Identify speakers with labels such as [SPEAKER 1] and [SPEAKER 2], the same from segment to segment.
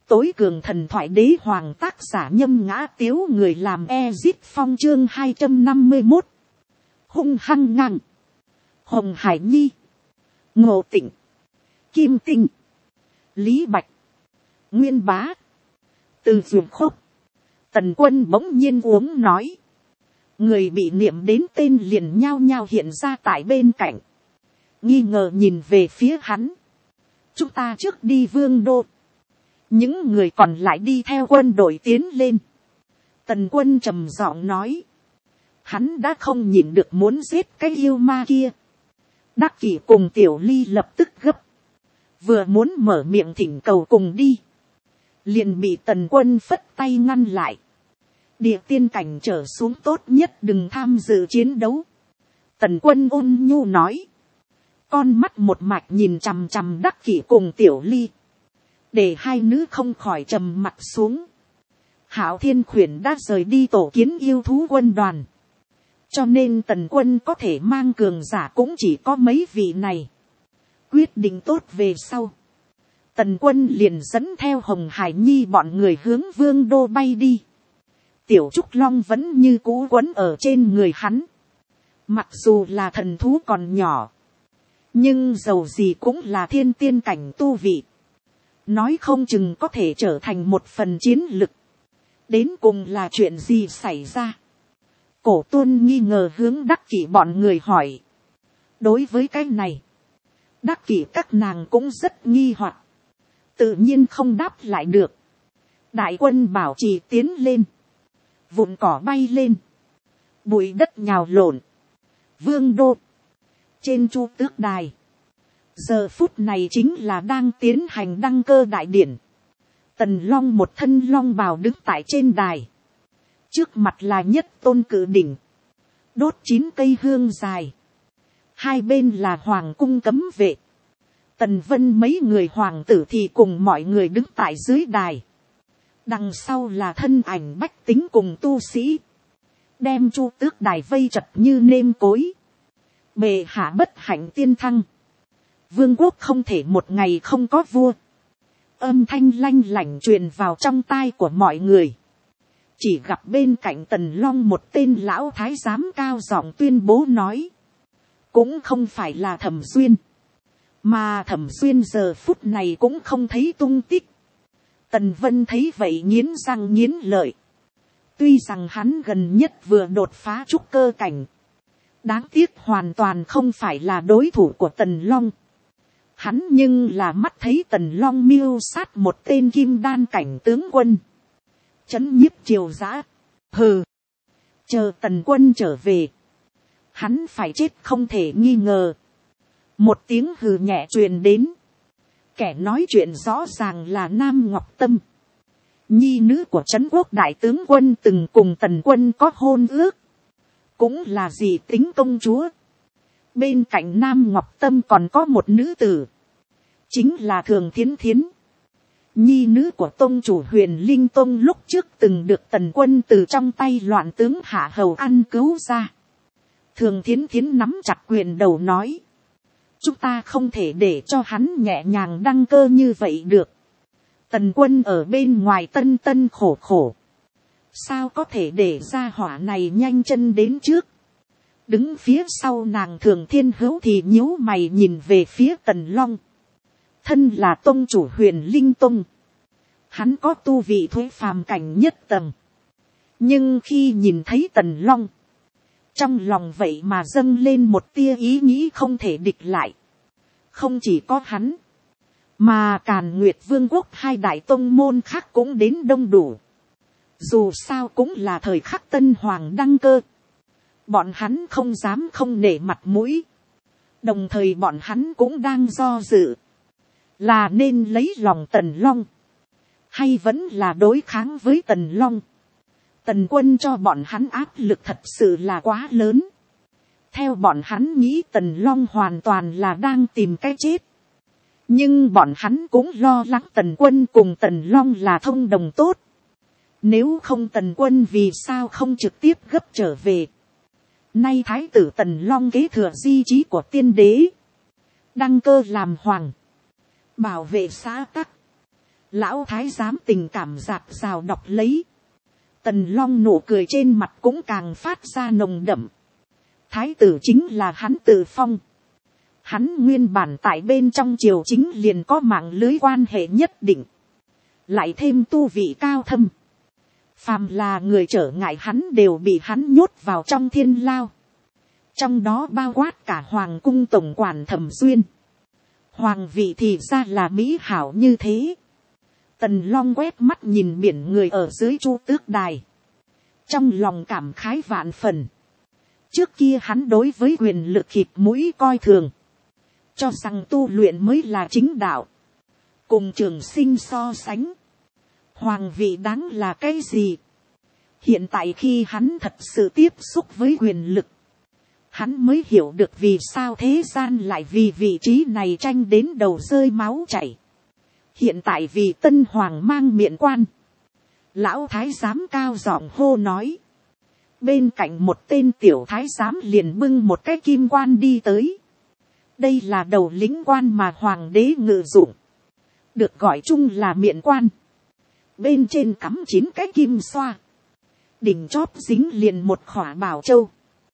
[SPEAKER 1] tối cường thần thoại đế hoàng, tác giả Nhâm Ngã Tiếu, người làm Ezip Phong, chương 251. Hung hăng ngang. Hồng Hải Nhi, Ngộ Tịnh, Kim Tinh, Lý Bạch, Nguyên Bá, Từ Dược Khốc. Tần Quân bỗng nhiên uống nói. Người bị niệm đến tên liền nhao nhao hiện ra tại bên cạnh. Nghi ngờ nhìn về phía hắn. Chúng ta trước đi Vương Đô. Những người còn lại đi theo quân đội tiến lên. Tần Quân trầm giọng nói. Hắn đã không nhịn được muốn giết cái yêu ma kia. Đắc Kỷ cùng Tiểu Ly lập tức gấp. Vừa muốn mở miệng thỉnh cầu cùng đi. Liền bị Tần Quân phất tay ngăn lại. Địa tiên cảnh trở xuống tốt nhất đừng tham dự chiến đấu. Tần Quân ôn nhu nói. Con mắt một mạch nhìn chằm chằm Đắc Kỷ cùng Tiểu Ly. Để hai nữ không khỏi trầm mặt xuống. Hạo Thiên Khuyển đã rời đi tổ kiến yêu thú quân đoàn. Cho nên Tần Quân có thể mang cường giả cũng chỉ có mấy vị này. Quyết định tốt về sau. Tần Quân liền dẫn theo Hồng Hải Nhi bọn người hướng Vương Đô bay đi. Tiểu Trúc Long vẫn như cũ quấn ở trên người hắn. Mặc dù là thần thú còn nhỏ. Nhưng dầu gì cũng là thiên tiên cảnh tu vị. Nói không chừng có thể trở thành một phần chiến lực. Đến cùng là chuyện gì xảy ra? Cổ Tuân nghi ngờ hướng Đắc Kỷ bọn người hỏi. Đối với cái này, Đắc Kỷ các nàng cũng rất nghi hoặc. Tự nhiên không đáp lại được. Đại quân bảo trì tiến lên. Vụn cỏ bay lên. Bụi đất nhào lộn. Vương Đô. Trên Chu Tước Đài. Giờ phút này chính là đang tiến hành đăng cơ đại điển. Tần Long một thân long bào đứng tại trên đài. Trước mặt là nhất tôn cự đỉnh. Đốt 9 cây hương dài. Hai bên là hoàng cung cấm vệ. Tần Vân mấy người hoàng tử thì cùng mọi người đứng tại dưới đài. Đằng sau là thân ảnh bách tính cùng tu sĩ. Đem Chu Tước Đài vây chật như nêm cối. Bệ hạ bất hạnh tiên thăng. Vương quốc không thể một ngày không có vua. Âm thanh lanh lảnh truyền vào trong tai của mọi người. Chỉ gặp bên cạnh Tần Long một tên lão thái giám cao giọng tuyên bố nói. Cũng không phải là Thẩm Xuyên. Mà Thẩm Xuyên giờ phút này cũng không thấy tung tích. Tần Vân thấy vậy nghiến răng nghiến lợi. Tuy rằng hắn gần nhất vừa đột phá trúc cơ cảnh. Đáng tiếc hoàn toàn không phải là đối thủ của Tần Long. Hắn nhưng là mắt thấy Tần Long mưu sát một tên kim đan cảnh tướng quân. Chấn nhiếp triều dã. Hừ. Chờ Tần Quân trở về. Hắn phải chết không thể nghi ngờ. Một tiếng hừ nhẹ truyền đến. Kẻ nói chuyện rõ ràng là Nam Ngọc Tâm. Nhi nữ của Trấn Quốc đại tướng quân từng cùng Tần Quân có hôn ước. Cũng là Dị Tính công chúa. Bên cạnh Nam Ngọc Tâm còn có một nữ tử. Chính là Thường Thiến Thiến. Nhi nữ của tông chủ Huyền Linh Tông lúc trước từng được Tần Quân từ trong tay loạn tướng Hạ Hầu ăn cứu ra. Thường Thiến Thiến nắm chặt quyền đầu nói. Chúng ta không thể để cho hắn nhẹ nhàng đăng cơ như vậy được. Tần Quân ở bên ngoài tân tân khổ khổ. Sao có thể để ra hỏa này nhanh chân đến trước. Đứng phía sau nàng Thường Thiên Hữu thì nhíu mày nhìn về phía Tần Long. Thân là tông chủ Huyền Linh Tông. Hắn có tu vị thuế phàm cảnh nhất tầng. Nhưng khi nhìn thấy Tần Long. Trong lòng vậy mà dâng lên một tia ý nghĩ không thể địch lại. Không chỉ có hắn. Mà Càn Nguyệt Vương quốc hai đại tông môn khác cũng đến đông đủ. Dù sao cũng là thời khắc Tân Hoàng đăng cơ. Bọn hắn không dám không nể mặt mũi. Đồng thời bọn hắn cũng đang do dự. Là nên lấy lòng Tần Long. Hay vẫn là đối kháng với Tần Long. Tần Quân cho bọn hắn áp lực thật sự là quá lớn. Theo bọn hắn nghĩ Tần Long hoàn toàn là đang tìm cái chết. Nhưng bọn hắn cũng lo lắng Tần Quân cùng Tần Long là thông đồng tốt. Nếu không Tần Quân vì sao không trực tiếp gấp trở về. Nay Thái tử Tần Long kế thừa di chí của tiên đế. Đăng cơ làm hoàng. Bảo vệ xã tắc. Lão thái giám tình cảm dạt dào đọc lấy. Tần Long nụ cười trên mặt cũng càng phát ra nồng đậm. Thái tử chính là hắn tự phong. Hắn nguyên bản tại bên trong triều chính liền có mạng lưới quan hệ nhất định. Lại thêm tu vị cao thâm. Phàm là người trở ngại hắn đều bị hắn nhốt vào trong thiên lao. Trong đó bao quát cả hoàng cung tổng quản Thẩm Xuyên. Hoàng vị thì ra là mỹ hảo như thế. Tần Long quét mắt nhìn biển người ở dưới Chu Tước Đài. Trong lòng cảm khái vạn phần. Trước kia hắn đối với quyền lực khịt mũi coi thường. Cho rằng tu luyện mới là chính đạo. Cùng trường sinh so sánh. Hoàng vị đáng là cái gì? Hiện tại khi hắn thật sự tiếp xúc với quyền lực. Hắn mới hiểu được vì sao thế gian lại vì vị trí này tranh đến đầu rơi máu chảy. Hiện tại vì tân hoàng mang miện quan. Lão thái giám cao giọng hô nói. Bên cạnh một tên tiểu thái giám liền bưng một cái kim quan đi tới. Đây là đầu lĩnh quan mà hoàng đế ngự dụng. Được gọi chung là miện quan. Bên trên cắm 9 cái kim xoa. Đỉnh chóp dính liền một khỏa bảo châu.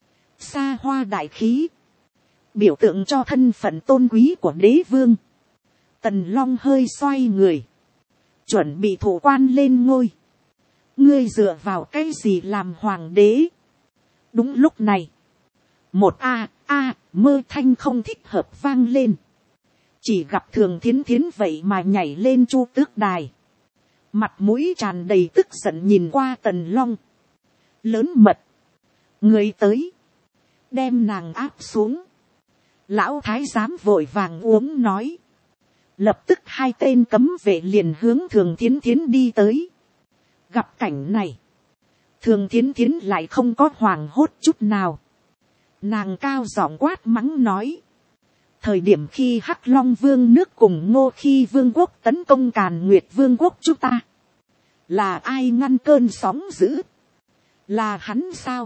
[SPEAKER 1] Xa hoa đại khí. Biểu tượng cho thân phận tôn quý của đế vương. Tần Long hơi xoay người. Chuẩn bị thủ quan lên ngôi. Ngươi dựa vào cái gì làm hoàng đế? Đúng lúc này. Một mơ thanh không thích hợp vang lên. Chỉ gặp Thường Thiến Thiến vậy mà nhảy lên Chu Tước Đài. Mặt mũi tràn đầy tức giận nhìn qua Tần Long. Lớn mật. Người tới. Đem nàng áp xuống. Lão thái giám vội vàng uống nói. Lập tức 2 tên cấm vệ liền hướng Thường Thiến Thiến đi tới. Gặp cảnh này. Thường Thiến Thiến lại không có hoảng hốt chút nào. Nàng cao giọng quát mắng nói. Thời điểm khi Hắc Long Vương nước cùng Ngô Khi Vương quốc tấn công Càn Nguyệt Vương quốc chúng ta. Là ai ngăn cơn sóng dữ? Là hắn sao?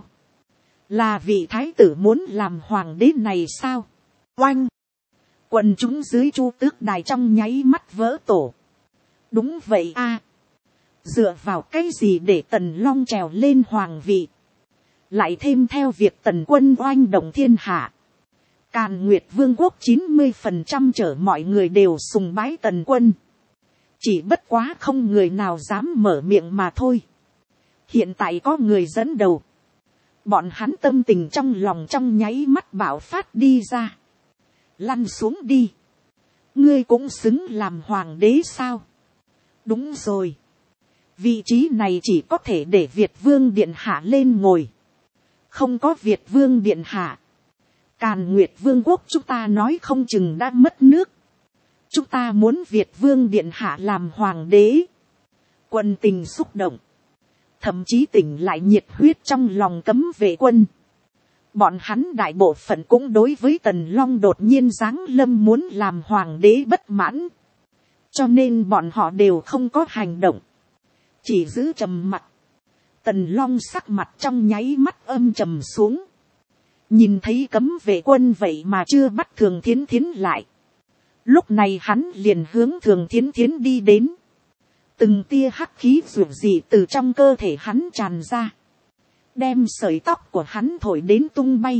[SPEAKER 1] Là vị thái tử muốn làm hoàng đế này sao? Oanh! Quần chúng dưới Chu Tước Đài trong nháy mắt vỡ tổ. Đúng vậy a. Dựa vào cái gì để Tần Long trèo lên hoàng vị? Lại thêm theo việc Tần quân oanh động thiên hạ. Càn Nguyệt Vương quốc 90% trở mọi người đều sùng bái Tần quân. Chỉ bất quá không người nào dám mở miệng mà thôi. Hiện tại có người dẫn đầu. Bọn hắn tâm tình trong lòng trong nháy mắt bạo phát đi ra. Lăn xuống đi. Ngươi cũng xứng làm hoàng đế sao? Đúng rồi. Vị trí này chỉ có thể để Việt Vương Điện Hạ lên ngồi. Không có Việt Vương Điện Hạ. Càn Nguyệt Vương quốc chúng ta nói không chừng đã mất nước. Chúng ta muốn Việt Vương Điện Hạ làm hoàng đế. Quân tình xúc động. Thậm chí tỉnh lại nhiệt huyết trong lòng cấm vệ quân. Bọn hắn đại bộ phận cũng đối với Tần Long đột nhiên giáng lâm muốn làm hoàng đế bất mãn. Cho nên bọn họ đều không có hành động. Chỉ giữ trầm mặc. Tần Long sắc mặt trong nháy mắt âm trầm xuống. Nhìn thấy cấm vệ quân vậy mà chưa bắt Thường Thiến Thiến lại. Lúc này hắn liền hướng Thường Thiến Thiến đi đến. Từng tia hắc khí rủ dị từ trong cơ thể hắn tràn ra. Đem sợi tóc của hắn thổi đến tung bay.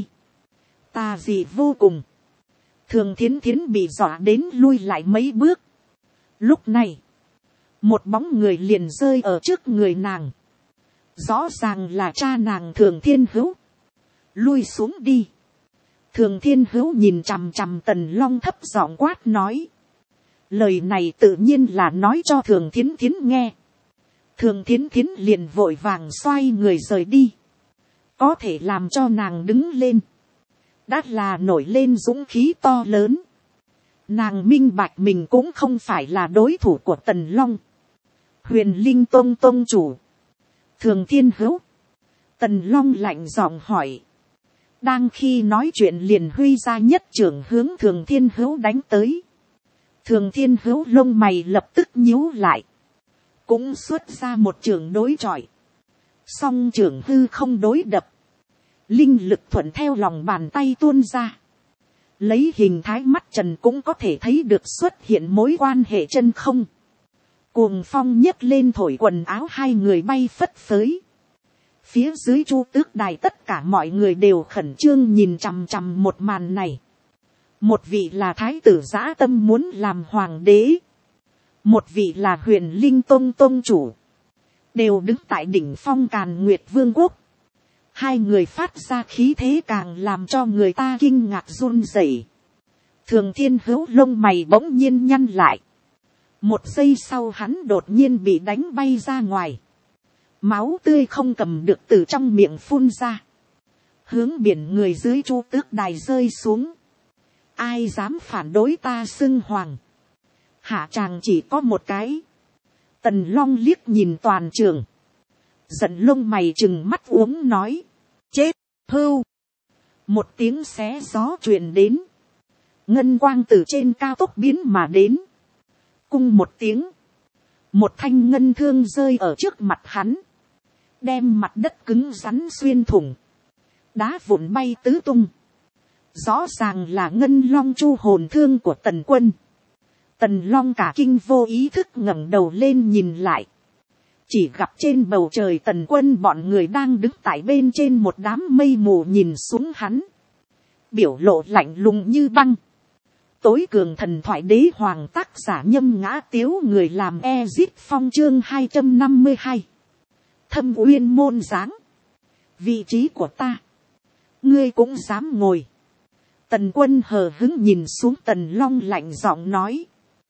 [SPEAKER 1] Tà dị vô cùng. Thường Thiến Thiến bị dọa đến lui lại mấy bước. Lúc này. Một bóng người liền rơi ở trước người nàng. Rõ ràng là cha nàng Thường Thiên Hữu. Lui xuống đi. Thường Thiên Hữu nhìn chằm chằm Tần Long thấp giọng quát nói. Lời này tự nhiên là nói cho Thường Thiến Thiến nghe. Thường Thiến Thiến liền vội vàng xoay người rời đi. Có thể làm cho nàng đứng lên. Đã là nổi lên dũng khí to lớn. Nàng minh bạch mình cũng không phải là đối thủ của Tần Long. Huyền Linh Tông Tông chủ. Thường Thiên Hữu. Tần Long lạnh giọng hỏi. Đang khi nói chuyện liền huy ra nhất trưởng hướng Thường Thiên Hữu đánh tới. Thường Thiên Hữu lông mày lập tức nhíu lại. Cũng xuất ra một trưởng đối chọi. Song trưởng hư không đối đập. Linh lực thuận theo lòng bàn tay tuôn ra. Lấy hình thái mắt trần cũng có thể thấy được xuất hiện mối quan hệ chân không. Cuồng phong nhấc lên thổi quần áo hai người bay phất phới. Phía dưới Chu Tước đài tất cả mọi người đều khẩn trương nhìn chằm chằm một màn này. Một vị là thái tử dã tâm muốn làm hoàng đế. Một vị là Huyền Linh Tông tông chủ. Đều đứng tại đỉnh phong Càn Nguyệt Vương quốc. Hai người phát ra khí thế càng làm cho người ta kinh ngạc run rẩy. Thường Thiên Hữu lông mày bỗng nhiên nhăn lại. Một giây sau hắn đột nhiên bị đánh bay ra ngoài. Máu tươi không cầm được từ trong miệng phun ra. Hướng biển người dưới Chu Tước đài rơi xuống. Ai dám phản đối ta xưng hoàng. Hạ tràng chỉ có một cái. Tần Long liếc nhìn toàn trường. Giận lông mày chừng mắt uống nói. Chết, hưu. Một tiếng xé gió truyền đến. Ngân quang từ trên cao tốc biến mà đến. Cung một tiếng. Một thanh ngân thương rơi ở trước mặt hắn. Đem mặt đất cứng rắn xuyên thủng. Đá vụn bay tứ tung. Rõ ràng là ngân long chu hồn thương của Tần Quân. Tần Long cả kinh vô ý thức ngẩng đầu lên nhìn lại. Chỉ gặp trên bầu trời Tần Quân bọn người đang đứng tại bên trên một đám mây mù nhìn xuống hắn. Biểu lộ lạnh lùng như băng. Tối cường thần thoại đế hoàng tác giả Nhâm Ngã Tiếu người làm Ezit Phong chương 252. Thâm Uyên môn dáng. Vị trí của ta. Ngươi cũng dám ngồi. Tần Quân hờ hững nhìn xuống Tần Long lạnh giọng nói.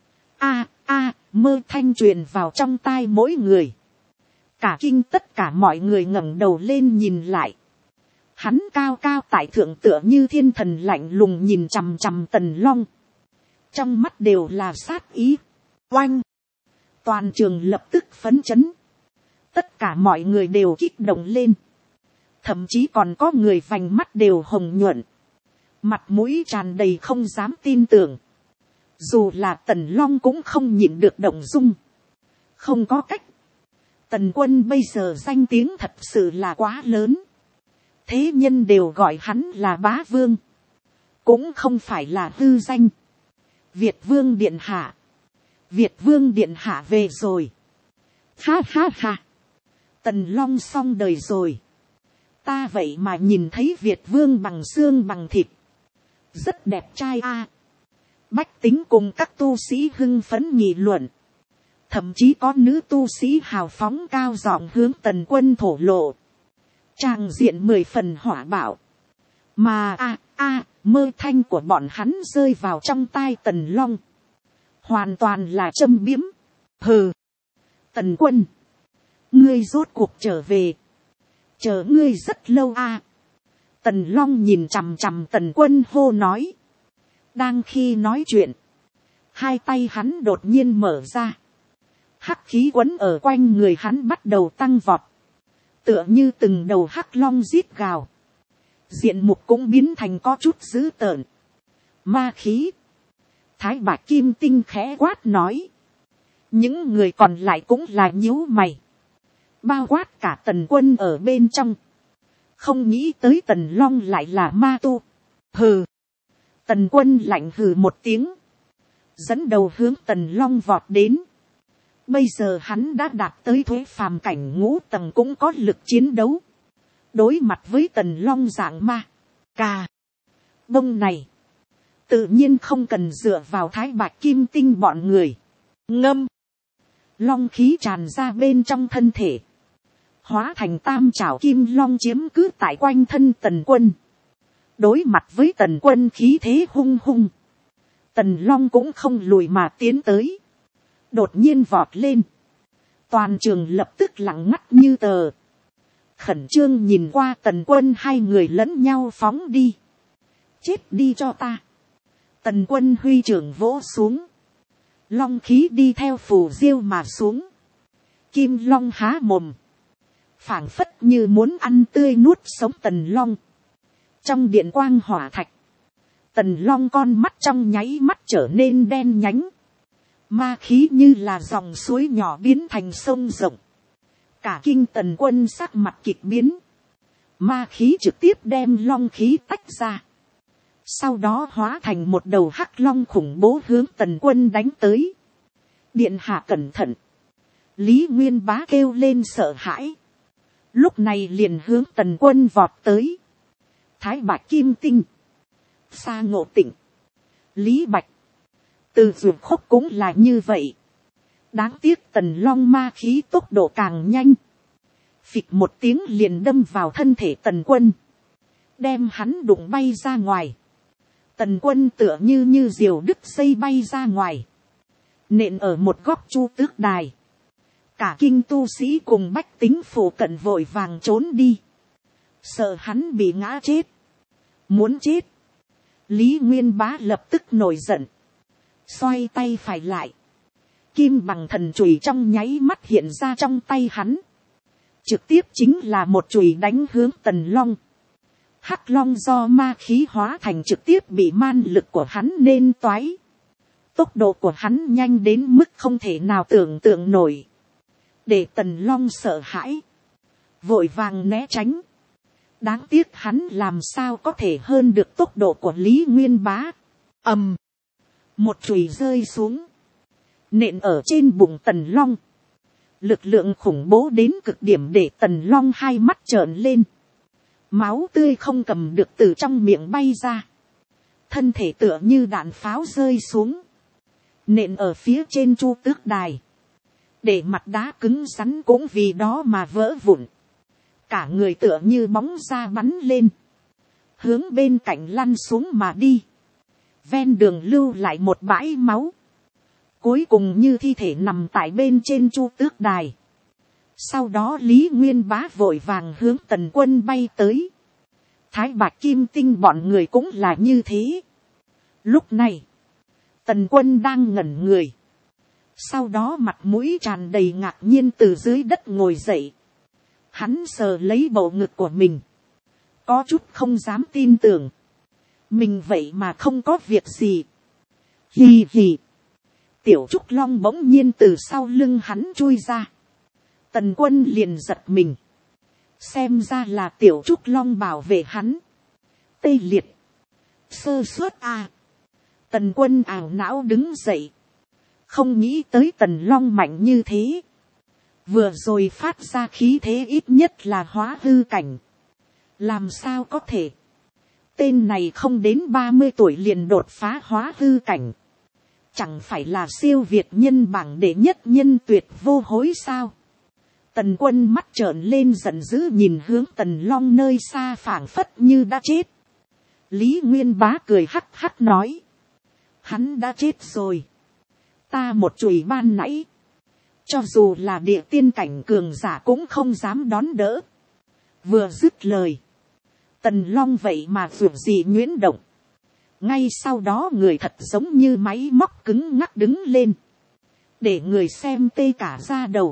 [SPEAKER 1] Mơ thanh truyền vào trong tai mỗi người. Cả kinh tất cả mọi người ngẩng đầu lên nhìn lại. Hắn cao cao tại thượng tựa như thiên thần lạnh lùng nhìn chằm chằm Tần Long. Trong mắt đều là sát ý. Oanh. Toàn trường lập tức phấn chấn. Tất cả mọi người đều kích động lên. Thậm chí còn có người vành mắt đều hồng nhuận. Mặt mũi tràn đầy không dám tin tưởng. Dù là Tần Long cũng không nhịn được động dung. Không có cách. Tần Quân bây giờ danh tiếng thật sự là quá lớn. Thế nhân đều gọi hắn là bá vương. Cũng không phải là hư danh. Việt Vương Điện Hạ. Việt Vương Điện Hạ về rồi. Ha ha ha. Tần Long xong đời rồi. Ta vậy mà nhìn thấy Việt Vương bằng xương bằng thịt. Rất đẹp trai a. Bách tính cùng các tu sĩ hưng phấn nghị luận. Thậm chí có nữ tu sĩ hào phóng cao giọng hướng Tần Quân thổ lộ. Tràng diện 10 phần hỏa bạo. Mà mơ thanh của bọn hắn rơi vào trong tai Tần Long. Hoàn toàn là châm biếm. Hừ. Tần Quân. Ngươi rốt cuộc trở về. Chờ ngươi rất lâu a. Tần Long nhìn chằm chằm Tần Quân hô nói. Đang khi nói chuyện. Hai tay hắn đột nhiên mở ra. Hắc khí quấn ở quanh người hắn bắt đầu tăng vọt. Tựa như từng đầu hắc long rít gào. Diện mục cũng biến thành có chút dữ tợn. Ma khí. Thái Bạch Kim Tinh khẽ quát nói. Những người còn lại cũng là nhíu mày. Bao quát cả Tần Quân ở bên trong. Không nghĩ tới Tần Long lại là ma tu. Hừ. Tần Quân lạnh hừ một tiếng. Dẫn đầu hướng Tần Long vọt đến. Bây giờ hắn đã đạt tới thuế phàm cảnh ngũ tầng cũng có lực chiến đấu. Đối mặt với Tần Long dạng ma. Cà. Bông này. Tự nhiên không cần dựa vào Thái Bạch Kim Tinh bọn người. Ngâm. Long khí tràn ra bên trong thân thể. Hóa thành tam trảo kim long chiếm cứ tại quanh thân Tần Quân. Đối mặt với Tần Quân khí thế hung hung. Tần Long cũng không lùi mà tiến tới. Đột nhiên vọt lên. Toàn trường lập tức lặng ngắt như tờ. Khẩn trương nhìn qua Tần Quân hai người lẫn nhau phóng đi. Chết đi cho ta. Tần Quân huy trưởng vỗ xuống. Long khí đi theo phù diêu mà xuống. Kim long há mồm. Phảng phất như muốn ăn tươi nuốt sống Tần Long. Trong điện quang hỏa thạch. Tần Long con mắt trong nháy mắt trở nên đen nhánh. Ma khí như là dòng suối nhỏ biến thành sông rộng. Cả kinh Tần Quân sắc mặt kịch biến. Ma khí trực tiếp đem long khí tách ra. Sau đó hóa thành một đầu hắc long khủng bố hướng Tần Quân đánh tới. Điện hạ cẩn thận. Lý Nguyên Bá kêu lên sợ hãi. Lúc này liền hướng Tần Quân vọt tới. Thái Bạch Kim Tinh. Sa Ngộ Tịnh. Lý Bạch. Từ Dược Khúc cũng là như vậy. Đáng tiếc Tần Long ma khí tốc độ càng nhanh. Phịch một tiếng liền đâm vào thân thể Tần Quân. Đem hắn đụng bay ra ngoài. Tần Quân tựa như diều đứt dây bay ra ngoài. Nện ở một góc Chu Tước Đài. Cả kinh tu sĩ cùng bách tính phủ cận vội vàng trốn đi. Sợ hắn bị ngã chết. Muốn chết. Lý Nguyên Bá lập tức nổi giận. Xoay tay phải lại. Kim bằng thần chùy trong nháy mắt hiện ra trong tay hắn. Trực tiếp chính là một chùy đánh hướng Tần Long. Hắc Long do ma khí hóa thành trực tiếp bị man lực của hắn nên toái. Tốc độ của hắn nhanh đến mức không thể nào tưởng tượng nổi. Để Tần Long sợ hãi. Vội vàng né tránh. Đáng tiếc hắn làm sao có thể hơn được tốc độ của Lý Nguyên Bá. Ầm. Một chùy rơi xuống. Nện ở trên bụng Tần Long. Lực lượng khủng bố đến cực điểm để Tần Long hai mắt trợn lên. Máu tươi không cầm được từ trong miệng bay ra. Thân thể tựa như đạn pháo rơi xuống. Nện ở phía trên Chu Tước Đài. Để mặt đá cứng rắn cũng vì đó mà vỡ vụn. Cả người tựa như bóng ra bắn lên. Hướng bên cạnh lăn xuống mà đi. Ven đường lưu lại một bãi máu. Cuối cùng như thi thể nằm tại bên trên Chu Tước Đài. Sau đó Lý Nguyên Bá vội vàng hướng Tần Quân bay tới. Thái Bạch Kim Tinh bọn người cũng là như thế. Lúc này, Tần Quân đang ngẩn người. Sau đó mặt mũi tràn đầy ngạc nhiên từ dưới đất ngồi dậy. Hắn sờ lấy bầu ngực của mình. Có chút không dám tin tưởng. Mình vậy mà không có việc gì. Hì hì. Tiểu Trúc Long bỗng nhiên từ sau lưng hắn chui ra. Tần Quân liền giật mình. Xem ra là Tiểu Trúc Long bảo vệ hắn. Tê liệt. Sơ suất à. Tần Quân ảo não đứng dậy. Không nghĩ tới Tần Long mạnh như thế. Vừa rồi phát ra khí thế ít nhất là hóa hư cảnh. Làm sao có thể. Tên này không đến 30 tuổi liền đột phá hóa hư cảnh. Chẳng phải là siêu việt nhân bảng đệ nhất nhân tuyệt vô hối sao. Tần Quân mắt trợn lên giận dữ nhìn hướng Tần Long nơi xa phảng phất như đã chết. Lý Nguyên Bá cười hắc hắc nói. Hắn đã chết rồi. Ta một chùy ban nãy. Cho dù là địa tiên cảnh cường giả cũng không dám đón đỡ. Vừa dứt lời. Tần Long vậy mà vượt gì nhuyễn động. Ngay sau đó người thật giống như máy móc cứng ngắc đứng lên. Để người xem tê cả da đầu.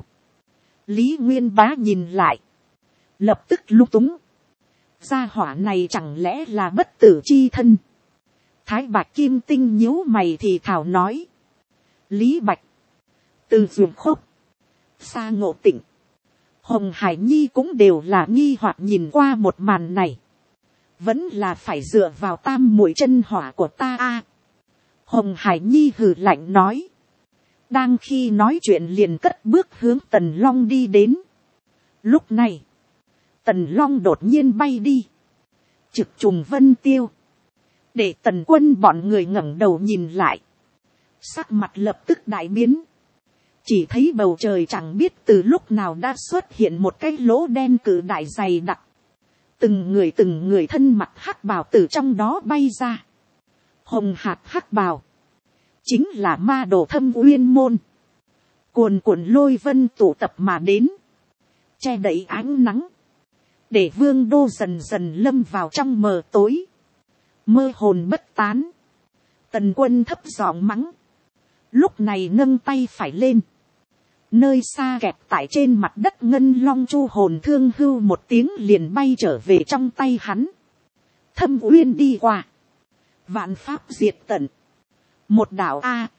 [SPEAKER 1] Lý Nguyên Bá nhìn lại. Lập tức lung túng. Gia hỏa này chẳng lẽ là bất tử chi thân. Thái Bạch Kim Tinh nhíu mày thì thảo nói. Lý Bạch. Từ Dược Khúc. Sa Ngộ Tịnh. Hồng Hải Nhi cũng đều là nghi hoặc nhìn qua một màn này. Vẫn là phải dựa vào tam muội chân hỏa của ta a. Hồng Hải Nhi hừ lạnh nói. Đang khi nói chuyện liền cất bước hướng Tần Long đi đến. Lúc này. Tần Long đột nhiên bay đi. Trực trùng vân tiêu. Để Tần Quân bọn người ngẩng đầu nhìn lại. Sắc mặt lập tức đại biến. Chỉ thấy bầu trời chẳng biết từ lúc nào đã xuất hiện một cái lỗ đen cự đại dày đặc. Từng người thân mặt hắc bào từ trong đó bay ra. Hồng hạt hắc bào. Chính là ma đồ Thâm Uyên môn. Cuồn cuộn lôi vân tụ tập mà đến. Che đậy ánh nắng. Để vương đô dần dần lâm vào trong mờ tối. Mơ hồn bất tán. Tần Quân thấp giọng mắng. Lúc này nâng tay phải lên. Nơi xa kẹp tại trên mặt đất ngân long chu hồn thương hưu một tiếng liền bay trở về trong tay hắn. Thâm Uyên đi qua. Vạn pháp diệt tận. Một đạo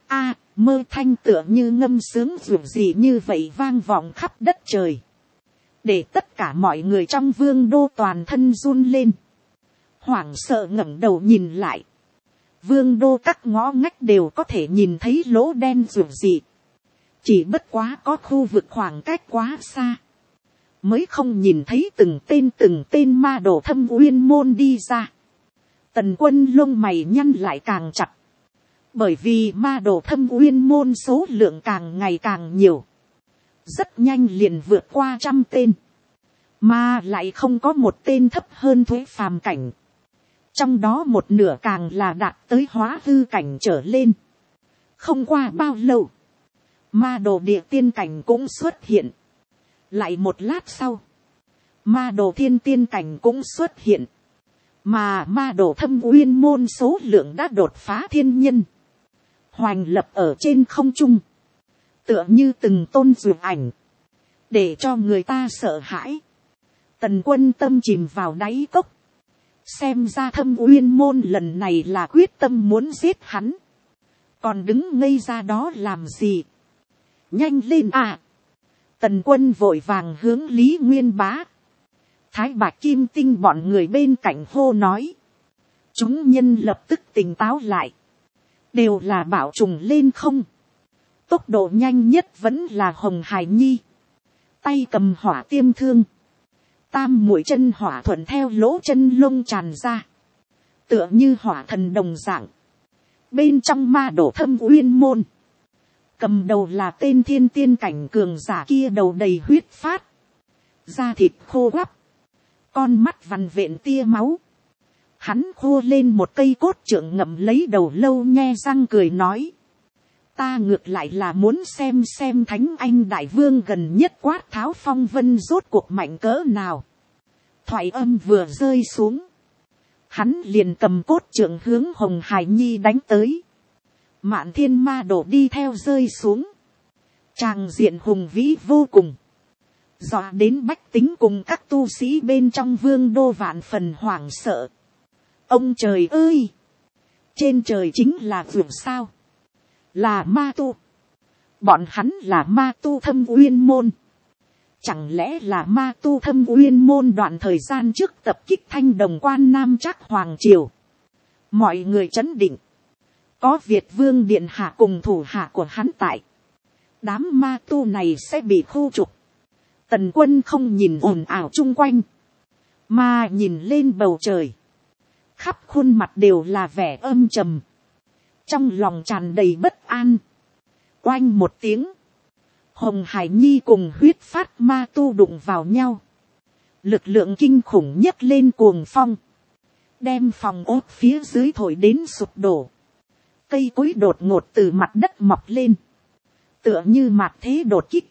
[SPEAKER 1] mơ thanh tựa như ngâm sướng dù gì như vậy vang vọng khắp đất trời. Để tất cả mọi người trong vương đô toàn thân run lên. Hoảng sợ ngẩng đầu nhìn lại. Vương đô các ngõ ngách đều có thể nhìn thấy lỗ đen dù gì. chỉ bất quá có khu vực khoảng cách quá xa, mới không nhìn thấy từng tên ma đồ thâm uyên môn đi ra. Tần Quân lông mày nhăn lại càng chặt, bởi vì ma đồ thâm uyên môn số lượng càng ngày càng nhiều, rất nhanh liền vượt qua 100 tên, mà lại không có một tên thấp hơn Thuế phàm cảnh, trong đó một nửa càng là đạt tới hóa hư cảnh trở lên. Không qua bao lâu, ma đồ địa tiên cảnh cũng xuất hiện, lại một lát sau, ma đồ thiên tiên cảnh cũng xuất hiện, mà ma đồ thâm uyên môn số lượng đã đột phá thiên nhân, hoành lập ở trên không trung, tựa như từng tôn dược ảnh, để cho người ta sợ hãi. Tần Quân tâm chìm vào đáy cốc, xem ra thâm uyên môn lần này là quyết tâm muốn giết hắn, còn đứng ngây ra đó làm gì, nhanh lên à. Tần Quân vội vàng hướng Lý Nguyên Bá, Thái Bạch Kim Tinh bọn người bên cạnh hô nói. Chúng nhân lập tức tỉnh táo lại, đều là bảo trùng lên không. Tốc độ nhanh nhất vẫn là Hồng Hải Nhi, tay cầm hỏa tiêm thương, tam mũi chân hỏa thuận theo lỗ chân lông tràn ra, tựa như hỏa thần đồng dạng. Bên trong ma đổ thâm uyên môn, cầm đầu là tên thiên tiên cảnh cường giả kia, đầu đầy huyết phát, da thịt khô quắp, con mắt vằn vện tia máu. Hắn khô lên một cây cốt trượng ngậm lấy đầu lâu, nhe răng cười nói. Ta ngược lại là muốn xem Thánh Anh Đại Vương gần nhất quát tháo phong vân rốt cuộc mạnh cỡ nào. Thoại âm vừa rơi xuống, hắn liền cầm cốt trượng hướng Hồng Hải Nhi đánh tới. Mạn thiên ma đổ đi theo rơi xuống, tràng diện hùng vĩ vô cùng, dọa đến bách tính cùng các tu sĩ bên trong vương đô vạn phần hoảng sợ. Ông trời ơi, trên trời chính là vượt sao, là ma tu, bọn hắn là ma tu thâm uyên môn. Chẳng lẽ là ma tu thâm uyên môn đoạn thời gian trước tập kích Thanh Đồng Quan Nam Trác Hoàng Triều? Mọi người chấn định, có Việt Vương Điện Hạ cùng thủ hạ của hắn tại, đám ma tu này sẽ bị khu trục. Tần Quân không nhìn ồn ào chung quanh, mà nhìn lên bầu trời, khắp khuôn mặt đều là vẻ âm trầm, trong lòng tràn đầy bất an. Oanh một tiếng, Hồng Hải Nhi cùng huyết phát ma tu đụng vào nhau, lực lượng kinh khủng nhấc lên cuồng phong, đem phòng ốt phía dưới thổi đến sụp đổ. Cây cối đột ngột từ mặt đất mọc lên, tựa như mạt thế đột kích.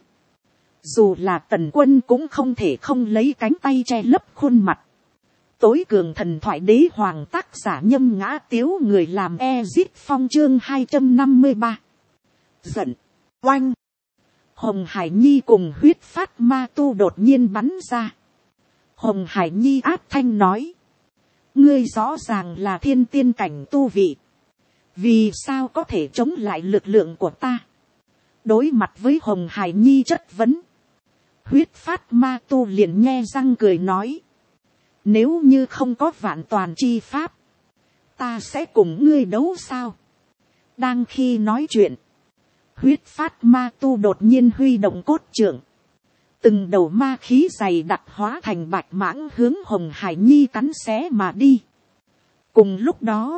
[SPEAKER 1] Dù là Tần Quân cũng không thể không lấy cánh tay che lấp khuôn mặt. Tối cường thần thoại đế hoàng tác giả Nhâm Ngã Tiếu, người làm Ezit Phong chương 253. Giận, oanh. Hồng Hải Nhi cùng huyết phát ma tu đột nhiên bắn ra. Hồng Hải Nhi áp thanh nói. Ngươi rõ ràng là thiên tiên cảnh tu vị, vì sao có thể chống lại lực lượng của ta? Đối mặt với Hồng Hải Nhi chất vấn, huyết phát ma tu liền nhe răng cười nói. Nếu như không có vạn toàn chi pháp, ta sẽ cùng ngươi đấu sao? Đang khi nói chuyện, huyết phát ma tu đột nhiên huy động cốt trượng, từng đầu ma khí dày đặc hóa thành bạch mãng hướng Hồng Hải Nhi cắn xé mà đi. Cùng lúc đó,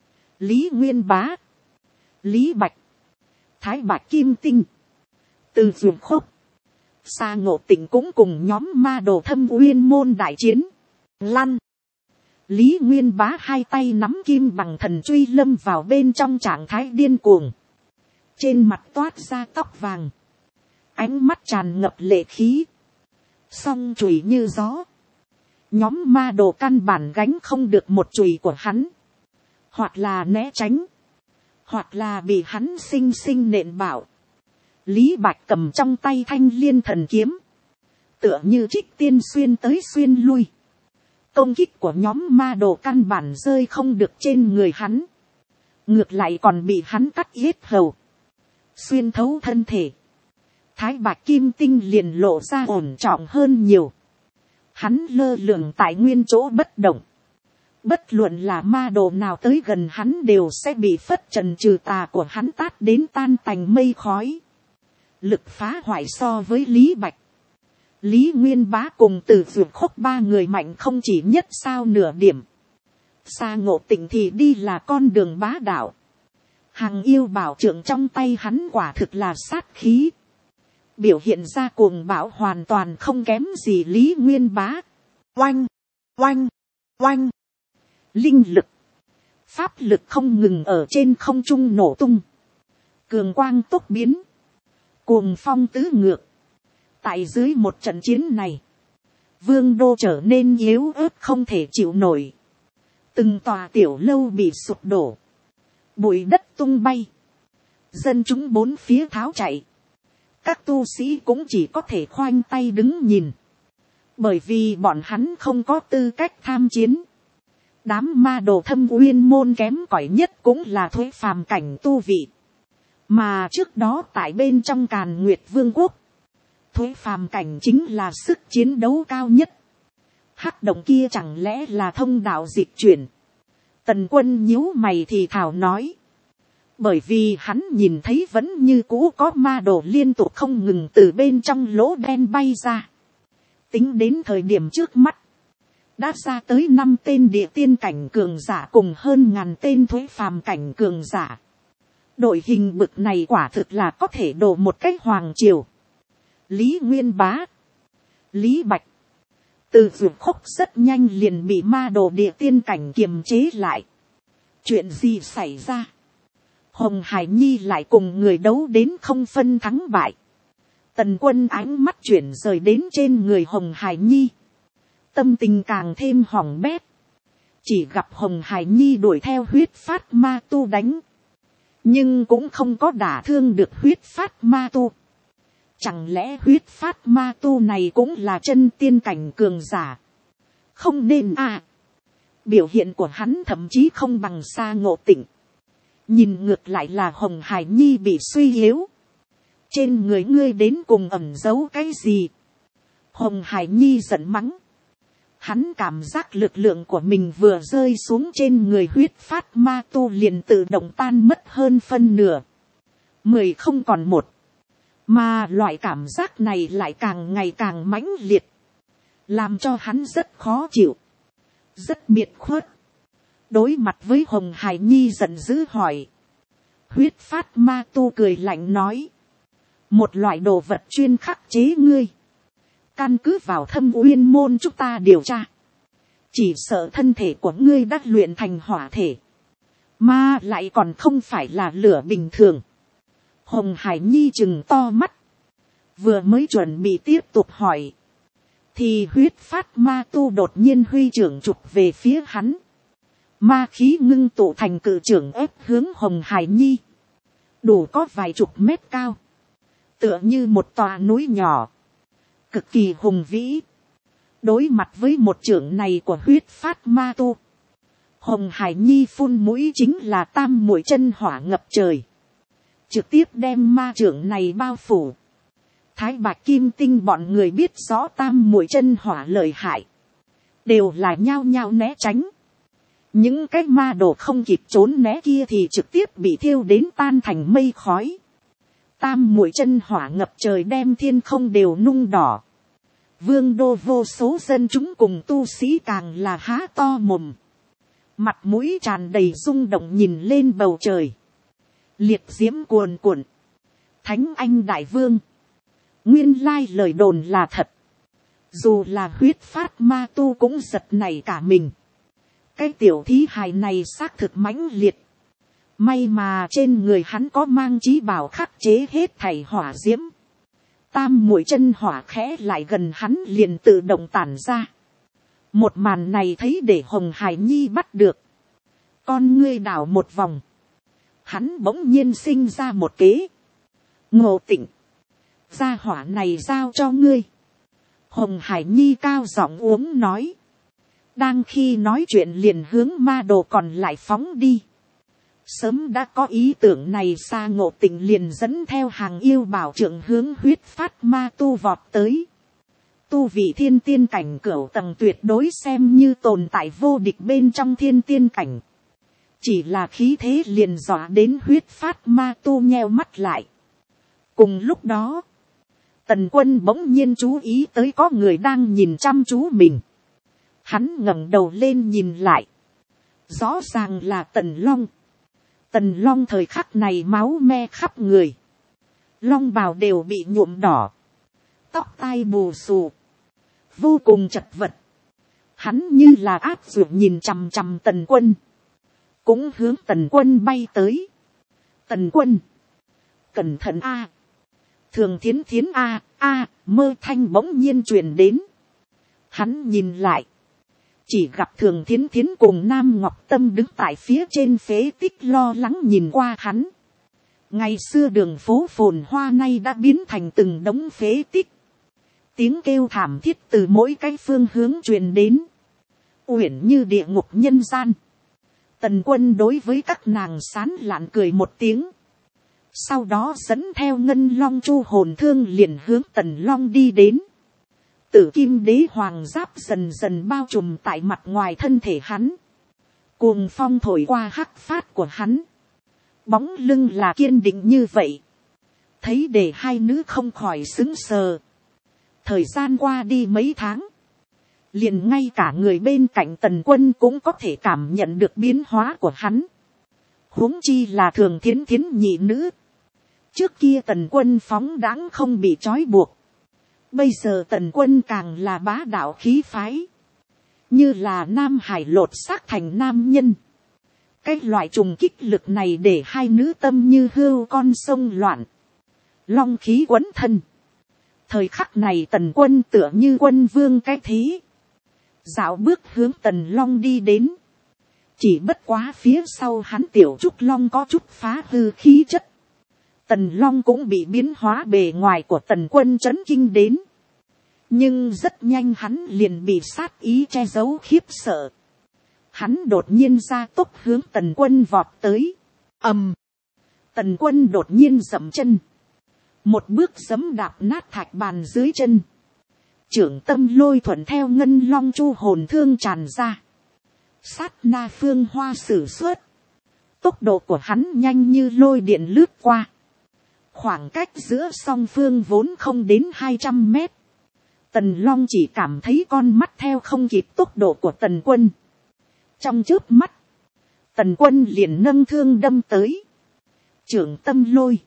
[SPEAKER 1] Lý Nguyên Bá, Lý Bạch, Thái Bạch Kim Tinh, Từ Dược Khốc, Sa Ngộ Tịnh cũng cùng nhóm ma đồ thâm uyên môn đại chiến. Lăn. Lý Nguyên Bá hai tay nắm kim bằng thần truy lâm vào bên trong trạng thái điên cuồng, trên mặt toát ra tóc vàng, ánh mắt tràn ngập lệ khí, song chùy như gió. Nhóm ma đồ căn bản gánh không được một chùy của hắn, hoặc là né tránh, hoặc là bị hắn xinh xinh nện bảo. Lý Bạch cầm trong tay thanh liên thần kiếm, tựa như trích tiên xuyên tới xuyên lui. Công kích của nhóm ma đồ căn bản rơi không được trên người hắn, ngược lại còn bị hắn cắt yết hầu, xuyên thấu thân thể. Thái Bạch Kim Tinh liền lộ ra ổn trọng hơn nhiều. Hắn lơ lửng tại nguyên chỗ bất động, bất luận là ma đồ nào tới gần hắn đều sẽ bị phất trần trừ tà của hắn tát đến tan tành mây khói. lực phá hoại so với Lý Bạch, Lý Nguyên Bá cùng Từ Dược Khốc ba người mạnh không chỉ nhất sao nửa điểm. Sa Ngộ Tịnh thì đi là con đường bá đạo. Hằng yêu bảo trượng trong tay hắn quả thực là sát khí. Biểu hiện ra cuồng bạo hoàn toàn không kém gì Lý Nguyên Bá. Oanh, oanh, oanh. Linh lực, pháp lực không ngừng ở trên không trung nổ tung. Cường quang tốc biến, cuồng phong tứ ngược. Tại dưới một trận chiến này, Vương đô trở nên yếu ớt không thể chịu nổi. Từng tòa tiểu lâu bị sụp đổ, bụi đất tung bay, dân chúng bốn phía tháo chạy. Các tu sĩ cũng chỉ có thể khoanh tay đứng nhìn, bởi vì bọn hắn không có tư cách tham chiến. Đám ma đồ Thâm Uyên môn kém cỏi nhất cũng là Thuế phàm cảnh tu vị, mà trước đó tại bên trong Càn Nguyệt Vương quốc, Thuế phàm cảnh chính là sức chiến đấu cao nhất. Hắc động kia chẳng lẽ là thông đạo dịch chuyển? Tần Quân nhíu mày thì thảo nói, bởi vì hắn nhìn thấy vẫn như cũ có ma đồ liên tục không ngừng từ bên trong lỗ đen bay ra. Tính đến thời điểm trước mắt, đã ra tới 5 tên địa tiên cảnh cường giả cùng hơn 1000 tên Thuế phàm cảnh cường giả. Đội hình bực này quả thực là có thể đổ một cách hoàng triều. Lý Nguyên Bá, Lý Bạch, Từ Dược Khốc rất nhanh liền bị ma đồ địa tiên cảnh kiềm chế lại. Chuyện gì xảy ra? Hồng Hải Nhi lại cùng người đấu đến không phân thắng bại. Tần Quân ánh mắt chuyển rời đến trên người Hồng Hải Nhi. Tâm tình càng thêm hỏng bét. Chỉ gặp Hồng Hải Nhi đuổi theo huyết phát ma tu đánh, nhưng cũng không có đả thương được huyết phát ma tu. Chẳng lẽ huyết phát ma tu này cũng là chân tiên cảnh cường giả? Không nên à. Biểu hiện của hắn thậm chí không bằng Sa Ngộ Tịnh. Nhìn ngược lại là Hồng Hải Nhi bị suy yếu. Trên người ngươi đến cùng ẩn giấu cái gì? Hồng Hải Nhi giận mắng. Hắn cảm giác lực lượng của mình vừa rơi xuống trên người huyết phát ma tu liền tự động tan mất hơn phân nửa. 10 không còn 1. Mà loại cảm giác này lại càng ngày càng mãnh liệt, làm cho hắn rất khó chịu, rất biệt khuất. Đối mặt với Hồng Hải Nhi giận dữ hỏi. Huyết phát ma tu cười lạnh nói, một loại đồ vật chuyên khắc chế ngươi, căn cứ vào Thâm Uyên môn chúng ta điều tra, chỉ sợ thân thể của ngươi đã luyện thành hỏa thể, mà lại còn không phải là lửa bình thường. Hồng Hải Nhi trừng to mắt, vừa mới chuẩn bị tiếp tục hỏi, thì huyết phát ma tu đột nhiên huy trưởng chụp về phía hắn. Ma khí ngưng tụ thành cự trưởng ép hướng Hồng Hải Nhi, đủ có vài chục mét cao, tựa như một tòa núi nhỏ, cực kỳ hùng vĩ. Đối mặt với một trưởng này của huyết phát ma tu, Hồng Hải Nhi phun mũi chính là tam muội chân hỏa ngập trời, trực tiếp đem ma trưởng này bao phủ. Thái Bạch Kim Tinh bọn người biết rõ tam muội chân hỏa lợi hại, đều là nhao nhao né tránh. Những cái ma đồ không kịp trốn né kia thì trực tiếp bị thiêu đến tan thành mây khói. Tam muội chân hỏa ngập trời đem thiên không đều nung đỏ. Vương đô vô số dân chúng cùng tu sĩ càng là há to mồm, mặt mũi tràn đầy rung động nhìn lên bầu trời. Liệt diễm cuồn cuộn. Thánh Anh Đại Vương, nguyên lai lời đồn là thật. Dù là huyết phát ma tu cũng giật nảy cả mình. Cái tiểu thí hài này xác thực mãnh liệt. May mà trên người hắn có mang chí bảo khắc chế hết thảy hỏa diễm. Tam muội chân hỏa khẽ lại gần hắn liền tự động tản ra. Một màn này thấy để Hồng Hải Nhi bắt được. Con ngươi đảo một vòng. Hắn bỗng nhiên sinh ra một kế. Ngộ Tịnh, gia hỏa này giao cho ngươi. Hồng Hải Nhi cao giọng uống nói. Đang khi nói chuyện liền hướng ma đồ còn lại phóng đi. Sớm đã có ý tưởng này, Sa Ngộ Tịnh liền dẫn theo hàng yêu bảo trượng hướng huyết phát ma tu vọt tới. Tu vị thiên tiên cảnh cửu tầng tuyệt đối xem như tồn tại vô địch bên trong thiên tiên cảnh. Chỉ là khí thế liền dọa đến huyết phát ma tu nheo mắt lại. Cùng lúc đó, Tần Quân bỗng nhiên chú ý tới có người đang nhìn chăm chú mình. Hắn ngẩng đầu lên nhìn lại. Rõ ràng là Tần Long. Tần Long thời khắc này máu me khắp người. Long bào đều bị nhuộm đỏ. Tóc tai bù xù. Vô cùng chật vật. Hắn như là áp dụng nhìn chằm chằm Tần Quân. Cũng hướng Tần Quân bay tới. Tần Quân. Cẩn thận a. Thường Thiến Thiến a mơ thanh bỗng nhiên truyền đến. Hắn nhìn lại. Chỉ gặp Thường Thiến Thiến cùng Nam Ngọc Tâm đứng tại phía trên phế tích lo lắng nhìn qua hắn. Ngày xưa đường phố phồn hoa nay đã biến thành từng đống phế tích. Tiếng kêu thảm thiết từ mỗi cái phương hướng truyền đến. Uyển như địa ngục nhân gian. Tần Quân đối với các nàng sán lạn cười một tiếng. Sau đó dẫn theo Ngân Long Chu hồn thương liền hướng Tần Long đi đến. Tử kim đế hoàng giáp dần dần bao trùm tại mặt ngoài thân thể hắn. Cuồng phong thổi qua hắc phát của hắn. Bóng lưng là kiên định như vậy. Thấy để hai nữ không khỏi sững sờ. Thời gian qua đi mấy tháng. Liền ngay cả người bên cạnh Tần Quân cũng có thể cảm nhận được biến hóa của hắn. Huống chi là Thường Thiến Thiến nhị nữ. Trước kia Tần Quân phóng đãng không bị trói buộc. Bây giờ Tần Quân càng là bá đạo khí phái. Như là Nam Hải lột xác thành nam nhân. Cái loại trùng kích lực này để hai nữ tâm như hươu con sông loạn. Long khí quấn thân. Thời khắc này Tần Quân tựa như quân vương cái thế. Dạo bước hướng Tần Long đi đến. Chỉ bất quá phía sau hắn tiểu trúc long có chút phá hư khí chất. Tần Long cũng bị biến hóa bề ngoài của Tần Quân chấn kinh đến. Nhưng rất nhanh hắn liền bị sát ý che giấu khiếp sợ. Hắn đột nhiên ra tốc hướng Tần Quân vọt tới. Ầm. Tần Quân đột nhiên dậm chân. Một bước giẫm đạp nát thạch bàn dưới chân. Trưởng tâm lôi thuận theo Ngân Long Chu hồn thương tràn ra. Sát na phương hoa sử xuất. Tốc độ của hắn nhanh như lôi điện lướt qua. Khoảng cách giữa song phương vốn không đến 200 mét. Tần Long chỉ cảm thấy con mắt theo không kịp tốc độ của Tần Quân. Trong chớp mắt, Tần Quân liền nâng thương đâm tới. Trưởng tâm lôi.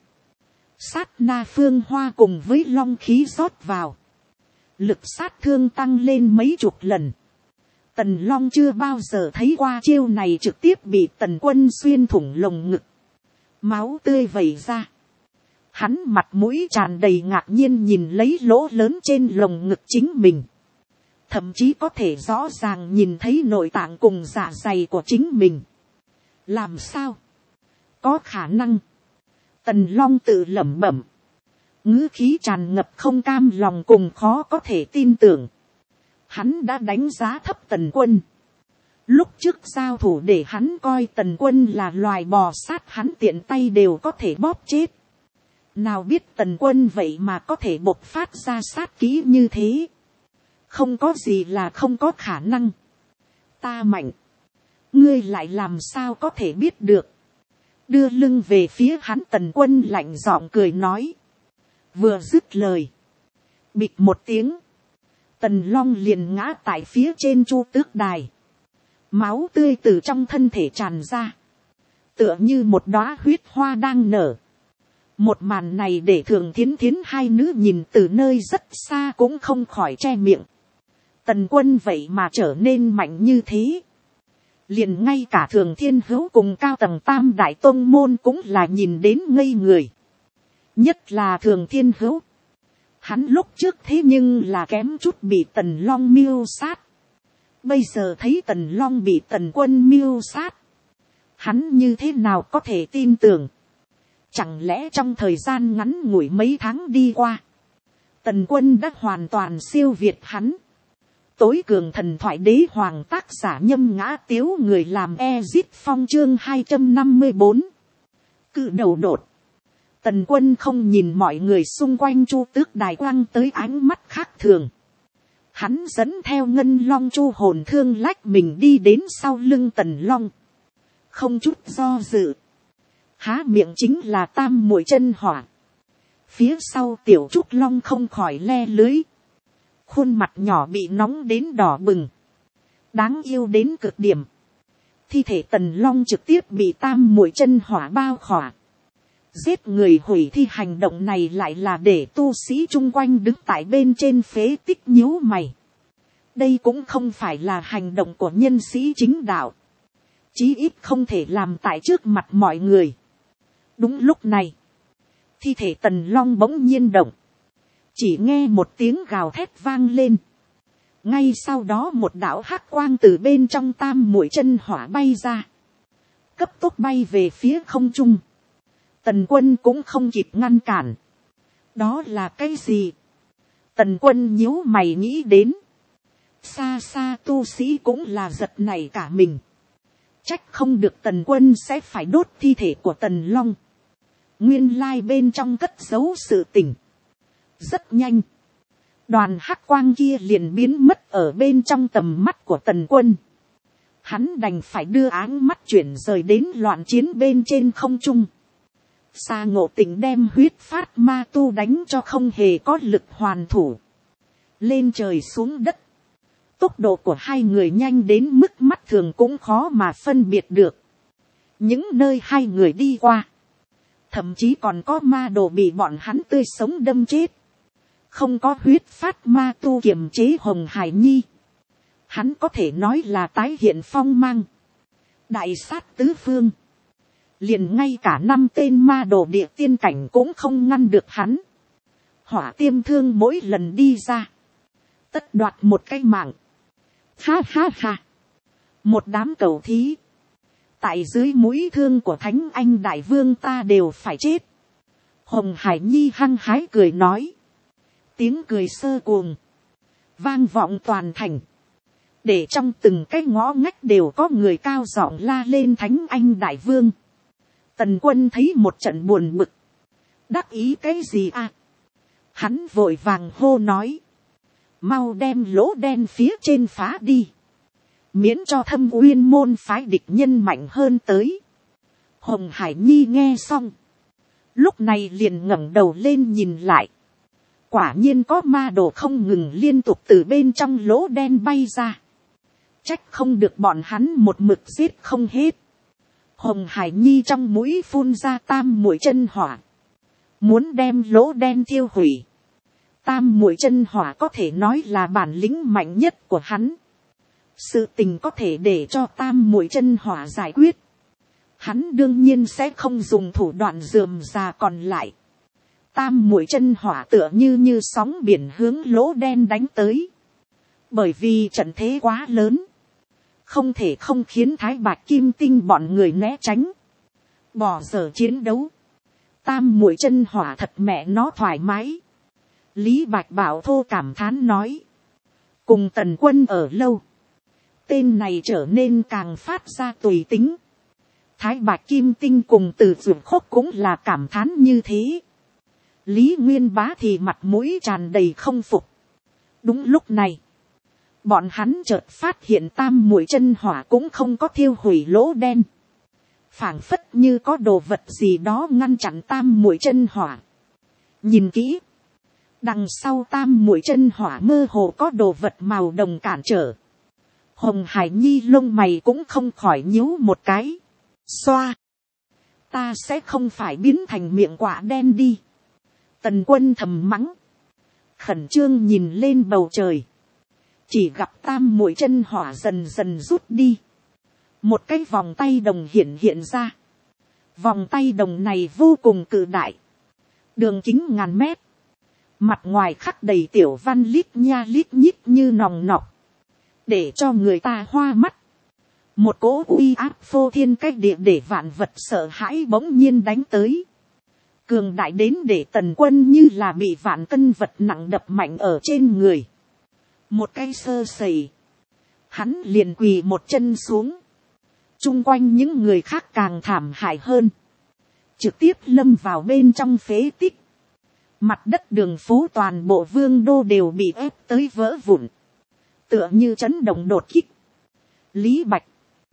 [SPEAKER 1] Sát na phương hoa cùng với long khí rót vào. Lực sát thương tăng lên mấy chục lần. Tần Long chưa bao giờ thấy qua chiêu này, trực tiếp bị Tần Quân xuyên thủng lồng ngực. Máu tươi vẩy ra. Hắn mặt mũi tràn đầy ngạc nhiên nhìn lấy lỗ lớn trên lồng ngực chính mình. Thậm chí có thể rõ ràng nhìn thấy nội tạng cùng dạ dày của chính mình. Làm sao? Có khả năng. Tần Long tự lẩm bẩm. Ngữ khí tràn ngập không cam lòng cùng khó có thể tin tưởng. Hắn đã đánh giá thấp Tần Quân. Lúc trước giao thủ để hắn coi Tần Quân là loài bò sát, hắn tiện tay đều có thể bóp chết. Nào biết Tần Quân vậy mà có thể bộc phát ra sát kỹ như thế. Không có gì là không có khả năng. Ta mạnh. Ngươi lại làm sao có thể biết được. Đưa lưng về phía hắn, Tần Quân lạnh giọng cười nói. Vừa dứt lời. Bịch một tiếng. Tần Long liền ngã tại phía trên chu tước đài. Máu tươi từ trong thân thể tràn ra. Tựa như một đóa huyết hoa đang nở. Một màn này để Thường Thiến Thiến hai nữ nhìn từ nơi rất xa cũng không khỏi che miệng. Tần Quân vậy mà trở nên mạnh như thế. Liền ngay cả Thường Thiên Hữu cùng cao tầng tam đại tông môn cũng là nhìn đến ngây người. Nhất là Thường Thiên Hữu. Hắn lúc trước thế nhưng là kém chút bị Tần Long mưu sát. Bây giờ thấy Tần Long bị Tần Quân mưu sát. Hắn như thế nào có thể tin tưởng. Chẳng lẽ trong thời gian ngắn ngủi mấy tháng đi qua. Tần Quân đã hoàn toàn siêu việt hắn. Tối cường thần thoại đế hoàng, tác giả Nhâm Ngã Tiếu, người làm Ezit Phong, chương 254. Cự đầu đột. Tần Quân không nhìn mọi người xung quanh chu tước đài quang tới ánh mắt khác thường. Hắn dẫn theo Ngân Long Chu hồn thương lách mình đi đến sau lưng Tần Long. Không chút do dự. Há miệng chính là tam muội chân hỏa. Phía sau tiểu trúc long không khỏi le lưới. Khuôn mặt nhỏ bị nóng đến đỏ bừng. Đáng yêu đến cực điểm. Thi thể tần long trực tiếp bị tam muội chân hỏa bao khỏa. Giết người hủy thi hành động này lại là để tu sĩ chung quanh đứng tại bên trên phế tích nhíu mày. Đây cũng không phải là hành động của nhân sĩ chính đạo. Chí ít không thể làm tại trước mặt mọi người. Đúng lúc này, thi thể tần long bỗng nhiên động. Chỉ nghe một tiếng gào thét vang lên. Ngay sau đó một đạo hắc quang từ bên trong tam muội chân hỏa bay ra. Cấp tốc bay về phía không trung. Tần Quân cũng không kịp ngăn cản. Đó là cái gì? Tần Quân nhíu mày nghĩ đến. Xa xa tu sĩ cũng là giật nảy cả mình. Trách không được Tần Quân sẽ phải đốt thi thể của Tần Long. Nguyên lai bên trong cất giấu sự tình. Rất nhanh. Đoàn hắc quang kia liền biến mất ở bên trong tầm mắt của Tần Quân. Hắn đành phải đưa áng mắt chuyển rời đến loạn chiến bên trên không trung. Sa Ngộ Tĩnh đem huyết phát ma tu đánh cho không hề có lực hoàn thủ. Lên trời xuống đất. Tốc độ của hai người nhanh đến mức mắt thường cũng khó mà phân biệt được. Những nơi hai người đi qua. Thậm chí còn có ma đồ bị bọn hắn tươi sống đâm chết. Không có huyết phát ma tu kiềm chế Hồng Hải Nhi. Hắn có thể nói là tái hiện phong mang. Đại sát tứ phương. Liền ngay cả 5 tên ma đồ địa tiên cảnh cũng không ngăn được hắn. Hỏa tiêm thương mỗi lần đi ra. Tất đoạt một cái mạng. Ha ha ha. Một đám cầu thí. Tại dưới mũi thương của Thánh Anh Đại Vương ta đều phải chết. Hồng Hải Nhi hăng hái cười nói. Tiếng cười sơ cuồng. Vang vọng toàn thành. Để trong từng cái ngõ ngách đều có người cao giọng la lên Thánh Anh Đại Vương. Tần Quân thấy một trận buồn bực. Đắc ý cái gì à? Hắn vội vàng hô nói. Mau đem lỗ đen phía trên phá đi. Miễn cho Thâm Uyên môn phái địch nhân mạnh hơn tới. Hồng Hải Nhi nghe xong. Lúc này liền ngẩng đầu lên nhìn lại. Quả nhiên có ma đồ không ngừng liên tục từ bên trong lỗ đen bay ra. Trách không được bọn hắn một mực giết không hết. Hồng Hải Nhi trong mũi phun ra tam muội chân hỏa. Muốn đem lỗ đen thiêu hủy. Tam muội chân hỏa có thể nói là bản lĩnh mạnh nhất của hắn. Sự tình có thể để cho tam muội chân hỏa giải quyết. Hắn đương nhiên sẽ không dùng thủ đoạn rườm rà còn lại. Tam muội chân hỏa tựa như sóng biển hướng lỗ đen đánh tới. Bởi vì trận thế quá lớn. Không thể không khiến Thái Bạch Kim Tinh bọn người né tránh. Bỏ dở chiến đấu. Tam muội chân hỏa thật mẹ nó thoải mái. Lý Bạch Bảo thô cảm thán nói. Cùng Tần Quân ở lâu. Tên này trở nên càng phát ra tùy tính. Thái Bạch Kim Tinh cùng Từ Dược Khốc cũng là cảm thán như thế. Lý Nguyên Bá thì mặt mũi tràn đầy không phục. Đúng lúc này. Bọn hắn chợt phát hiện tam muội chân hỏa cũng không có thiêu hủy lỗ đen. Phảng phất như có đồ vật gì đó ngăn chặn tam muội chân hỏa. Nhìn kỹ. Đằng sau tam muội chân hỏa mơ hồ có đồ vật màu đồng cản trở. Hồng Hải Nhi lông mày cũng không khỏi nhíu một cái. Xoa. Ta sẽ không phải biến thành miệng quả đen đi. Tần Quân thầm mắng. Khẩn trương nhìn lên bầu trời. Chỉ gặp tam muội chân hỏa dần dần rút đi. Một cái vòng tay đồng hiện ra. Vòng tay đồng này vô cùng cự đại. Đường kính ngàn mét. Mặt ngoài khắc đầy tiểu văn lít nha lít nhít như nòng nọc. Để cho người ta hoa mắt. Một cỗ uy áp phô thiên cách địa để vạn vật sợ hãi bỗng nhiên đánh tới. Cường đại đến để Tần Quân như là bị vạn cân vật nặng đập mạnh ở trên người. Một cái sơ sẩy. Hắn liền quỳ một chân xuống. Chung quanh những người khác càng thảm hại hơn. Trực tiếp lâm vào bên trong phế tích. Mặt đất đường phố toàn bộ vương đô đều bị ép tới vỡ vụn. Tựa như chấn động đột kích. Lý Bạch.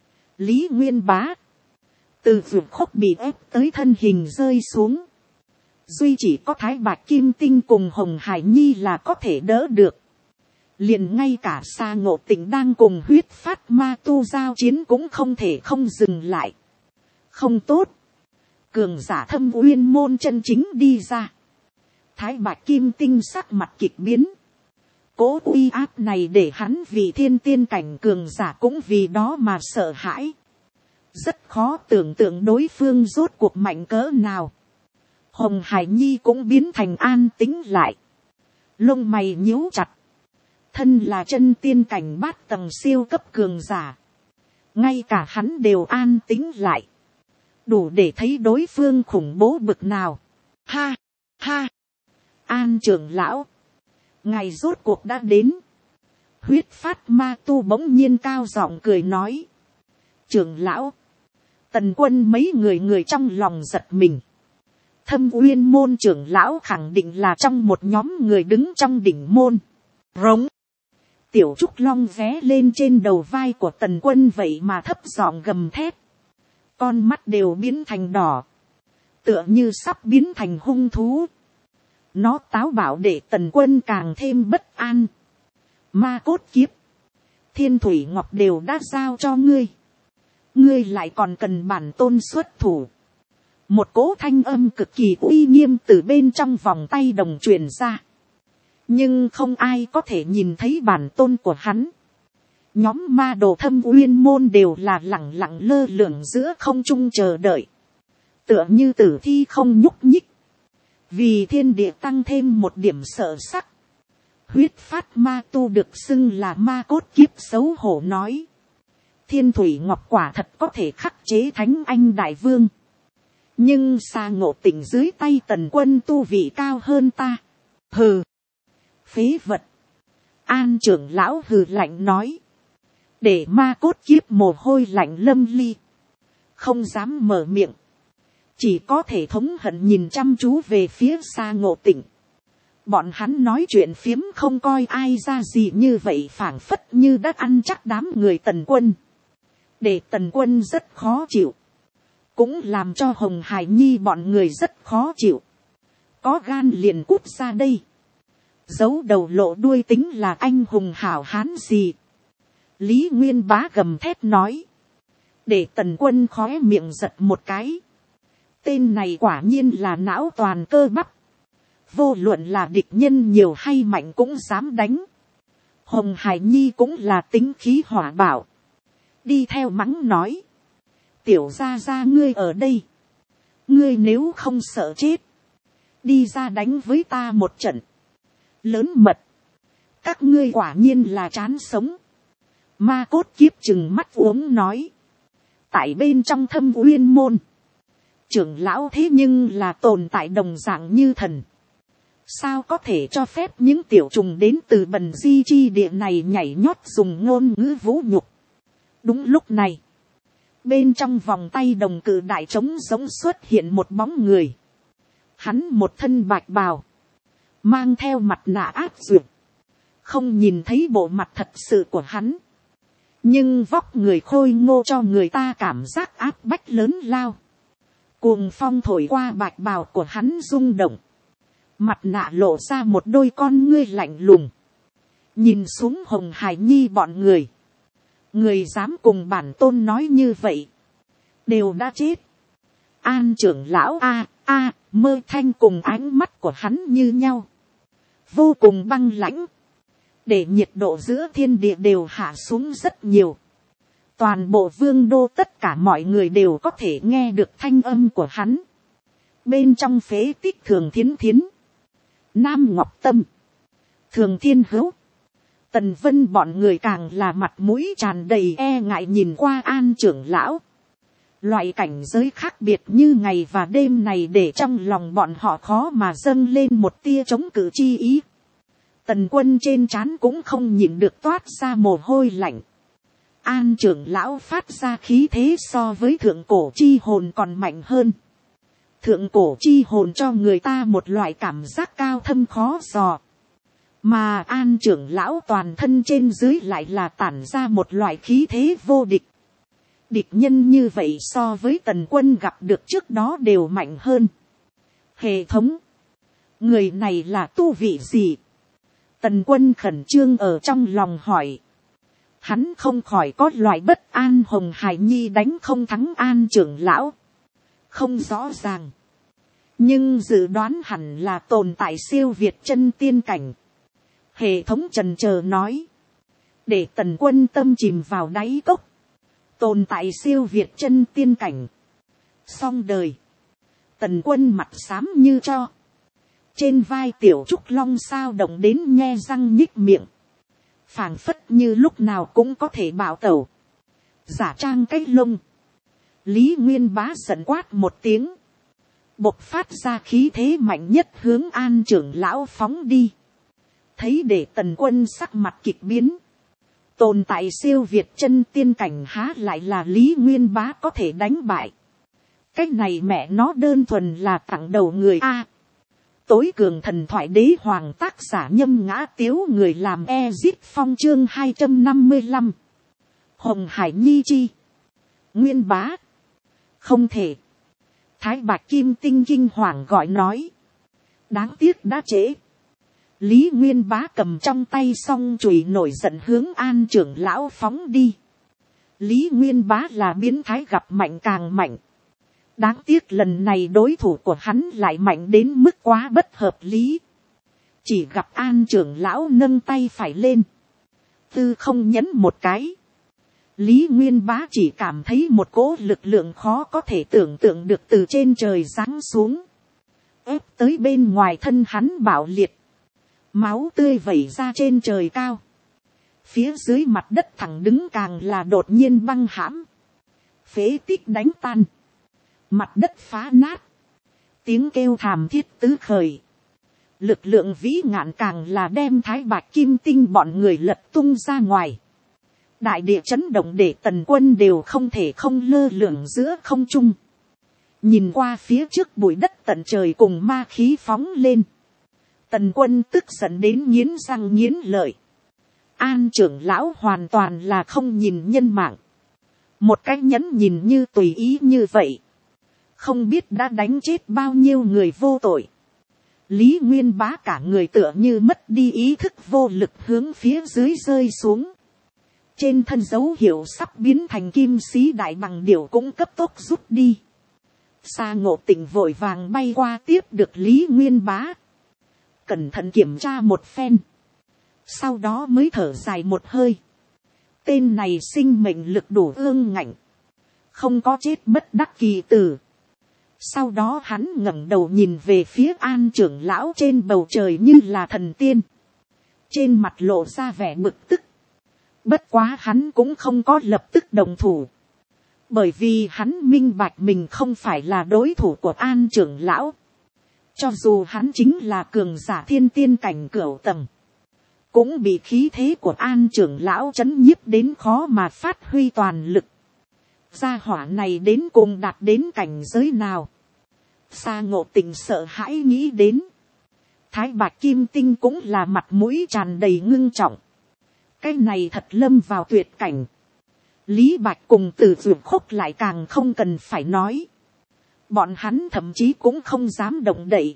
[SPEAKER 1] Lý Nguyên Bá. Từ Dược Khốc bị ép tới thân hình rơi xuống. duy chỉ có Thái Bạch Kim Tinh cùng Hồng Hải Nhi là có thể đỡ được. Liền ngay cả Sa Ngộ Tịnh đang cùng Huyết Phát Ma Tu giao chiến cũng không thể không dừng lại. Không tốt. Cường giả Thâm Uyên Môn chân chính đi ra. Thái Bạch Kim Tinh sắc mặt kịch biến. Cố uy áp này để hắn vì thiên tiên cảnh cường giả cũng vì đó mà sợ hãi. Rất khó tưởng tượng đối phương rốt cuộc mạnh cỡ nào. Hồng Hải Nhi cũng biến thành an tĩnh lại. Lông mày nhíu chặt. Thân là chân tiên cảnh bát tầng siêu cấp cường giả. Ngay cả hắn đều an tĩnh lại. Đủ để thấy đối phương khủng bố bực nào. Ha, ha. An trưởng lão. Ngày rốt cuộc đã đến. Huyết Phát Ma Tu bỗng nhiên cao giọng cười nói. Trưởng lão. Tần Quân mấy người trong lòng giật mình. Thâm Uyên Môn trưởng lão khẳng định là trong một nhóm người đứng trong đỉnh môn. Rống. Tiểu Trúc Long vé lên trên đầu vai của Tần Quân vậy mà thấp giọng gầm thét. Con mắt đều biến thành đỏ. Tựa như sắp biến thành hung thú. Nó táo bạo để Tần Quân càng thêm bất an. Ma cốt kiếp. Thiên Thủy Ngọc đều đã giao cho ngươi. Ngươi lại còn cần bản tôn xuất thủ. Một cỗ thanh âm cực kỳ uy nghiêm từ bên trong vòng tay đồng truyền ra. Nhưng không ai có thể nhìn thấy bản tôn của hắn. Nhóm ma đồ Thâm Uyên Môn đều là lẳng lặng lơ lửng giữa không trung chờ đợi. Tựa như tử thi không nhúc nhích. Vì thiên địa tăng thêm một điểm sợ sắc. Huyết Phát Ma Tu được xưng là ma cốt kiếp xấu hổ nói. Thiên Thủy Ngọc quả thật có thể khắc chế Thánh Anh Đại Vương. Nhưng Sa Ngộ Tịnh dưới tay Tần Quân tu vị cao hơn ta. Hừ. Phế vật. An trưởng lão hừ lạnh nói. Để ma cốt kiếp mồ hôi lạnh lâm ly. Không dám mở miệng. Chỉ có thể thống hận nhìn chăm chú về phía Sa Ngộ Tịnh. Bọn hắn nói chuyện phiếm không coi ai ra gì như vậy, phảng phất như đã ăn chắc đám người Tần Quân. Để Tần Quân rất khó chịu. Cũng làm cho Hồng Hải Nhi bọn người rất khó chịu. Có gan liền cút ra đây. Giấu đầu lộ đuôi tính là anh hùng hảo hán gì. Lý Nguyên Bá gầm thét nói. Để Tần Quân khóe miệng giật một cái. Tên này quả nhiên là não toàn cơ bắp. Vô luận là địch nhân nhiều hay mạnh cũng dám đánh. Hồng Hải Nhi cũng là tính khí hỏa bạo. Đi theo mắng nói. Tiểu gia gia ngươi ở đây. Ngươi nếu không sợ chết. Đi ra đánh với ta một trận. Lớn mật. Các ngươi quả nhiên là chán sống. Ma cốt kiếp chừng mắt uống nói. Tại bên trong Thâm Uyên Môn. Trưởng lão thế nhưng là tồn tại đồng dạng như thần. Sao có thể cho phép những tiểu trùng đến từ bần di chi địa này nhảy nhót dùng ngôn ngữ vũ nhục. Đúng lúc này. Bên trong vòng tay đồng cự đại trống giống xuất hiện một bóng người. Hắn một thân bạch bào. Mang theo mặt nạ áp duyệt. Không nhìn thấy bộ mặt thật sự của hắn. Nhưng vóc người khôi ngô cho người ta cảm giác áp bách lớn lao. Cuồng phong thổi qua bạch bào của hắn rung động. Mặt nạ lộ ra một đôi con ngươi lạnh lùng. Nhìn xuống Hồng Hải Nhi bọn người. Người dám cùng bản tôn nói như vậy. Đều đã chết. An trưởng lão Mơ Thanh cùng ánh mắt của hắn như nhau. Vô cùng băng lãnh. Để nhiệt độ giữa thiên địa đều hạ xuống rất nhiều. Toàn bộ vương đô tất cả mọi người đều có thể nghe được thanh âm của hắn. Bên trong phế tích Thường Thiến Thiến. Nam Ngọc Tâm. Thường Thiên Hữu. Tần Vân bọn người càng là mặt mũi tràn đầy e ngại nhìn qua An trưởng lão. Loại cảnh giới khác biệt như ngày và đêm này để trong lòng bọn họ khó mà dâng lên một tia chống cự chi ý. Tần Quân trên trán cũng không nhịn được toát ra mồ hôi lạnh. An trưởng lão phát ra khí thế so với thượng cổ chi hồn còn mạnh hơn. Thượng cổ chi hồn cho người ta một loại cảm giác cao thâm khó dò. Mà An trưởng lão toàn thân trên dưới lại là tản ra một loại khí thế vô địch. Địch nhân như vậy so với Tần Quân gặp được trước đó đều mạnh hơn. Hệ thống, người này là tu vị gì? Tần Quân khẩn trương ở trong lòng hỏi. Hắn không khỏi có loại bất an, Hồng Hải Nhi đánh không thắng An trưởng lão. Không rõ ràng. Nhưng dự đoán hẳn là tồn tại siêu việt chân tiên cảnh. Hệ thống chần chờ nói. Để Tần Quân tâm chìm vào đáy cốc. Tồn tại siêu việt chân tiên cảnh. Xong đời. Tần Quân mặt xám như tro. Trên vai tiểu trúc long sao động đến nhe răng nhích miệng. Phảng phất như lúc nào cũng có thể bạo tẩu. Giả trang cái lông. Lý Nguyên Bá giận quát một tiếng. Bộc phát ra khí thế mạnh nhất hướng An trưởng lão phóng đi. Thấy để Tần Quân sắc mặt kịch biến. Tồn tại siêu việt chân tiên cảnh há lại là Lý Nguyên Bá có thể đánh bại. Cái này mẹ nó đơn thuần là tặng đầu người A. Tối cường thần thoại đế hoàng tác giả Nhâm Ngã Tiếu, người làm Ezit Phong chương 255. Hồng Hải Nhi chi. Nguyên Bá. Không thể. Thái Bạch Kim Tinh kinh hoàng gọi nói. Đáng tiếc đã trễ. Lý Nguyên Bá cầm trong tay song chùy nổi giận hướng An trưởng lão phóng đi. Lý Nguyên Bá là biến thái gặp mạnh càng mạnh. Đáng tiếc lần này đối thủ của hắn lại mạnh đến mức quá bất hợp lý. Chỉ gặp An trưởng lão nâng tay phải lên. Tư không nhấn một cái. Lý Nguyên Bá chỉ cảm thấy một cỗ lực lượng khó có thể tưởng tượng được từ trên trời giáng xuống. Ép tới bên ngoài thân hắn bạo liệt. Máu tươi vẩy ra trên trời cao. Phía dưới mặt đất thẳng đứng càng là đột nhiên băng hãm. Phế tích đánh tan. Mặt đất phá nát. Tiếng kêu thảm thiết tứ khởi. Lực lượng vĩ ngạn càng là đem Thái Bạch Kim Tinh bọn người lật tung ra ngoài. Đại địa chấn động để Tần Quân đều không thể không lơ lửng giữa không trung. Nhìn qua phía trước bụi đất tận trời cùng ma khí phóng lên. Tần Quân tức giận đến nghiến răng nghiến lợi. An trưởng lão hoàn toàn là không nhìn nhân mạng. Một cái nhẫn nhìn như tùy ý như vậy. Không biết đã đánh chết bao nhiêu người vô tội. Lý Nguyên Bá cả người tựa như mất đi ý thức, vô lực hướng phía dưới rơi xuống. Trên thân dấu hiệu sắp biến thành kim sĩ đại bằng điểu cũng cấp tốc rút đi. Sa Ngộ Tịnh vội vàng bay qua tiếp được Lý Nguyên Bá. Cẩn thận kiểm tra một phen. Sau đó mới thở dài một hơi. Tên này sinh mệnh lực đủ ương ngạnh. Không có chết bất đắc kỳ tử. Sau đó hắn ngẩng đầu nhìn về phía An trưởng lão trên bầu trời như là thần tiên. Trên mặt lộ ra vẻ bực tức. Bất quá hắn cũng không có lập tức đồng thủ. Bởi vì hắn minh bạch mình không phải là đối thủ của An trưởng lão. Cho dù hắn chính là cường giả thiên tiên cảnh cửu tầng. Cũng bị khí thế của An trưởng lão chấn nhiếp đến khó mà phát huy toàn lực. Gia hỏa này đến cùng đạt đến cảnh giới nào? Sa Ngộ Tịnh sợ hãi nghĩ đến. Thái Bạch Kim Tinh cũng là mặt mũi tràn đầy ngưng trọng. Cái này thật lâm vào tuyệt cảnh. Lý Bạch cùng Từ Dược Khúc lại càng không cần phải nói. Bọn hắn thậm chí cũng không dám động đậy.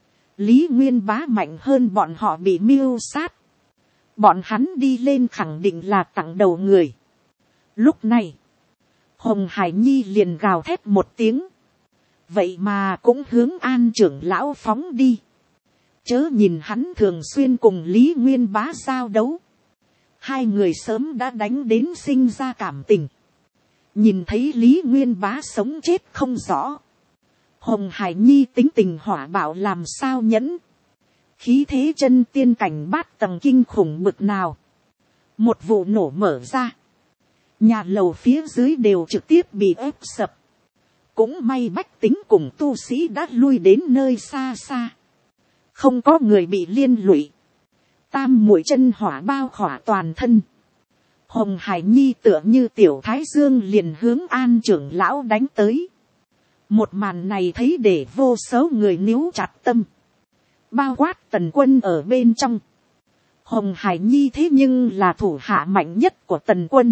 [SPEAKER 1] Lý Nguyên Bá mạnh hơn bọn họ bị mưu sát. Bọn hắn đi lên khẳng định là tặng đầu người. Lúc này, Hồng Hải Nhi liền gào thét một tiếng. Vậy mà cũng hướng An trưởng lão phóng đi. Chớ nhìn hắn thường xuyên cùng Lý Nguyên Bá giao đấu. Hai người sớm đã đánh đến sinh ra cảm tình. Nhìn thấy Lý Nguyên Bá sống chết không rõ. Hồng Hải Nhi tính tình hỏa bạo làm sao nhẫn. Khí thế chân tiên cảnh bát tầng kinh khủng bực nào. Một vụ nổ mở ra. Nhà lầu phía dưới đều trực tiếp bị ép sập. Cũng may bách tính cùng tu sĩ đã lui đến nơi xa xa. Không có người bị liên lụy. Tam mũi chân hỏa bao khỏa toàn thân. Hồng Hải Nhi tựa như tiểu thái dương liền hướng An trưởng lão đánh tới. Một màn này thấy để vô số người níu chặt tâm. Bao quát Tần Quân ở bên trong. Hồng Hải Nhi thế nhưng là thủ hạ mạnh nhất của Tần Quân.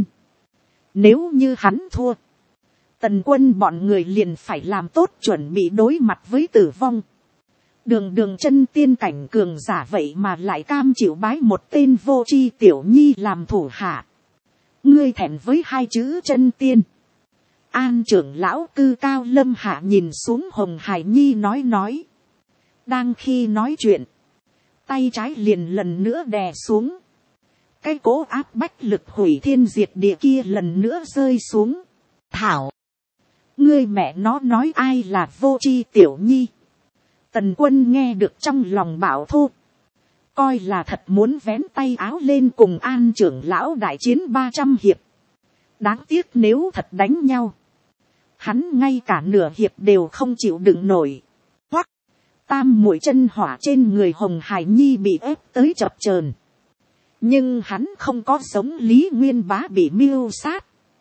[SPEAKER 1] Nếu như hắn thua. Tần Quân bọn người liền phải làm tốt chuẩn bị đối mặt với tử vong. Đường đường chân tiên cảnh cường giả vậy mà lại cam chịu bái một tên vô tri tiểu nhi làm thủ hạ. Ngươi thẹn với hai chữ chân tiên. An trưởng lão cư cao lâm hạ nhìn xuống Hồng Hải Nhi nói. Đang khi nói chuyện, tay trái liền lần nữa đè xuống. Cái cố áp bách lực hủy thiên diệt địa kia lần nữa rơi xuống. Thảo, ngươi mẹ nó nói ai là vô tri tiểu nhi. Tần Quân nghe được trong lòng bảo thô. Coi là thật muốn vén tay áo lên cùng An trưởng lão đại chiến 300 hiệp. Đáng tiếc nếu thật đánh nhau, hắn ngay cả nửa hiệp đều không chịu đựng nổi. Hoặc tam mũi chân hỏa trên người Hồng Hải Nhi bị ép tới chập chờn. Nhưng hắn không có giống Lý Nguyên Bá bị mưu sát,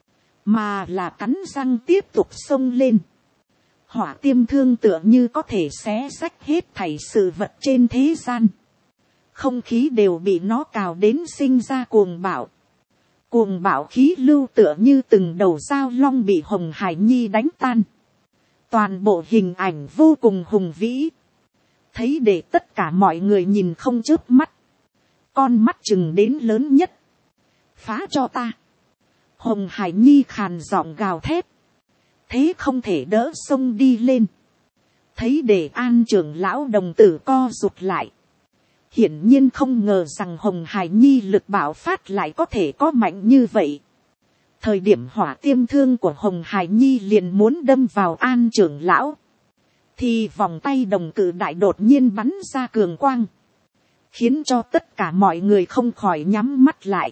[SPEAKER 1] mà là cắn răng tiếp tục xông lên. Hỏa tiêm thương tựa như có thể xé xách hết thảy sự vật trên thế gian. Không khí đều bị nó cào đến sinh ra cuồng bạo. Cuồng bạo khí lưu tựa như từng đầu dao long bị Hồng Hải Nhi đánh tan. Toàn bộ hình ảnh vô cùng hùng vĩ. Thấy để tất cả mọi người nhìn không chớp mắt. Con mắt chừng đến lớn nhất. Phá cho ta. Hồng Hải Nhi khàn giọng gào thét. Thế không thể đỡ xông đi lên. Thấy để An trưởng lão đồng tử co rụt lại. Hiển nhiên không ngờ rằng Hồng Hải Nhi lực bạo phát lại có thể có mạnh như vậy. Thời điểm hỏa tiêm thương của Hồng Hải Nhi liền muốn đâm vào An trưởng lão. Thì vòng tay đồng cử đại đột nhiên bắn ra cường quang. Khiến cho tất cả mọi người không khỏi nhắm mắt lại.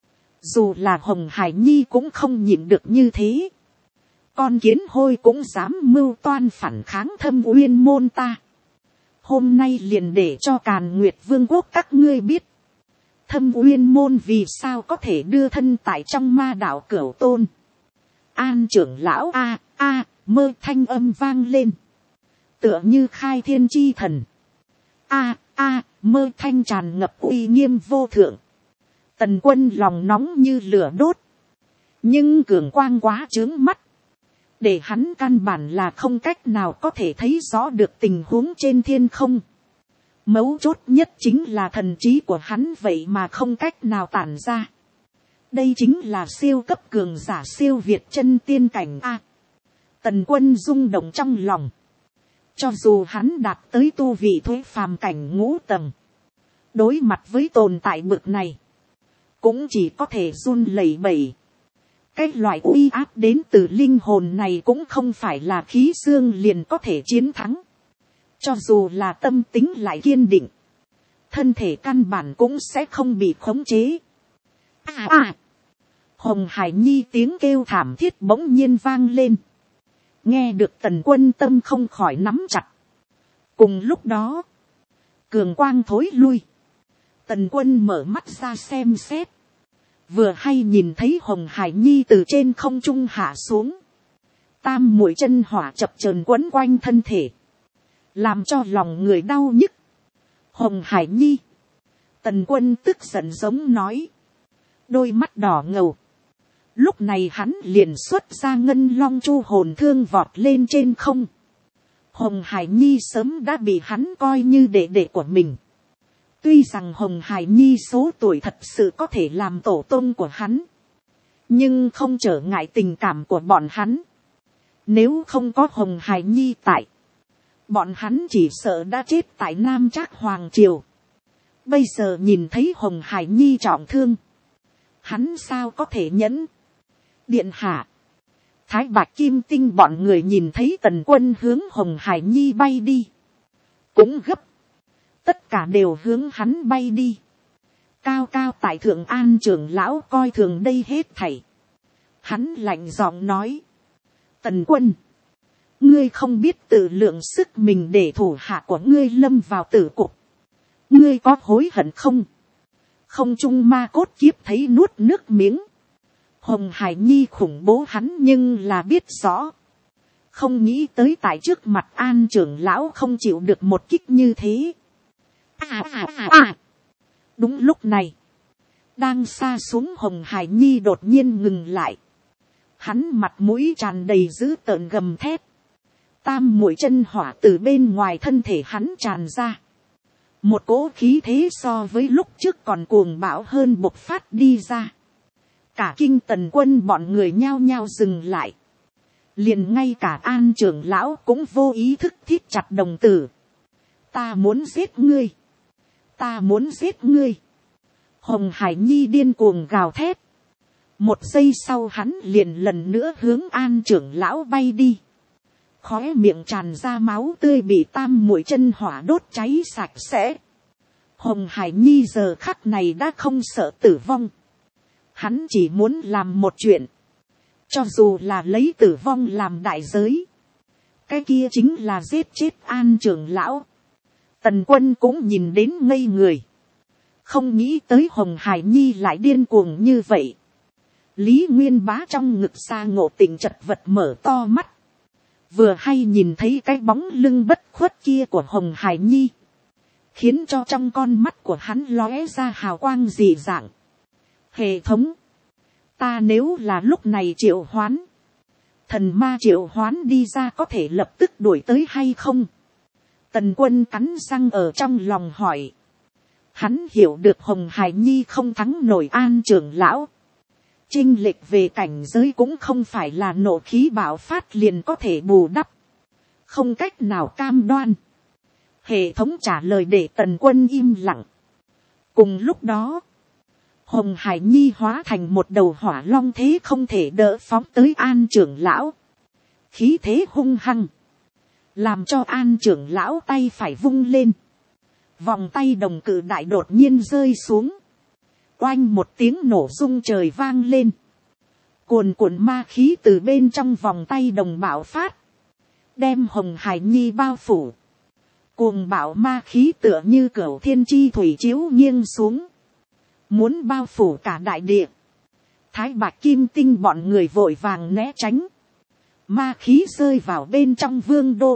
[SPEAKER 1] Dù là Hồng Hải Nhi cũng không nhịn được như thế. Con kiến hôi cũng dám mưu toan phản kháng Thâm Uyên môn ta. Hôm nay liền để cho Càn Nguyệt Vương quốc các ngươi biết. Thâm Uyên môn vì sao có thể đưa thân tại trong ma đảo Cửu Tôn. An trưởng lão mơ thanh âm vang lên. Tựa như khai thiên chi thần. Mơ thanh tràn ngập uy nghiêm vô thượng. Tần Quân lòng nóng như lửa đốt. Nhưng cường quang quá chướng mắt. Để hắn căn bản là không cách nào có thể thấy rõ được tình huống trên thiên không. Mấu chốt nhất chính là thần trí của hắn vậy mà không cách nào tản ra. Đây chính là siêu cấp cường giả siêu việt chân tiên cảnh A. Tần Quân rung động trong lòng. Cho dù hắn đạt tới tu vị thuế phàm cảnh ngũ tầng. Đối mặt với tồn tại bực này. Cũng chỉ có thể run lẩy bẩy. Cái loại uy áp đến từ linh hồn này cũng không phải là khí xương liền có thể chiến thắng. Cho dù là tâm tính lại kiên định. Thân thể căn bản cũng sẽ không bị khống chế. Hồng Hải Nhi tiếng kêu thảm thiết bỗng nhiên vang lên. Nghe được Tần Quân tâm không khỏi nắm chặt. Cùng lúc đó. Cường quang thối lui. Tần Quân mở mắt ra xem xét. Vừa hay nhìn thấy Hồng Hải Nhi từ trên không trung hạ xuống. Tam mũi chân hỏa chập chờn quấn quanh thân thể. Làm cho lòng người đau nhức. Hồng Hải Nhi. Tần Quân tức giận giống nói. Đôi mắt đỏ ngầu. Lúc này hắn liền xuất ra ngân long chu hồn thương vọt lên trên không. Hồng Hải Nhi sớm đã bị hắn coi như đệ đệ của mình. Tuy rằng Hồng Hải Nhi số tuổi thật sự có thể làm tổ tông của hắn. Nhưng không trở ngại tình cảm của bọn hắn. Nếu không có Hồng Hải Nhi tại. Bọn hắn chỉ sợ đã chết tại Nam Trác Hoàng Triều. Bây giờ nhìn thấy Hồng Hải Nhi trọng thương. Hắn sao có thể nhẫn. Điện hạ. Thái Bạch Kim Tinh bọn người nhìn thấy Tần Quân hướng Hồng Hải Nhi bay đi. Cũng gấp. Tất cả đều hướng hắn bay đi. Cao cao tại thượng An trưởng lão coi thường đây hết thảy. Hắn lạnh giọng nói. Tần Quân. Ngươi không biết tự lượng sức mình để thủ hạ của ngươi lâm vào tử cục. Ngươi có hối hận không? Không trung ma cốt kiếp thấy nuốt nước miếng. Hồng Hải Nhi khủng bố hắn nhưng là biết rõ. Không nghĩ tới tại trước mặt An trưởng lão không chịu được một kích như thế. Đúng lúc này. Đang xa xuống Hồng Hải Nhi đột nhiên ngừng lại. Hắn mặt mũi tràn đầy dữ tợn gầm thét. tam muội chân hỏa từ bên ngoài thân thể hắn tràn ra. Một cỗ khí thế so với lúc trước còn cuồng bạo hơn bộc phát đi ra. Cả kinh Tần Quân bọn người nhao nhao dừng lại. Liền ngay cả An trưởng lão cũng vô ý thức thít chặt đồng tử. Ta muốn giết ngươi. Ta muốn giết ngươi. Hồng Hải Nhi điên cuồng gào thét. Một giây sau hắn liền lần nữa hướng An trưởng lão bay đi. Khóe miệng tràn ra máu tươi bị tam muội chân hỏa đốt cháy sạch sẽ. Hồng Hải Nhi giờ khắc này đã không sợ tử vong. Hắn chỉ muốn làm một chuyện. Cho dù là lấy tử vong làm đại giới. Cái kia chính là giết chết An trưởng lão. Tần Quân cũng nhìn đến ngây người. Không nghĩ tới Hồng Hải Nhi lại điên cuồng như vậy. Lý Nguyên Bá trong ngực xa Ngộ Tình chật vật mở to mắt. Vừa hay nhìn thấy cái bóng lưng bất khuất kia của Hồng Hải Nhi. Khiến cho trong con mắt của hắn lóe ra hào quang dị dạng. Hệ thống. Ta nếu là lúc này triệu hoán. Thần ma triệu hoán đi ra có thể lập tức đuổi tới hay không? Tần Quân cắn răng ở trong lòng hỏi. Hắn hiểu được Hồng Hải Nhi không thắng nổi An trưởng lão. Chênh lệch về cảnh giới cũng không phải là nộ khí bạo phát liền có thể bù đắp. Không cách nào cam đoan. Hệ thống trả lời để Tần Quân im lặng. Cùng lúc đó, Hồng Hải Nhi hóa thành một đầu hỏa long thế không thể đỡ phóng tới An trưởng lão. Khí thế hung hăng. Làm cho An trưởng lão tay phải vung lên. Vòng tay đồng cự đại đột nhiên rơi xuống. Oanh một tiếng nổ rung trời vang lên. Cuồn cuộn ma khí từ bên trong vòng tay đồng bạo phát. Đem Hồng Hải Nhi bao phủ. Cuồng bạo ma khí tựa như cửu thiên chi thủy chiếu nghiêng xuống. Muốn bao phủ cả đại địa. Thái Bạch Kim Tinh bọn người vội vàng né tránh. Ma khí rơi vào bên trong vương đô.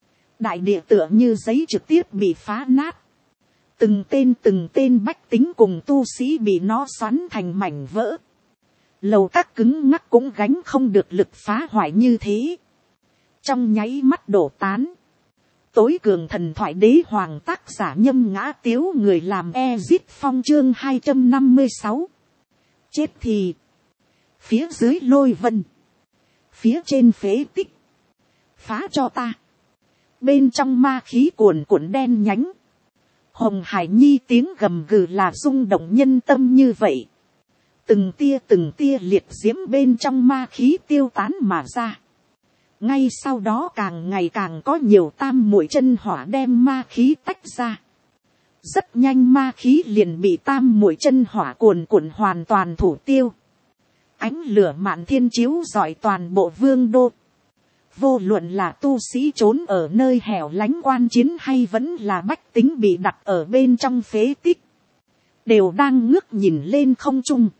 [SPEAKER 1] Đại địa tựa như giấy trực tiếp bị phá nát. Từng tên bách tính cùng tu sĩ bị nó xoắn thành mảnh vỡ. Lầu các cứng ngắc cũng gánh không được lực phá hoại như thế. Trong nháy mắt đổ tán. Tối cường thần thoại đế hoàng tác giả Nhâm Ngã Tiếu người làm Ezit Phong chương 256. Chết thì. Phía dưới lôi vân. Phía trên phế tích. Phá cho ta. Bên trong ma khí cuồn cuộn đen nhánh. Hồng Hải Nhi tiếng gầm gừ là rung động nhân tâm như vậy. Từng tia liệt diễm bên trong ma khí tiêu tán mà ra. Ngay sau đó càng ngày càng có nhiều tam muội chân hỏa đem ma khí tách ra. Rất nhanh ma khí liền bị tam muội chân hỏa cuồn cuộn hoàn toàn thủ tiêu. Ánh lửa mạn thiên chiếu rọi toàn bộ vương đô. Vô luận là tu sĩ trốn ở nơi hẻo lánh quan chiến hay vẫn là bách tính bị đặt ở bên trong phế tích. Đều đang ngước nhìn lên không trung.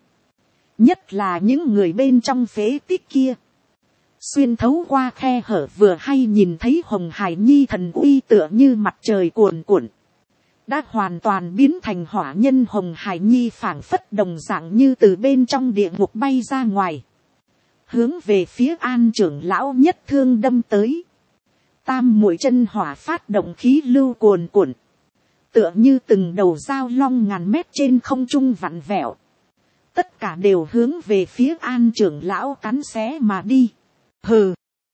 [SPEAKER 1] Nhất là những người bên trong phế tích kia. Xuyên thấu qua khe hở vừa hay nhìn thấy Hồng Hải Nhi thần uy tựa như mặt trời cuồn cuộn. Đã hoàn toàn biến thành hỏa nhân. Hồng Hải Nhi phảng phất đồng dạng như từ bên trong địa ngục bay ra ngoài. Hướng về phía An trưởng lão nhất thương đâm tới. Tam muội chân hỏa phát động khí lưu cuồn cuộn. Tựa như từng đầu dao long ngàn mét trên không trung vặn vẹo. Tất cả đều hướng về phía An trưởng lão cắn xé mà đi. Hừ.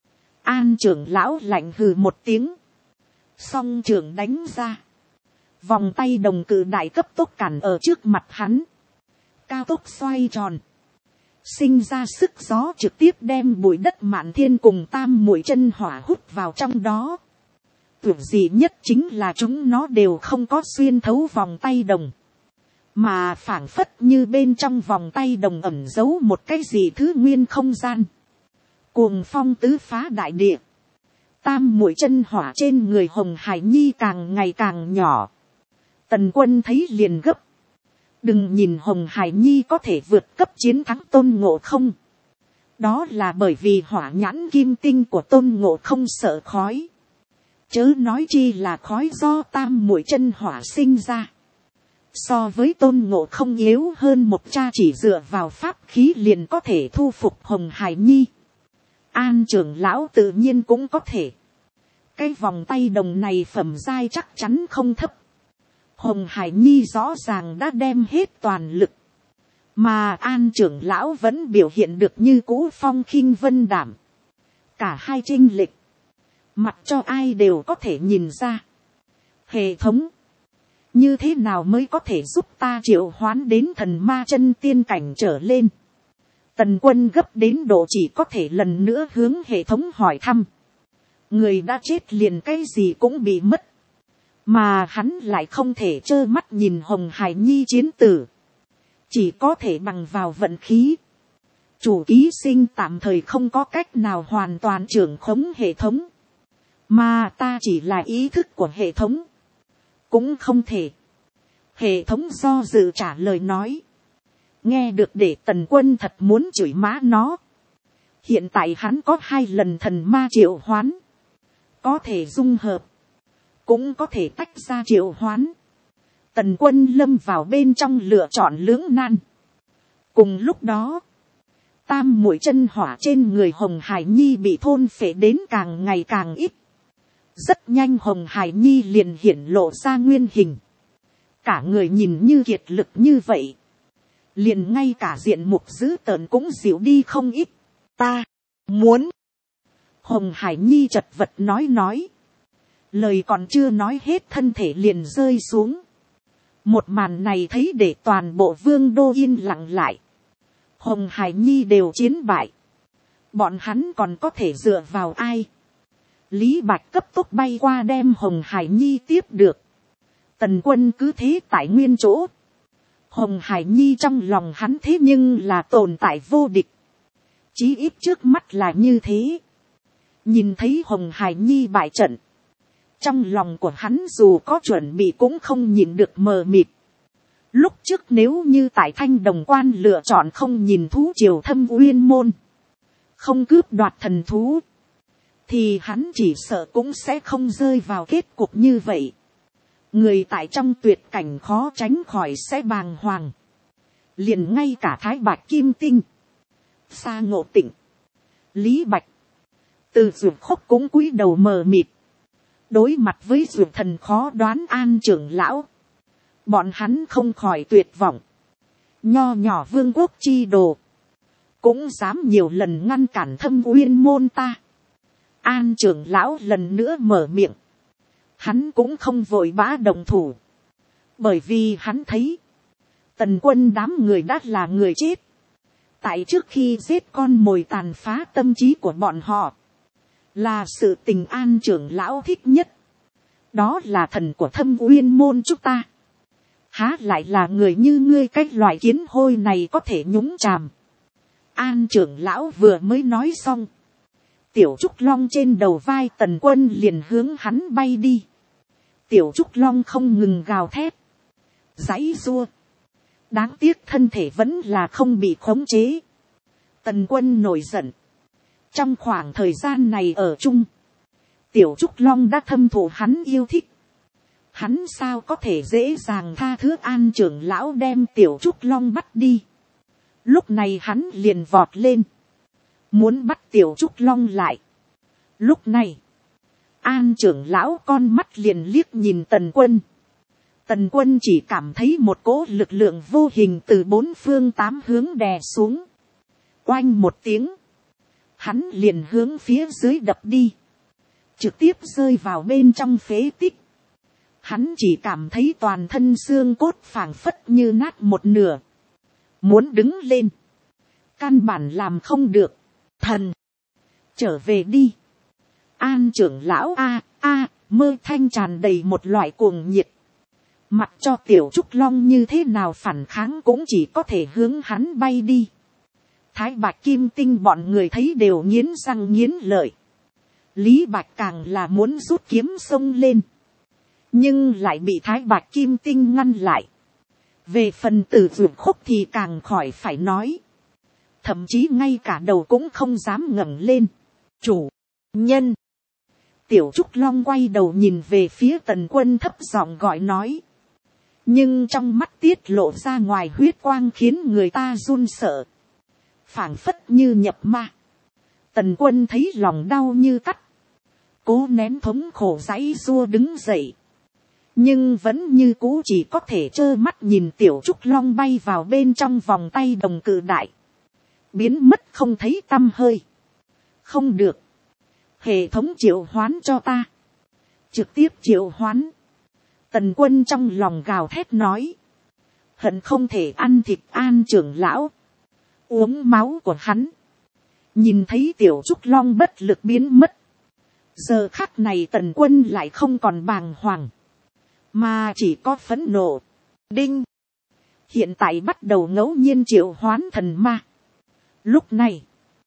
[SPEAKER 1] An trưởng lão lạnh hừ một tiếng. Song trưởng đánh ra. Vòng tay đồng cự đại cấp tốc cản ở trước mặt hắn. Cao tốc xoay tròn. Sinh ra sức gió trực tiếp đem bụi đất mạn thiên cùng tam muội chân hỏa hút vào trong đó. Tưởng gì nhất chính là chúng nó đều không có xuyên thấu vòng tay đồng. Mà phảng phất như bên trong vòng tay đồng ẩn giấu một cái gì thứ nguyên không gian. Cuồng phong tứ phá đại địa. Tam muội chân hỏa trên người Hồng Hải Nhi càng ngày càng nhỏ. Tần Quân thấy liền gấp. Đừng nhìn Hồng Hải Nhi có thể vượt cấp chiến thắng Tôn Ngộ Không. Đó là bởi vì hỏa nhãn kim tinh của Tôn Ngộ Không sợ khói. Chớ nói chi là khói do tam muội chân hỏa sinh ra. So với Tôn Ngộ Không yếu hơn một cha chỉ dựa vào pháp khí liền có thể thu phục Hồng Hải Nhi. An trưởng lão tự nhiên cũng có thể. Cái vòng tay đồng này phẩm giai chắc chắn không thấp. Hồng Hải Nhi rõ ràng đã đem hết toàn lực. Mà An trưởng lão vẫn biểu hiện được như cũ phong khinh vân đảm. Cả hai chênh lệch. Mặc cho ai đều có thể nhìn ra. Hệ thống. Như thế nào mới có thể giúp ta triệu hoán đến thần ma chân tiên cảnh trở lên? Tần Quân gấp đến độ chỉ có thể lần nữa hướng hệ thống hỏi thăm. Người đã chết liền cái gì cũng bị mất. Mà hắn lại không thể trơ mắt nhìn Hồng Hải Nhi chiến tử. Chỉ có thể bằng vào vận khí. Chủ ký sinh tạm thời không có cách nào hoàn toàn trưởng khống hệ thống. Mà ta chỉ là ý thức của hệ thống. Cũng không thể. Hệ thống do dự trả lời nói. Nghe được để Tần Quân thật muốn chửi má nó. Hiện tại hắn có 2 lần thần ma triệu hoán. Có thể dung hợp. Cũng có thể tách ra triệu hoán. Tần Quân lâm vào bên trong lựa chọn lưỡng nan. Cùng lúc đó. Tam mũi chân hỏa trên người Hồng Hải Nhi bị thôn phệ đến càng ngày càng ít. Rất nhanh Hồng Hải Nhi liền hiển lộ ra nguyên hình. Cả người nhìn như kiệt lực như vậy. Liền ngay cả diện mục dữ tợn cũng dịu đi không ít. Ta muốn. Hồng Hải Nhi chật vật nói. Lời còn chưa nói hết thân thể liền rơi xuống. Một màn này thấy để toàn bộ vương đô yên lặng lại. Hồng Hải Nhi đều chiến bại. Bọn hắn còn có thể dựa vào ai? Lý Bạch cấp tốc bay qua đem Hồng Hải Nhi tiếp được. Tần Quân cứ thế tại nguyên chỗ. Hồng Hải Nhi trong lòng hắn thế nhưng là tồn tại vô địch. Chí ít trước mắt là như thế. Nhìn thấy Hồng Hải Nhi bại trận. Trong lòng của hắn dù có chuẩn bị cũng không nhìn được mờ mịt. Lúc trước nếu như tại Thanh Đồng Quan lựa chọn không nhìn thú triều Thâm Uyên Môn. Không cướp đoạt thần thú. Thì hắn chỉ sợ cũng sẽ không rơi vào kết cục như vậy. Người tại trong tuyệt cảnh khó tránh khỏi sẽ bàng hoàng. Liền ngay cả Thái Bạch Kim Tinh. Sa Ngộ Tịnh. Lý Bạch. Từ Dược Khốc cũng cúi đầu mờ mịt. Đối mặt với Dược Thần khó đoán An trưởng lão. Bọn hắn không khỏi tuyệt vọng. Nho nhỏ vương quốc chi đồ. Cũng dám nhiều lần ngăn cản Thâm Uyên Môn ta. An trưởng lão lần nữa mở miệng. Hắn cũng không vội vã động thủ. Bởi vì hắn thấy. Tần Quân đám người đã là người chết. Tại trước khi giết con mồi tàn phá tâm trí của bọn họ. Là sự tình An trưởng lão thích nhất. Đó là thần của Thâm Uyên Môn chúng ta. Há lại là người như ngươi cái loại kiến hôi này có thể nhúng chàm. An trưởng lão vừa mới nói xong. Tiểu Trúc Long trên đầu vai Tần Quân liền hướng hắn bay đi. Tiểu Trúc Long không ngừng gào thét. Giãy giụa. Đáng tiếc thân thể vẫn là không bị khống chế. Tần Quân nổi giận. Trong khoảng thời gian này ở chung. Tiểu Trúc Long đã thâm thụ hắn yêu thích. Hắn sao có thể dễ dàng tha thứ An trưởng lão đem Tiểu Trúc Long bắt đi. Lúc này hắn liền vọt lên. Muốn bắt Tiểu Trúc Long lại. Lúc này. An trưởng lão con mắt liền liếc nhìn Tần Quân. Tần Quân chỉ cảm thấy một cỗ lực lượng vô hình từ 4 phương 8 hướng đè xuống. Oanh một tiếng. Hắn liền hướng phía dưới đập đi. Trực tiếp rơi vào bên trong phế tích. Hắn chỉ cảm thấy toàn thân xương cốt phảng phất như nát một nửa. Muốn đứng lên. Căn bản làm không được. Thần. Trở về đi. An trưởng lão mơ thanh tràn đầy một loại cuồng nhiệt. Mặc cho Tiểu Trúc Long như thế nào phản kháng cũng chỉ có thể hướng hắn bay đi. Thái Bạch Kim Tinh bọn người thấy đều nghiến răng nghiến lợi. Lý Bạch càng là muốn rút kiếm xông lên. Nhưng lại bị Thái Bạch Kim Tinh ngăn lại. Về phần Từ Dược Khốc thì càng khỏi phải nói. Thậm chí ngay cả đầu cũng không dám ngẩng lên. Chủ nhân. Tiểu Trúc Long quay đầu nhìn về phía Tần Quân thấp giọng gọi nói. Nhưng trong mắt tiết lộ ra ngoài huyết quang khiến người ta run sợ. Phảng phất như nhập ma. Tần Quân thấy lòng đau như cắt. cố nén thống khổ giãy giụa đứng dậy, nhưng vẫn như cũ chỉ có thể trơ mắt nhìn tiểu trúc long bay vào bên trong vòng tay đồng cự đại, biến mất không thấy tăm hơi. Không được, hệ thống triệu hoán cho ta, trực tiếp triệu hoán. Tần Quân trong lòng gào thét nói, hận không thể ăn thịt An trưởng lão, uống máu của hắn. Nhìn thấy tiểu trúc long bất lực biến mất, giờ khắc này Tần Quân lại không còn bàng hoàng, mà chỉ có phẫn nộ. Đinh, hiện tại bắt đầu ngẫu nhiên triệu hoán thần ma. Lúc này,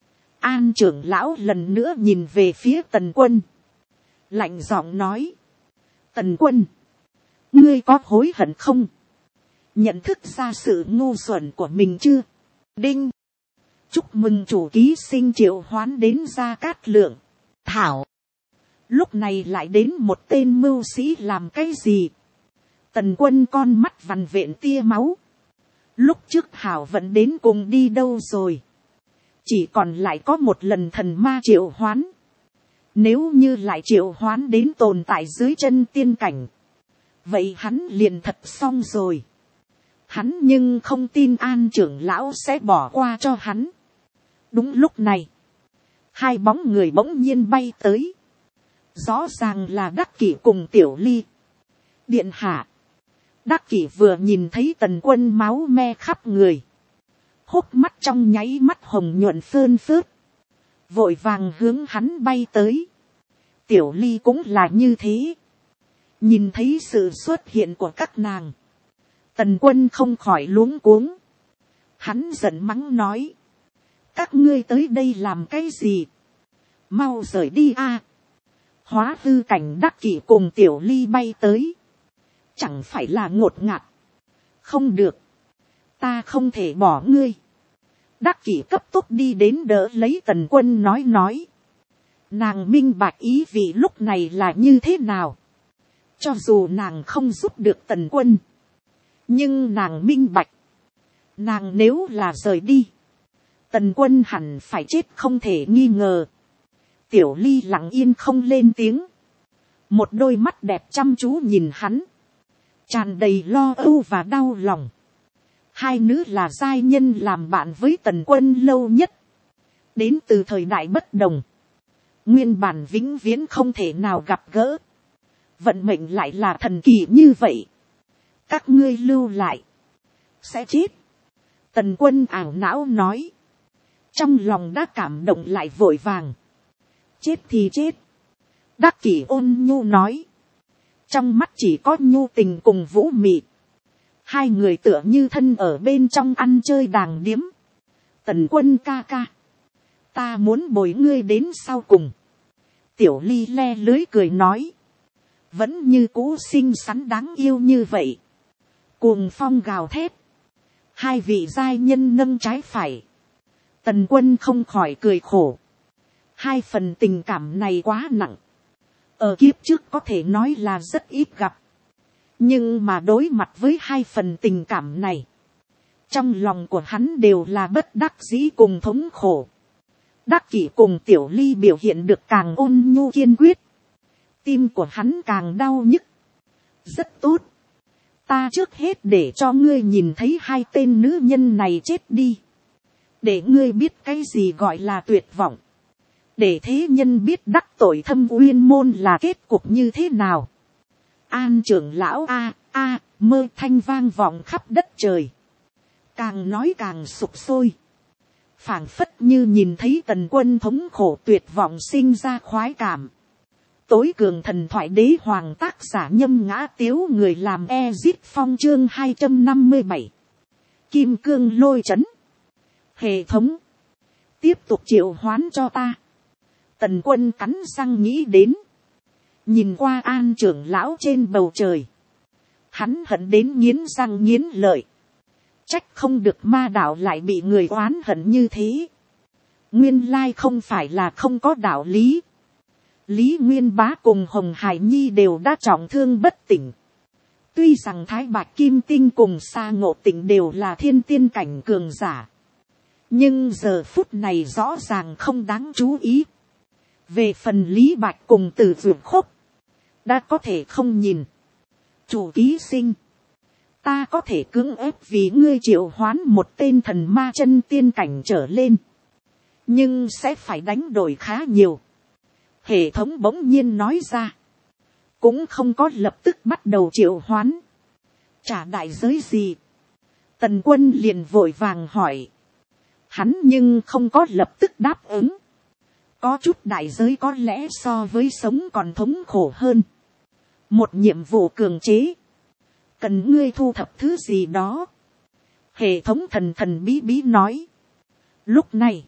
[SPEAKER 1] An trưởng lão lần nữa nhìn về phía Tần Quân, lạnh giọng nói, Tần Quân, ngươi có hối hận không? Nhận thức ra sự ngu xuẩn của mình chưa? Đinh, chúc mừng chủ ký sinh triệu hoán đến Gia Cát Lượng. Thảo, lúc này lại đến một tên mưu sĩ làm cái gì? Tần Quân con mắt vằn vện tia máu. Lúc trước hảo vẫn đến cùng đi đâu rồi? Chỉ còn lại có một lần thần ma triệu hoán. Nếu như lại triệu hoán đến tồn tại dưới chân tiên cảnh, vậy hắn liền thật xong rồi. Hắn nhưng không tin An trưởng lão sẽ bỏ qua cho hắn. Đúng lúc này, hai bóng người bỗng nhiên bay tới. Rõ ràng là Đắc Kỷ cùng Tiểu Ly. Điện hạ, Đắc Kỷ vừa nhìn thấy Tần Quân máu me khắp người, hốc mắt trong nháy mắt hồng nhuận phơn phớt, vội vàng hướng hắn bay tới. Tiểu Ly cũng là như thế. Nhìn thấy sự xuất hiện của các nàng, Tần Quân không khỏi luống cuống. Hắn giận mắng nói, các ngươi tới đây làm cái gì? Mau rời đi a! Hóa hư cảnh Đắc Kỷ cùng Tiểu Ly bay tới, chẳng phải là ngột ngạt. Không được, ta không thể bỏ ngươi. Đắc Kỷ cấp tốc đi đến đỡ lấy Tần Quân nói. Nàng minh bạch ý vị lúc này là như thế nào. Cho dù nàng không giúp được Tần Quân, nhưng nàng minh bạch, nàng nếu là rời đi, Tần Quân hẳn phải chết không thể nghi ngờ. Tiểu Ly lặng yên không lên tiếng, một đôi mắt đẹp chăm chú nhìn hắn, tràn đầy lo âu và đau lòng. Hai nữ là giai nhân làm bạn với Tần Quân lâu nhất, đến từ thời đại bất đồng, nguyên bản vĩnh viễn không thể nào gặp gỡ. Vận mệnh lại là thần kỳ như vậy. Các ngươi lưu lại, sẽ chết. Tần Quân ảo não nói. Trong lòng đã cảm động lại vội vàng. Chết thì chết. Đắc Kỷ ôn nhu nói. Trong mắt chỉ có nhu tình cùng vũ mị. Hai người tựa như thân ở bên trong ăn chơi đàng điếm. Tần Quân ca ca, ta muốn bồi ngươi đến sau cùng. Tiểu Ly le lưới cười nói. Vẫn như cũ xinh xắn đáng yêu như vậy. Cuồng phong gào thét. Hai vị giai nhân nâng trái phải. Tần Quân không khỏi cười khổ. Hai phần tình cảm này quá nặng. Ở kiếp trước có thể nói là rất ít gặp. Nhưng mà đối mặt với hai phần tình cảm này, trong lòng của hắn đều là bất đắc dĩ cùng thống khổ. Đắc Kỷ cùng Tiểu Ly biểu hiện được càng ôn nhu kiên quyết. Tim của hắn càng đau nhức. Rất tốt. Ta trước hết để cho ngươi nhìn thấy hai tên nữ nhân này chết đi. Để ngươi biết cái gì gọi là tuyệt vọng. Để thế nhân biết đắc tội thâm uyên môn là kết cục như thế nào. An trưởng lão mơ thanh vang vọng khắp đất trời. Càng nói càng sục sôi. Phảng phất như nhìn thấy Tần Quân thống khổ tuyệt vọng sinh ra khoái cảm. Tối cường thần thoại đế hoàng tác giả Nhâm Ngã Tiếu, người làm Ezit Phong chương 257. Kim cương lôi chấn. Hệ thống, tiếp tục triệu hoán cho ta. Tần Quân cắn răng nghĩ đến. Nhìn qua An trưởng lão trên bầu trời, hắn hận đến nghiến răng nghiến lợi. Trách không được ma đạo lại bị người oán hận như thế. Nguyên lai không phải là không có đạo lý. Lý Nguyên Bá cùng Hồng Hải Nhi đều đã trọng thương bất tỉnh. Tuy rằng Thái Bạch Kim Tinh cùng Sa Ngộ Tịnh đều là thiên tiên cảnh cường giả, nhưng giờ phút này rõ ràng không đáng chú ý. Về phần Lý Bạch cùng Từ Dược Khúc, đã có thể không nhìn. Chủ ký sinh, ta có thể cưỡng ép vì ngươi triệu hoán một tên thần ma chân tiên cảnh trở lên, nhưng sẽ phải đánh đổi khá nhiều. Hệ thống bỗng nhiên nói ra, cũng không có lập tức bắt đầu triệu hoán. Trả đại giới gì? Tần Quân liền vội vàng hỏi. Hắn nhưng không có lập tức đáp ứng. Có chút đại giới có lẽ so với sống còn thống khổ hơn. Một nhiệm vụ cường chế, cần ngươi thu thập thứ gì đó. Hệ thống thần thần bí bí nói. Lúc này,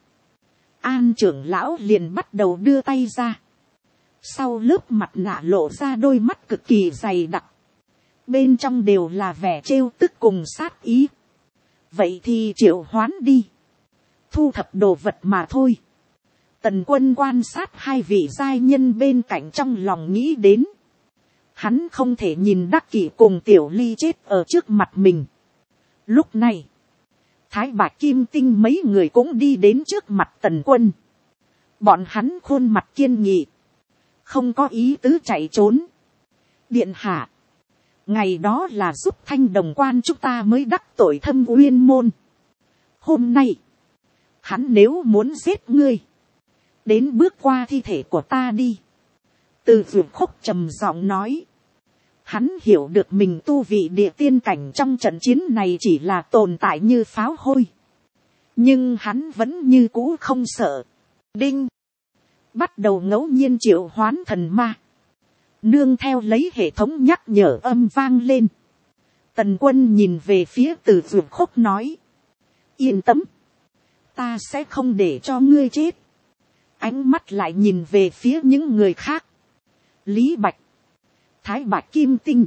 [SPEAKER 1] An trưởng lão liền bắt đầu đưa tay ra. Sau lớp mặt nạ lộ ra đôi mắt cực kỳ dày đặc. Bên trong đều là vẻ trêu tức cùng sát ý. Vậy thì triệu hoán đi. Thu thập đồ vật mà thôi. Tần Quân quan sát hai vị giai nhân bên cạnh, trong lòng nghĩ đến. Hắn không thể nhìn Đắc Kỷ cùng Tiểu Ly chết ở trước mặt mình. Lúc này, Thái Bạch Kim Tinh mấy người cũng đi đến trước mặt Tần Quân. Bọn hắn khuôn mặt kiên nghị, không có ý tứ chạy trốn. Điện hạ, ngày đó là giúp Thanh Đồng Quan chúng ta mới đắc tội Thâm Uyên môn. Hôm nay, hắn nếu muốn giết ngươi, đến bước qua thi thể của ta đi. Từ Dược Khúc trầm giọng nói. Hắn hiểu được mình tu vị địa tiên cảnh trong trận chiến này chỉ là tồn tại như pháo hôi. Nhưng hắn vẫn như cũ không sợ. Đinh. Bắt đầu ngẫu nhiên triệu hoán thần ma. Nương theo lấy hệ thống nhắc nhở âm vang lên. Tần Quân nhìn về phía Từ Dược Khúc nói. Yên tâm. Ta sẽ không để cho ngươi chết. Ánh mắt lại nhìn về phía những người khác. Lý Bạch, Thái Bạch Kim Tinh,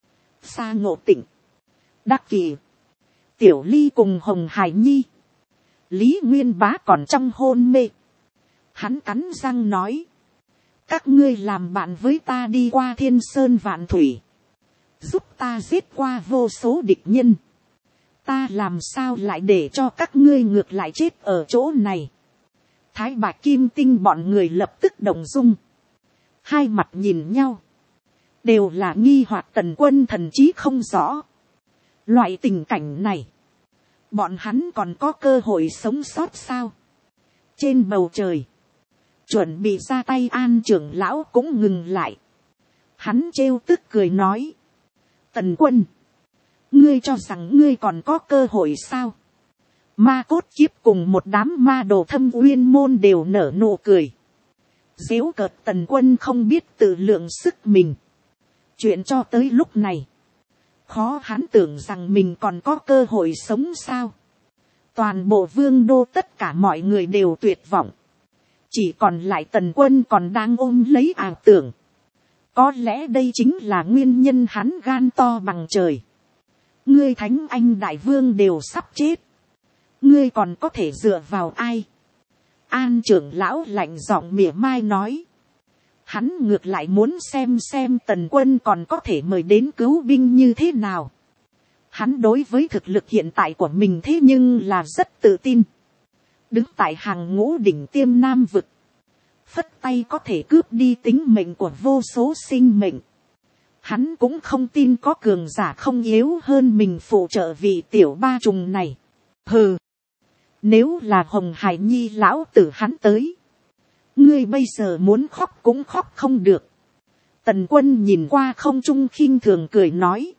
[SPEAKER 1] Sa Ngộ Tịnh, Đắc Kỷ, Tiểu Ly cùng Hồng Hải Nhi. Lý Nguyên Bá còn trong hôn mê. Hắn cắn răng nói. Các ngươi làm bạn với ta đi qua thiên sơn vạn thủy. Giúp ta giết qua vô số địch nhân. Ta làm sao lại để cho các ngươi ngược lại chết ở chỗ này. Thái Bạch Kim Tinh bọn người lập tức động dung. Hai mặt nhìn nhau. Đều là nghi hoặc Tần Quân thần trí không rõ. Loại tình cảnh này, bọn hắn còn có cơ hội sống sót sao? Trên bầu trời, chuẩn bị ra tay An trưởng lão cũng ngừng lại. Hắn trêu tức cười nói. Tần Quân, ngươi cho rằng ngươi còn có cơ hội sao? Ma Cốt Kiếp cùng một đám ma đồ Thâm Uyên môn đều nở nụ cười. Giễu cợt Tần Quân không biết tự lượng sức mình. Chuyện cho tới lúc này, khó hắn tưởng rằng mình còn có cơ hội sống sao. Toàn bộ vương đô tất cả mọi người đều tuyệt vọng. Chỉ còn lại Tần Quân còn đang ôm lấy ảo tưởng. Có lẽ đây chính là nguyên nhân hắn gan to bằng trời. Ngươi Thánh Anh Đại Vương đều sắp chết. Ngươi còn có thể dựa vào ai? An trưởng lão lạnh giọng mỉa mai nói. Hắn ngược lại muốn xem Tần Quân còn có thể mời đến cứu binh như thế nào. Hắn đối với thực lực hiện tại của mình thế nhưng là rất tự tin. Đứng tại hàng ngũ đỉnh tiêm Nam vực. Phất tay có thể cướp đi tính mệnh của vô số sinh mệnh. Hắn cũng không tin có cường giả không yếu hơn mình phụ trợ vị tiểu ba trùng này. Hừ. Nếu là Hồng Hải Nhi lão tử hắn tới. Ngươi bây giờ muốn khóc cũng khóc không được. Tần Quân nhìn qua không trung khinh thường cười nói.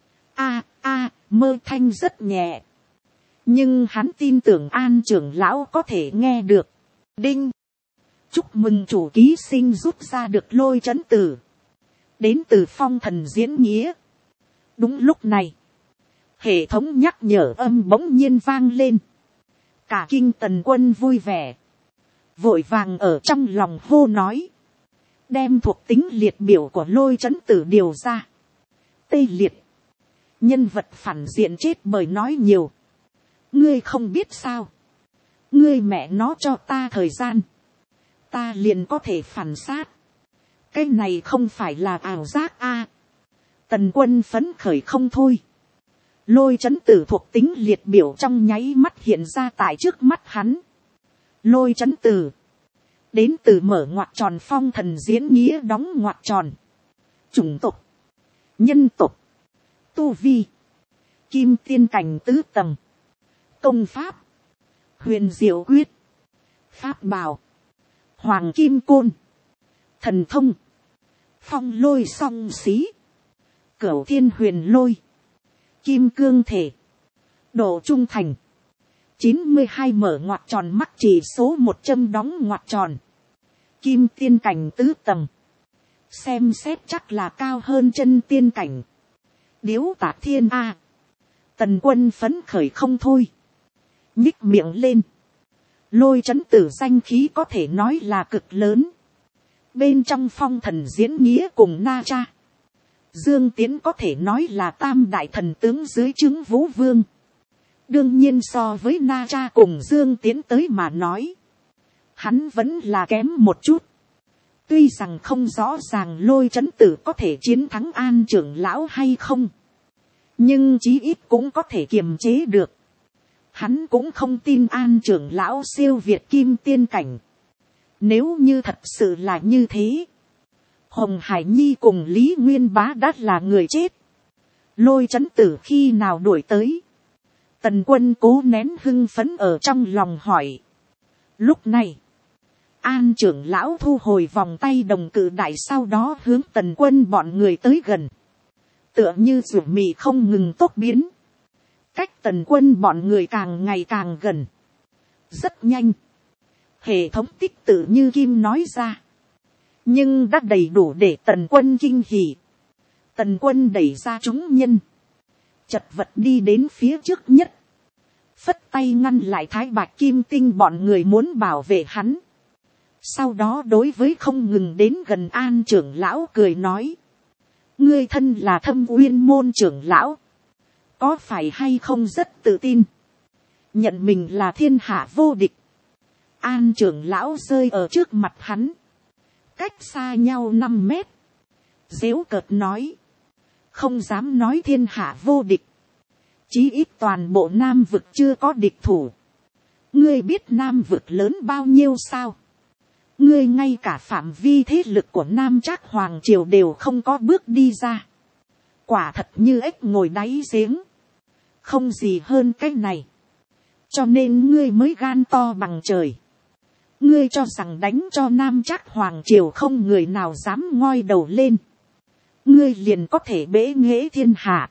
[SPEAKER 1] Mơ thanh rất nhẹ. Nhưng hắn tin tưởng An trưởng lão có thể nghe được. Đinh. Chúc mừng chủ ký sinh rút ra được Lôi Trấn Tử. Đến từ Phong Thần Diễn Nghĩa. Đúng lúc này, hệ thống nhắc nhở âm bỗng nhiên vang lên. Cả kinh Tần Quân vui vẻ. Vội vàng ở trong lòng hô nói. Đem thuộc tính liệt biểu của Lôi Trấn Tử điều ra. Tê liệt. Nhân vật phản diện chết bởi nói nhiều. Ngươi không biết sao. Ngươi mẹ nó cho ta thời gian. Ta liền có thể phản sát. Cái này không phải là ảo giác a. Tần Quân phấn khởi không thôi. Lôi Trấn Tử thuộc tính liệt biểu trong nháy mắt hiện ra tại trước mắt hắn. Lôi Trấn Tử. đến từ mở ngoặc tròn phong thần diễn nghĩa đóng ngoặc tròn, chủng tộc, nhân tộc, tu vi, kim tiên cảnh tứ tầng, công pháp, huyền diệu quyết, pháp bảo, hoàng kim côn, thần thông, phong lôi song xí, cửu thiên huyền lôi, kim cương thể, độ trung thành, 92 mở ngoặc tròn mắc chỉ số 100 đóng ngoặc tròn, kim tiên cảnh tứ tầng, xem xét chắc là cao hơn chân tiên cảnh, điếu tạc thiên a, tần quân phấn khởi không thôi, nhích miệng lên, lôi chấn tử danh khí có thể nói là cực lớn, bên trong phong thần diễn nghĩa cùng Na Cha, Dương Tiến có thể nói là tam đại thần tướng dưới trướng Vũ Vương, đương nhiên so với Na Cha cùng Dương Tiến tới mà nói, hắn vẫn là kém một chút. Tuy rằng không rõ ràng lôi chấn tử có thể chiến thắng An trưởng lão hay không, nhưng chí ít cũng có thể kiềm chế được. Hắn cũng không tin An trưởng lão siêu việt kim tiên cảnh. Nếu như thật sự là như thế, Hồng Hải Nhi cùng Lý Nguyên Bá đã là người chết. Lôi chấn tử khi nào đuổi tới? Tần Quân cố nén hưng phấn ở trong lòng hỏi. Lúc này, An trưởng lão thu hồi vòng tay đồng cự đại, sau đó hướng Tần Quân bọn người tới gần. Tựa như rủ mì không ngừng tốc biến. Cách Tần Quân bọn người càng ngày càng gần. Rất nhanh. Hệ thống tích tự như kim nói ra. Nhưng đã đầy đủ để Tần Quân kinh hỉ. Tần Quân đẩy ra chúng nhân. Chật vật đi đến phía trước nhất. Phất tay ngăn lại Thái Bạch Kim Tinh bọn người muốn bảo vệ hắn. Sau đó đối với không ngừng đến gần An trưởng lão cười nói. Ngươi thân là Thâm Uyên môn trưởng lão. Có phải hay không rất tự tin. Nhận mình là thiên hạ vô địch. An trưởng lão rơi ở trước mặt hắn. Cách xa nhau 5 mét. Giễu cợt nói. Không dám nói thiên hạ vô địch. Chí ít toàn bộ Nam vực chưa có địch thủ. Ngươi biết Nam vực lớn bao nhiêu sao? Ngươi ngay cả phạm vi thế lực của Nam Trác Hoàng Triều đều không có bước đi ra. Quả thật như ếch ngồi đáy giếng. Không gì hơn cái này. Cho nên ngươi mới gan to bằng trời. Ngươi cho rằng đánh cho Nam Trác Hoàng Triều không người nào dám ngoi đầu lên. Ngươi liền có thể bẽ nghễ thiên hạ.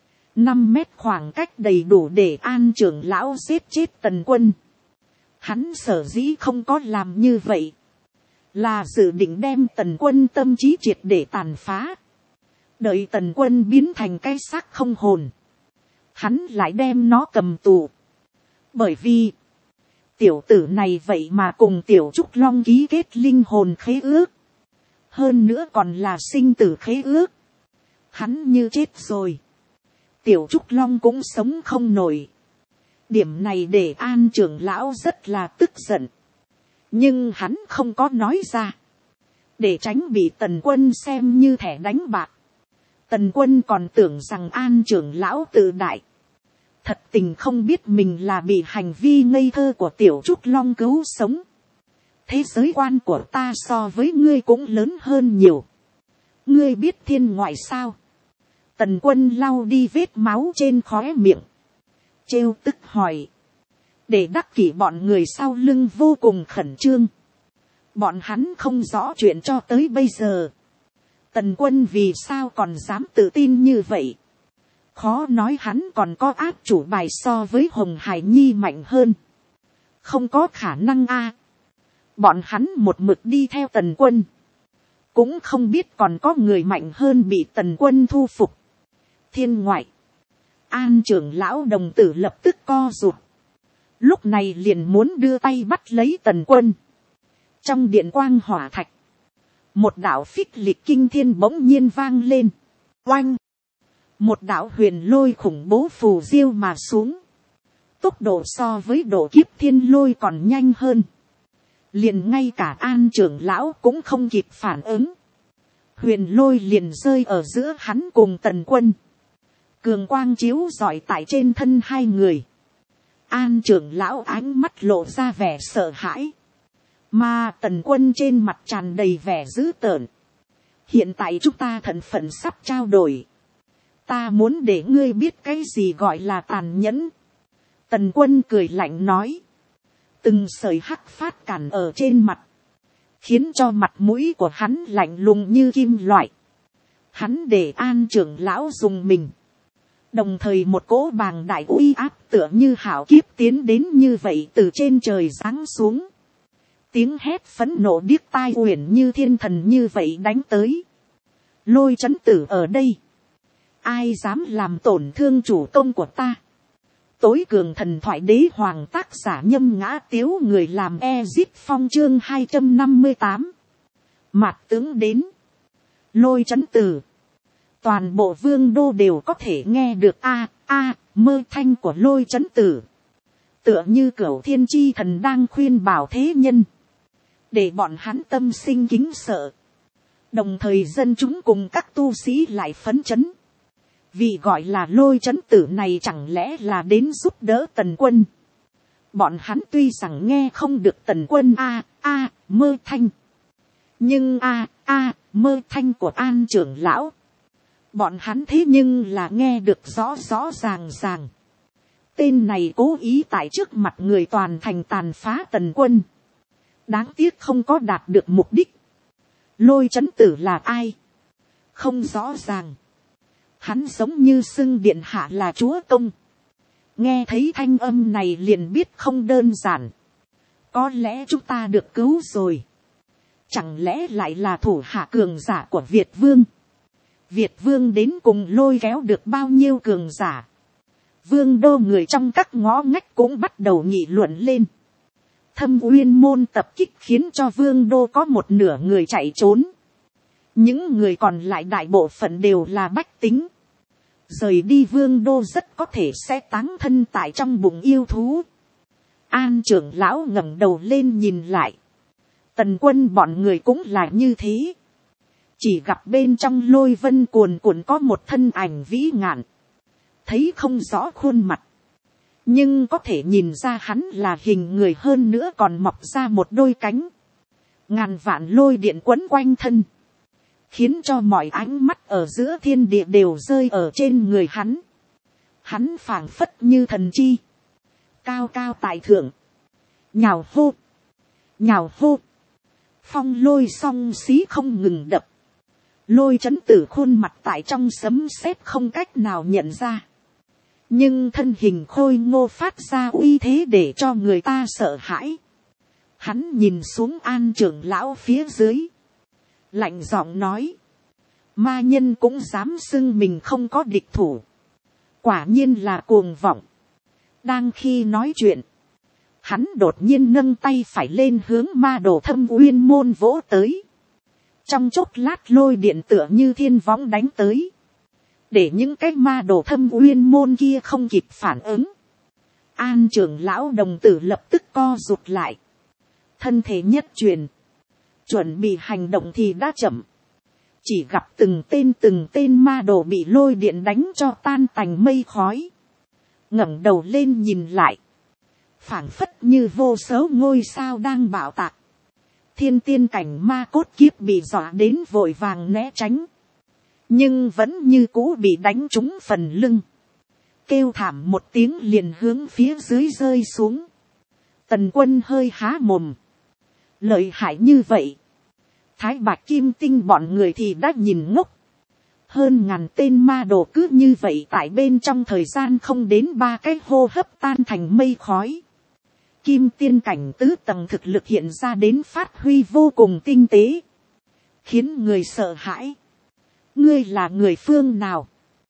[SPEAKER 1] 5 mét khoảng cách đầy đủ để An trưởng lão giết chết Tần Quân. Hắn sở dĩ không có làm như vậy. Là dự định đem Tần Quân tâm trí triệt để tàn phá. Đợi Tần Quân biến thành cái xác không hồn. Hắn lại đem nó cầm tù. Bởi vì tiểu tử này vậy mà cùng Tiểu Trúc Long ký kết linh hồn khế ước. Hơn nữa còn là sinh tử khế ước. Hắn như chết rồi. Tiểu Trúc Long cũng sống không nổi. Điểm này để An trưởng lão rất là tức giận. Nhưng hắn không có nói ra. Để tránh bị Tần Quân xem như thẻ đánh bạc. Tần Quân còn tưởng rằng An trưởng lão tự đại. Thật tình không biết mình là bị hành vi ngây thơ của Tiểu Trúc Long cứu sống. Thế giới quan của ta so với ngươi cũng lớn hơn nhiều. Ngươi biết thiên ngoại sao? Tần Quân lau đi vết máu trên khóe miệng. Trêu tức hỏi. Để đắc kỷ bọn người sau lưng vô cùng khẩn trương. Bọn hắn không rõ chuyện cho tới bây giờ. Tần Quân vì sao còn dám tự tin như vậy? Khó nói hắn còn có áp chủ bài so với Hồng Hải Nhi mạnh hơn. Không có khả năng a. Bọn hắn một mực đi theo Tần Quân. Cũng không biết còn có người mạnh hơn bị Tần Quân thu phục. Thiên ngoại. An trưởng lão đồng tử lập tức co rụt. Lúc này liền muốn đưa tay bắt lấy Tần Quân. Trong điện quang hỏa thạch. Một đạo phích lịch kinh thiên bỗng nhiên vang lên. Oanh. Một đạo huyền lôi khủng bố phù diêu mà xuống. Tốc độ so với độ kiếp thiên lôi còn nhanh hơn. Liền ngay cả An trưởng lão cũng không kịp phản ứng. Huyền lôi liền rơi ở giữa hắn cùng Tần Quân. Cường quang chiếu rọi tại trên thân hai người. An trưởng lão ánh mắt lộ ra vẻ sợ hãi. Mà Tần Quân trên mặt tràn đầy vẻ dữ tợn. Hiện tại chúng ta thân phận sắp trao đổi. Ta muốn để ngươi biết cái gì gọi là tàn nhẫn. Tần Quân cười lạnh nói. Từng sợi hắc phát cản ở trên mặt. Khiến cho mặt mũi của hắn lạnh lùng như kim loại. Hắn để An trưởng lão dùng mình. Đồng thời một cỗ bàng đại uy áp tựa như hảo kiếp tiến đến như vậy từ trên trời giáng xuống. Tiếng hét phẫn nộ điếc tai uyển như thiên thần như vậy đánh tới. Lôi Chấn Tử ở đây. Ai dám làm tổn thương chủ công của ta. Tối cường thần thoại đế hoàng tác giả Nhâm Ngã Tiếu, người làm Ezip Phong chương 258. Mạt tướng đến. Lôi Chấn Tử. Toàn bộ vương đô đều có thể nghe được mơ thanh của Lôi Chấn Tử. Tựa như Cửu Thiên Chi Thần đang khuyên bảo thế nhân. Để bọn hắn tâm sinh kính sợ. Đồng thời dân chúng cùng các tu sĩ lại phấn chấn. Vì gọi là Lôi Chấn Tử này chẳng lẽ là đến giúp đỡ Tần Quân. Bọn hắn tuy rằng nghe không được Tần Quân mơ thanh. Nhưng mơ thanh của An trưởng lão. Bọn hắn thế nhưng là nghe được rõ rõ ràng ràng. Tên này cố ý tại trước mặt người toàn thành tàn phá Tần Quân. Đáng tiếc không có đạt được mục đích. Lôi Chấn Tử là ai? Không rõ ràng. Hắn giống như xưng điện hạ là chúa công. Nghe thấy thanh âm này liền biết không đơn giản. Có lẽ chúng ta được cứu rồi. Chẳng lẽ lại là thủ hạ cường giả của Việt Vương? Việt Vương đến cùng lôi kéo được bao nhiêu cường giả? Vương đô người trong các ngõ ngách cũng bắt đầu nghị luận lên. Thâm Uyên môn tập kích khiến cho Vương đô có một nửa người chạy trốn. Những người còn lại đại bộ phận đều là bách tính. Rời đi Vương đô rất có thể sẽ táng thân tại trong bụng yêu thú. An trưởng lão ngẩng đầu lên nhìn lại. Tần Quân bọn người cũng là như thế. Chỉ gặp bên trong lôi vân cuồn cuộn có một thân ảnh vĩ ngạn. Thấy không rõ khuôn mặt. Nhưng có thể nhìn ra hắn là hình người, hơn nữa còn mọc ra một đôi cánh. Ngàn vạn lôi điện quấn quanh thân. Khiến cho mọi ánh mắt ở giữa thiên địa đều rơi ở trên người hắn. Hắn phảng phất như thần chi. Cao cao tại thượng. Nhào hô. Nhào hô. Phong lôi song xí không ngừng đập. Lôi Chấn Tử khuôn mặt tại trong sấm sét không cách nào nhận ra. Nhưng thân hình khôi ngô phát ra uy thế để cho người ta sợ hãi. Hắn nhìn xuống An trưởng lão phía dưới. Lạnh giọng nói. Ma nhân cũng dám xưng mình không có địch thủ. Quả nhiên là cuồng vọng. Đang khi nói chuyện. Hắn đột nhiên nâng tay phải lên hướng ma đồ Thâm Uyên môn vỗ tới. Trong chốc lát lôi điện tựa như thiên võng đánh tới. Để những cái ma đồ Thâm Uyên môn kia không kịp phản ứng. An trưởng lão đồng tử lập tức co rụt lại. Thân thể nhất truyền. Chuẩn bị hành động thì đã chậm. Chỉ gặp từng tên ma đồ bị lôi điện đánh cho tan tành mây khói. Ngẩng đầu lên nhìn lại. Phảng phất như vô số ngôi sao đang bạo tạc. Thiên tiên cảnh ma cốt kiếp bị dọa đến vội vàng né tránh. Nhưng vẫn như cũ bị đánh trúng phần lưng. Kêu thảm một tiếng liền hướng phía dưới rơi xuống. Tần Quân hơi há mồm. Lợi hại như vậy. Thái Bạch Kim Tinh bọn người thì đã nhìn ngốc. Hơn ngàn tên ma đồ cứ như vậy tại bên trong thời gian không đến 3 cái hô hấp tan thành mây khói. Kim tiên cảnh tứ tầng thực lực hiện ra đến phát huy vô cùng tinh tế. Khiến người sợ hãi. Ngươi là người phương nào?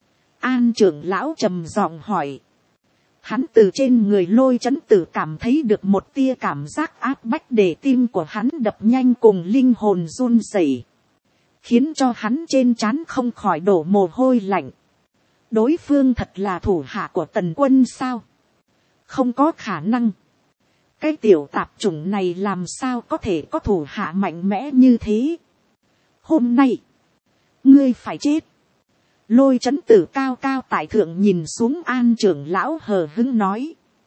[SPEAKER 1] An trưởng lão trầm giọng hỏi. Hắn từ trên người Lôi Chấn Tử cảm thấy được một tia cảm giác áp bách để tim của hắn đập nhanh cùng linh hồn run rẩy. Khiến cho hắn trên trán không khỏi đổ mồ hôi lạnh. Đối phương thật là thủ hạ của Tần Quân sao? Không có khả năng. Cái tiểu tạp chủng này làm sao có thể có thủ hạ mạnh mẽ như thế? Hôm nay, ngươi phải chết. Lôi Chấn Tử cao cao tại thượng nhìn xuống An trưởng lão hờ hững nói.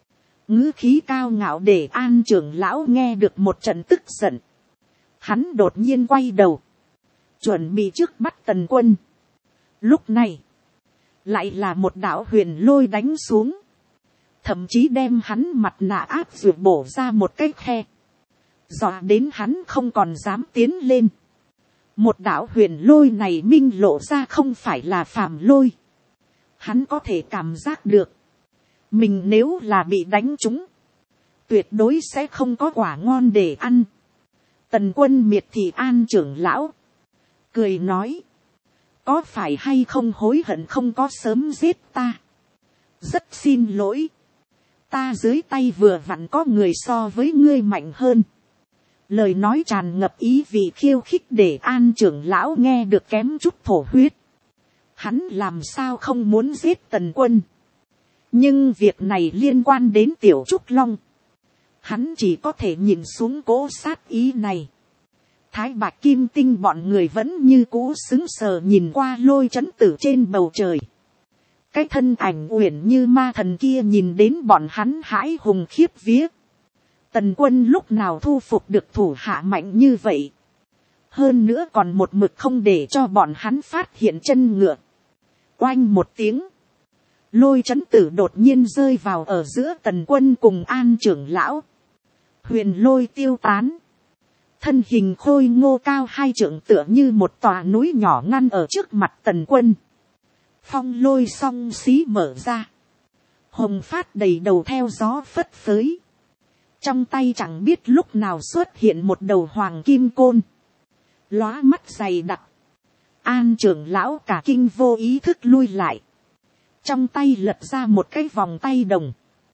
[SPEAKER 1] ngữ khí cao ngạo để An trưởng lão nghe được một trận tức giận. Hắn đột nhiên quay đầu, chuẩn bị trước bắt Tần Quân. Lúc này, lại là một đạo huyền lôi đánh xuống, thậm chí đem hắn mặt nạ áp dược bổ ra một cái khe, dọa đến hắn không còn dám tiến lên. Một đạo huyền lôi này minh lộ ra không phải là phàm lôi. Hắn có thể cảm giác được, mình nếu là bị đánh trúng, tuyệt đối sẽ không có quả ngon để ăn. Tần Quân miệt thị An trưởng lão, cười nói, có phải hay không hối hận không có sớm giết ta? Rất xin lỗi, ta dưới tay vừa vặn có người so với ngươi mạnh hơn. Lời nói tràn ngập ý vị khiêu khích để An trưởng lão nghe được kém chút thổ huyết. Hắn làm sao không muốn giết Tần Quân, nhưng việc này liên quan đến Tiểu Trúc Long, hắn chỉ có thể nhìn xuống cố sát ý này. Thái Bạch Kim Tinh bọn người vẫn như cũ sững sờ nhìn qua Lôi Chấn Tử trên bầu trời. Cái thân ảnh uyển như ma thần kia nhìn đến bọn hắn hãi hùng khiếp vía. Tần Quân lúc nào thu phục được thủ hạ mạnh như vậy. Hơn nữa còn một mực không để cho bọn hắn phát hiện chân ngựa. Oanh một tiếng, Lôi Chấn Tử đột nhiên rơi vào ở giữa Tần Quân cùng An trưởng lão. Huyền lôi tiêu tán, thân hình khôi ngô cao 2 trượng tựa như một tòa núi nhỏ ngăn ở trước mặt Tần Quân. Phong lôi song xí mở ra, hồng phát đầy đầu theo gió phất phới. Trong tay chẳng biết lúc nào xuất hiện một đầu hoàng kim côn, lóa mắt dày đặc. An trưởng lão cả kinh vô ý thức lui lại, trong tay lật ra một cái vòng tay đồng.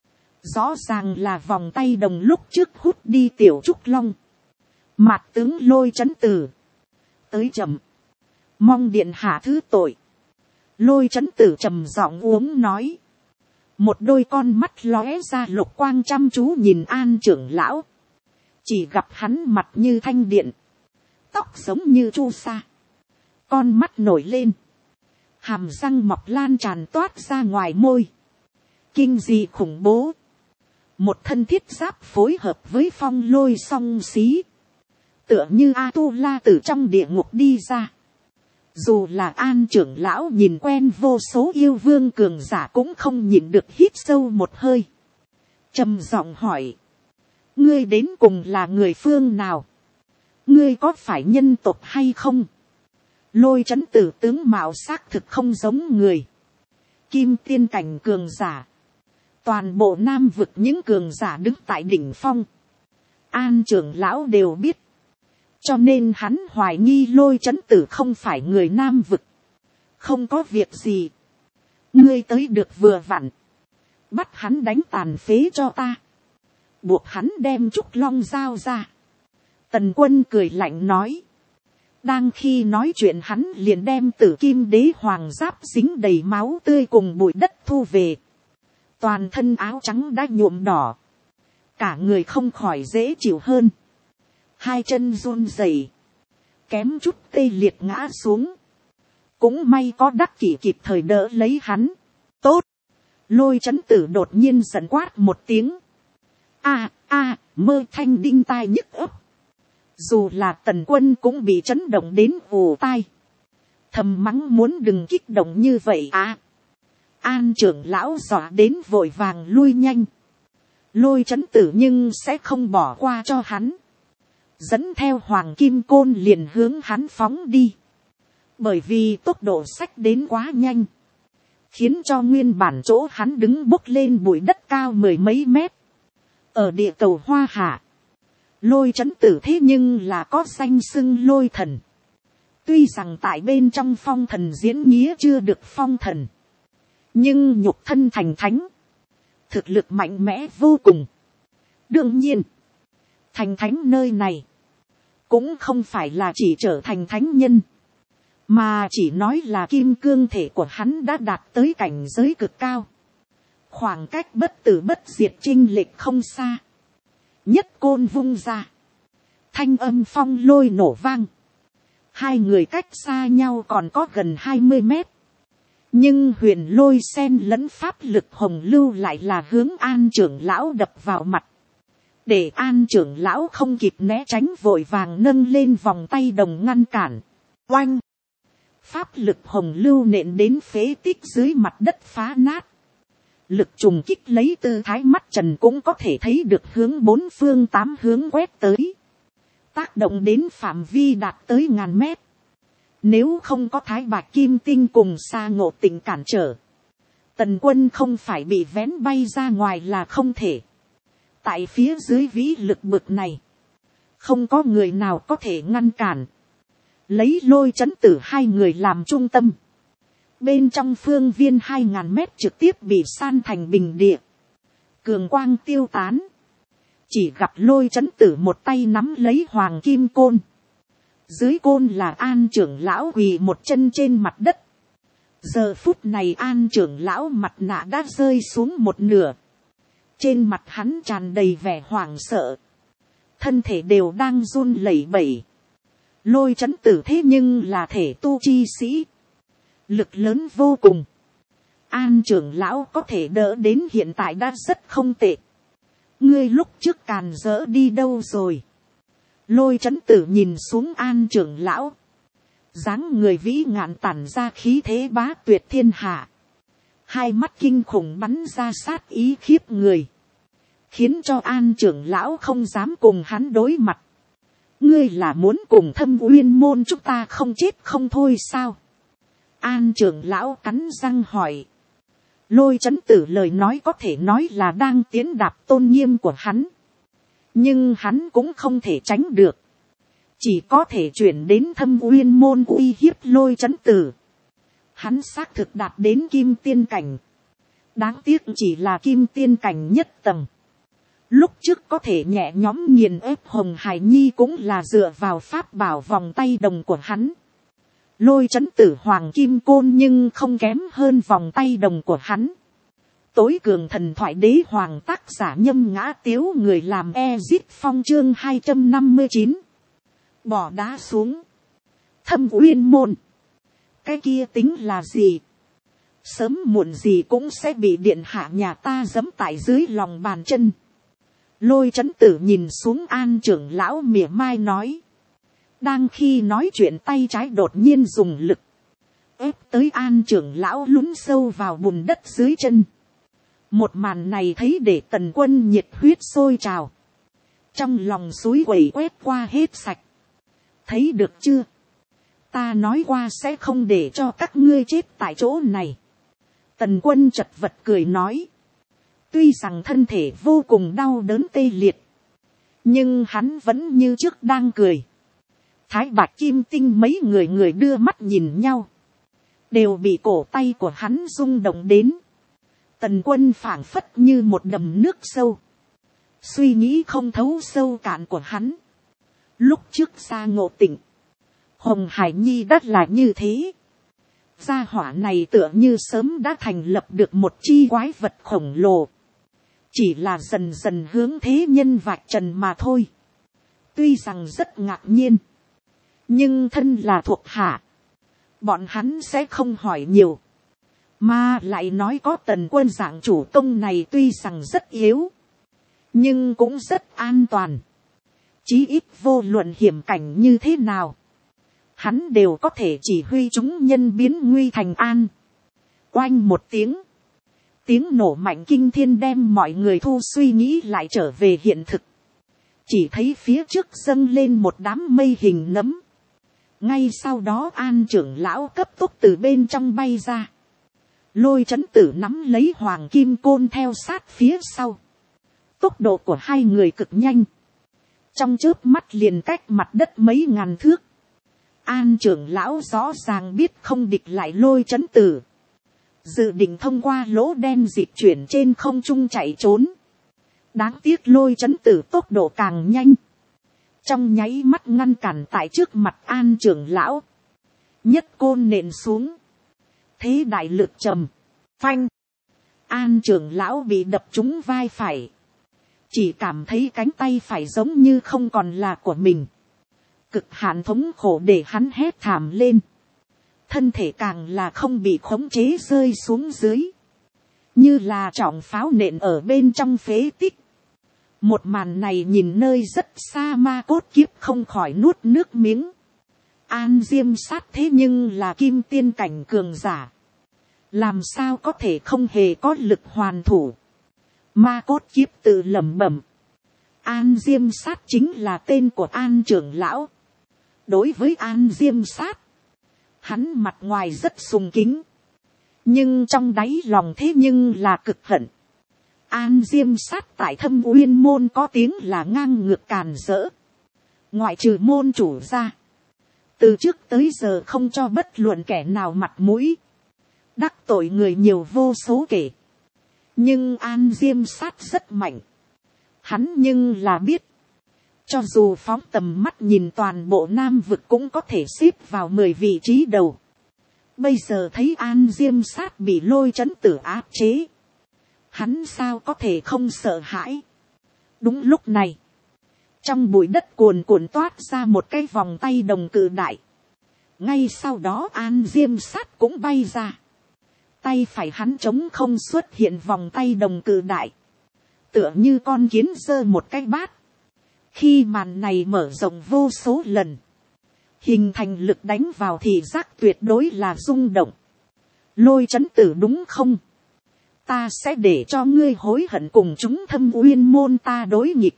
[SPEAKER 1] Rõ ràng là vòng tay đồng lúc trước hút đi Tiểu Trúc Long. Mạt tướng Lôi Chấn Tử, tới chậm, mong điện hạ thứ tội. Lôi Chấn Tử trầm giọng uống nói, một đôi con mắt lóe ra lục quang chăm chú nhìn An trưởng lão. Chỉ gặp hắn mặt như thanh điện, tóc giống như chu sa, con mắt nổi lên, hàm răng mọc lan tràn toát ra ngoài môi, kinh dị khủng bố. Một thân thiết giáp phối hợp với phong lôi song xí, tựa như A-tu-la từ trong địa ngục đi ra. Dù là An trưởng lão nhìn quen vô số yêu vương cường giả cũng không nhịn được hít sâu một hơi. Trầm giọng hỏi, ngươi đến cùng là người phương nào? Ngươi có phải nhân tộc hay không? Lôi Chấn Tử tướng mạo xác thực không giống người. Kim tiên cảnh cường giả. Toàn bộ Nam vực những cường giả đứng tại đỉnh phong, An trưởng lão đều biết. Cho nên hắn hoài nghi Lôi Chấn Tử không phải người Nam vực. Không có việc gì, ngươi tới được vừa vặn, bắt hắn đánh tàn phế cho ta, buộc hắn đem Trúc Long giao ra. Tần Quân cười lạnh nói. Đang khi nói chuyện hắn liền đem Tử Kim Đế hoàng giáp dính đầy máu tươi cùng bụi đất thu về. Toàn thân áo trắng đã nhuộm đỏ, cả người không khỏi dễ chịu hơn. 2 chân run rẩy, kém chút tê liệt ngã xuống. Cũng may có Đắc Kỷ kịp thời đỡ lấy hắn. Tốt! Lôi Chấn Tử đột nhiên giận quát một tiếng. Mơ thanh đinh tai nhức ấp. Dù là Tần Quân cũng bị chấn động đến ù tai. Thầm mắng muốn đừng kích động như vậy An trưởng lão dọa đến vội vàng lui nhanh. Lôi Chấn Tử nhưng sẽ không bỏ qua cho hắn. Dẫn theo hoàng kim côn liền hướng hắn phóng đi. Bởi vì tốc độ xách đến quá nhanh, khiến cho nguyên bản chỗ hắn đứng bốc lên bụi đất cao 10 mấy mét. Ở địa cầu Hoa Hạ, Lôi Chấn Tử thế nhưng là có danh xưng Lôi Thần. Tuy rằng tại bên trong phong thần diễn nghĩa chưa được phong thần, nhưng nhục thân thành thánh, thực lực mạnh mẽ vô cùng. Đương nhiên, thành thánh nơi này cũng không phải là chỉ trở thành thánh nhân, mà chỉ nói là kim cương thể của hắn đã đạt tới cảnh giới cực cao. Khoảng cách bất tử bất diệt chênh lệch không xa. Nhất côn vung ra, thanh âm phong lôi nổ vang. 2 người cách xa nhau còn có gần 20 mét. Nhưng huyền lôi sen lẫn pháp lực hồng lưu lại là hướng An trưởng lão đập vào mặt. Để An trưởng lão không kịp né tránh, vội vàng nâng lên vòng tay đồng ngăn cản. Oanh! Pháp lực hồng lưu nện đến phế tích dưới mặt đất phá nát. Lực trùng kích lấy tư thái mắt trần cũng có thể thấy được hướng bốn phương tám hướng quét tới. Tác động đến phạm vi đạt tới ngàn mét. Nếu không có Thái Bạch Kim Tinh cùng Sa Ngộ Tịnh cản trở, Tần Quân không phải bị vén bay ra ngoài là không thể. Tại phía dưới vĩ lực bực này, không có người nào có thể ngăn cản. Lấy Lôi Chấn Tử hai người làm trung tâm, bên trong phương viên 2000 mét trực tiếp bị san thành bình địa, cường quang tiêu tán. Chỉ gặp Lôi Chấn Tử một tay nắm lấy hoàng kim côn, dưới côn là An trưởng lão quỳ một chân trên mặt đất. Giờ phút này An trưởng lão mặt nạ đã rơi xuống một nửa, trên mặt hắn tràn đầy vẻ hoảng sợ, thân thể đều đang run lẩy bẩy. Lôi Chấn Tử thế nhưng là thể tu chi sĩ, lực lớn vô cùng. An trưởng lão có thể đỡ đến hiện tại đã rất không tệ. Ngươi lúc trước càn dỡ đi đâu rồi? Lôi Chấn Tử nhìn xuống An trưởng lão, dáng người vĩ ngạn tản ra khí thế bá tuyệt thiên hạ, hai mắt kinh khủng bắn ra sát ý khiếp người, khiến cho An trưởng lão không dám cùng hắn đối mặt. Ngươi là muốn cùng Thâm Uyên môn chúng ta không chết không thôi sao? An trưởng lão cắn răng hỏi. Lôi Chấn Tử lời nói có thể nói là đang tiến đạp tôn nghiêm của hắn, nhưng hắn cũng không thể tránh được, chỉ có thể chuyển đến Thâm Uyên môn uy hiếp Lôi Chấn Tử. Hắn xác thực đạt đến kim tiên cảnh, đáng tiếc chỉ là kim tiên cảnh nhất tầng. Lúc trước có thể nhẹ nhõm nghiền ép Hồng Hải Nhi cũng là dựa vào pháp bảo vòng tay đồng của hắn. Lôi Chấn Tử hoàng kim côn nhưng không kém hơn vòng tay đồng của hắn. Tối cường thần thoại đế hoàng, tác giả Nhâm Ngã Tiếu, người làm Ezit Phong, chương 259. Bỏ đá xuống. Thâm Uyên môn. Cái kia tính là gì? Sớm muộn gì cũng sẽ bị điện hạ nhà ta giẫm tại dưới lòng bàn chân. Lôi Chấn Tử nhìn xuống An trưởng lão mỉa mai nói. Đang khi nói chuyện tay trái đột nhiên dùng lực ép tới An trưởng lão lún sâu vào bùn đất dưới chân. Một màn này thấy để Tần Quân nhiệt huyết sôi trào, trong lòng suối quẩy quét qua hết sạch. Thấy được chưa? Ta nói qua sẽ không để cho các ngươi chết tại chỗ này. Tần Quân chật vật cười nói. Tuy rằng thân thể vô cùng đau đớn tê liệt, nhưng hắn vẫn như trước đang cười. Thái Bạch Kim Tinh mấy người đưa mắt nhìn nhau, đều bị cổ tay của hắn rung động đến. Tần Quân phảng phất như một đầm nước sâu, suy nghĩ không thấu sâu cạn của hắn. Lúc trước Sa Ngộ Tịnh, Hồng Hải Nhi đất là như thế. Gia hỏa này tựa như sớm đã thành lập được một chi quái vật khổng lồ, chỉ là dần dần hướng thế nhân vạch trần mà thôi. Tuy rằng rất ngạc nhiên, nhưng thân là thuộc hạ, bọn hắn sẽ không hỏi nhiều, mà lại nói có Tần Quân dạng chủ công này tuy rằng rất yếu, nhưng cũng rất an toàn. Chí ít vô luận hiểm cảnh như thế nào, hắn đều có thể chỉ huy chúng nhân biến nguy thành an. Oanh một tiếng, tiếng nổ mạnh kinh thiên đem mọi người thu suy nghĩ lại trở về hiện thực. Chỉ thấy phía trước dâng lên một đám mây hình nấm. Ngay sau đó An trưởng lão cấp tốc từ bên trong bay ra. Lôi Chấn Tử nắm lấy hoàng kim côn theo sát phía sau. Tốc độ của hai người cực nhanh, trong chớp mắt liền cách mặt đất mấy ngàn thước. An trưởng lão rõ ràng biết không địch lại Lôi Chấn Tử, dự định thông qua lỗ đen dịch chuyển trên không trung chạy trốn. Đáng tiếc Lôi Chấn Tử tốc độ càng nhanh, trong nháy mắt ngăn cản tại trước mặt An trưởng lão. Nhất côn nện xuống, thế đại lực trầm, phanh. An trưởng lão bị đập trúng vai phải, chỉ cảm thấy cánh tay phải giống như không còn là của mình. Cực hạn thống khổ để hắn hét thảm lên. thân thể càng là không bị khống chế rơi xuống dưới, như là trọng pháo nện ở bên trong phế tích. Một màn này nhìn nơi rất xa ma cốt kiếp không khỏi nuốt nước miếng. An Diêm Sát thế nhưng là kim tiên cảnh cường giả, làm sao có thể không hề có lực hoàn thủ. Ma cốt kiếp tự lẩm bẩm, An Diêm Sát chính là tên của An trưởng lão. Đối với An Diêm Sát, hắn mặt ngoài rất sùng kính, nhưng trong đáy lòng thế nhưng là cực hận. An Diêm Sát tại Thâm Uyên môn có tiếng là ngang ngược càn rỡ, ngoại trừ môn chủ ra, từ trước tới giờ không cho bất luận kẻ nào mặt mũi, đắc tội người nhiều vô số kể. Nhưng An Diêm Sát rất mạnh, hắn nhưng là biết, cho dù phóng tầm mắt nhìn toàn bộ Nam vực cũng có thể xếp vào 10 vị trí đầu. Bây giờ thấy An Diêm Sát bị Lôi Trấn Tử áp chế, hắn sao có thể không sợ hãi. Đúng lúc này, trong bụi đất cuồn cuộn toát ra một cái vòng tay đồng cự đại. Ngay sau đó An Diêm Sát cũng bay ra. Tay phải hắn trống không xuất hiện vòng tay đồng cự đại, tựa như con kiến giơ một cái bát. Khi màn này mở rộng vô số lần, hình thành lực đánh vào thì giác tuyệt đối là rung động. Lôi Trấn Tử đúng không? Ta sẽ để cho ngươi hối hận cùng chúng Thâm Uyên môn ta đối nghịch.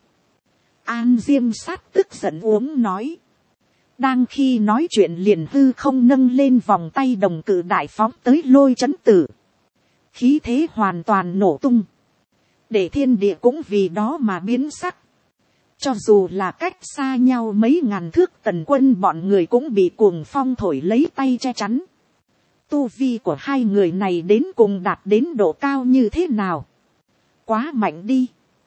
[SPEAKER 1] An Diêm Sát tức giận uống nói. Đang khi nói chuyện liền hư không nâng lên vòng tay đồng cự đại phóng tới Lôi Trấn Tử. Khí thế hoàn toàn nổ tung, để thiên địa cũng vì đó mà biến sắc. Cho dù là cách xa nhau mấy ngàn thước, Tần Quân bọn người cũng bị cuồng phong thổi lấy tay che chắn. Tu vi của hai người này đến cùng đạt đến độ cao như thế nào? Quá mạnh đi.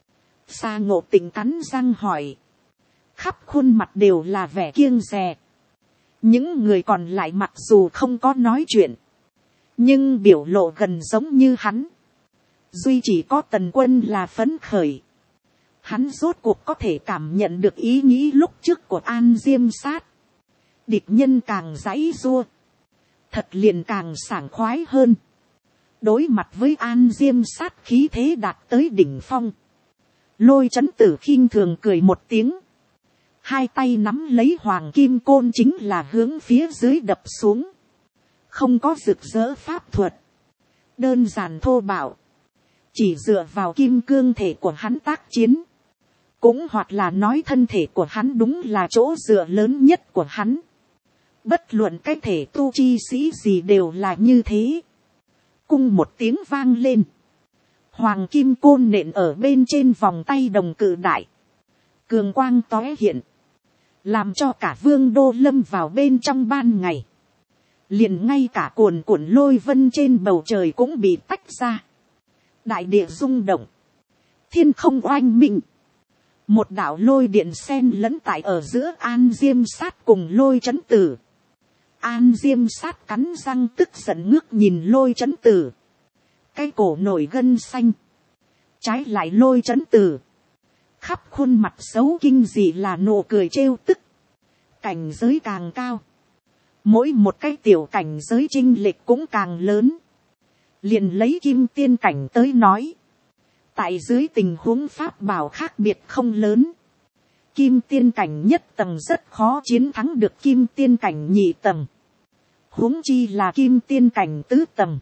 [SPEAKER 1] Sa Ngộ Tịnh cắn răng hỏi. Khắp khuôn mặt đều là vẻ kiêng dè. Những người còn lại mặc dù không có nói chuyện, nhưng biểu lộ gần giống như hắn. Duy chỉ có Tần Quân là phấn khởi. Hắn rốt cuộc có thể cảm nhận được ý nghĩ lúc trước của An Diêm Sát. Địch nhân càng giãy giụa, thật liền càng sảng khoái hơn. Đối mặt với An Diêm Sát khí thế đạt tới đỉnh phong, Lôi Trấn Tử khinh thường cười một tiếng, hai tay nắm lấy hoàng kim côn chính là hướng phía dưới đập xuống. Không có rực rỡ pháp thuật, đơn giản thô bạo, chỉ dựa vào kim cương thể của hắn tác chiến, cũng hoặc là nói thân thể của hắn đúng là chỗ dựa lớn nhất của hắn. Bất luận cái thể tu chi sĩ gì đều là như thế. Cung một tiếng vang lên, hoàng kim côn nện ở bên trên vòng tay đồng cự đại, cường quang tóe hiện, làm cho cả vương đô lâm vào bên trong ban ngày. Liền ngay cả cuồn cuộn lôi vân trên bầu trời cũng bị tách ra. Đại địa rung động, thiên không oanh minh. Một đạo lôi điện xen lẫn tại ở giữa An Diêm Sát cùng Lôi Trấn Tử. An Diêm Sát cắn răng tức giận ngước nhìn Lôi Trấn Tử, cái cổ nổi gân xanh. Trái lại Lôi Trấn Tử, khắp khuôn mặt xấu kinh dị là nụ cười trêu tức. Cảnh giới càng cao, mỗi một cái tiểu cảnh giới chênh lệch cũng càng lớn. Liền lấy kim tiên cảnh tới nói, tại dưới tình huống pháp bảo khác biệt không lớn, kim tiên cảnh nhất tầng rất khó chiến thắng được kim tiên cảnh nhị tầng, huống chi là kim tiên cảnh tứ tầng.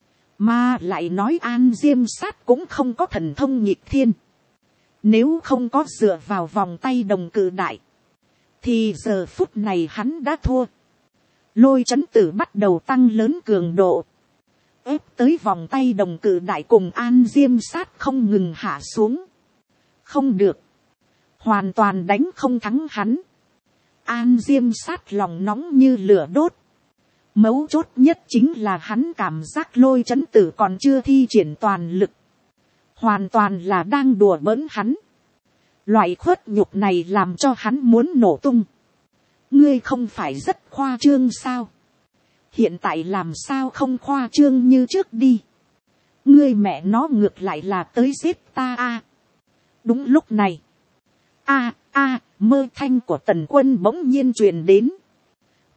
[SPEAKER 1] Mà lại nói An Diêm Sát cũng không có thần thông nghịch thiên, nếu không có dựa vào vòng tay đồng cự đại, thì giờ phút này hắn đã thua. Lôi Trấn Tử bắt đầu tăng lớn cường độ, ép tới vòng tay đồng cự đại cùng An Diêm Sát không ngừng hạ xuống. Không được, hoàn toàn đánh không thắng hắn. An Diêm Sát lòng nóng như lửa đốt. Mấu chốt nhất chính là hắn cảm giác Lôi Trấn Tử còn chưa thi triển toàn lực, hoàn toàn là đang đùa bỡn hắn. Loại khuất nhục này làm cho hắn muốn nổ tung. Ngươi không phải rất khoa trương sao? Hiện tại làm sao không khoa trương như trước đi? Ngươi mẹ nó ngược lại là tới giết ta a. Đúng lúc này, mơ thanh của Tần Quân bỗng nhiên truyền đến.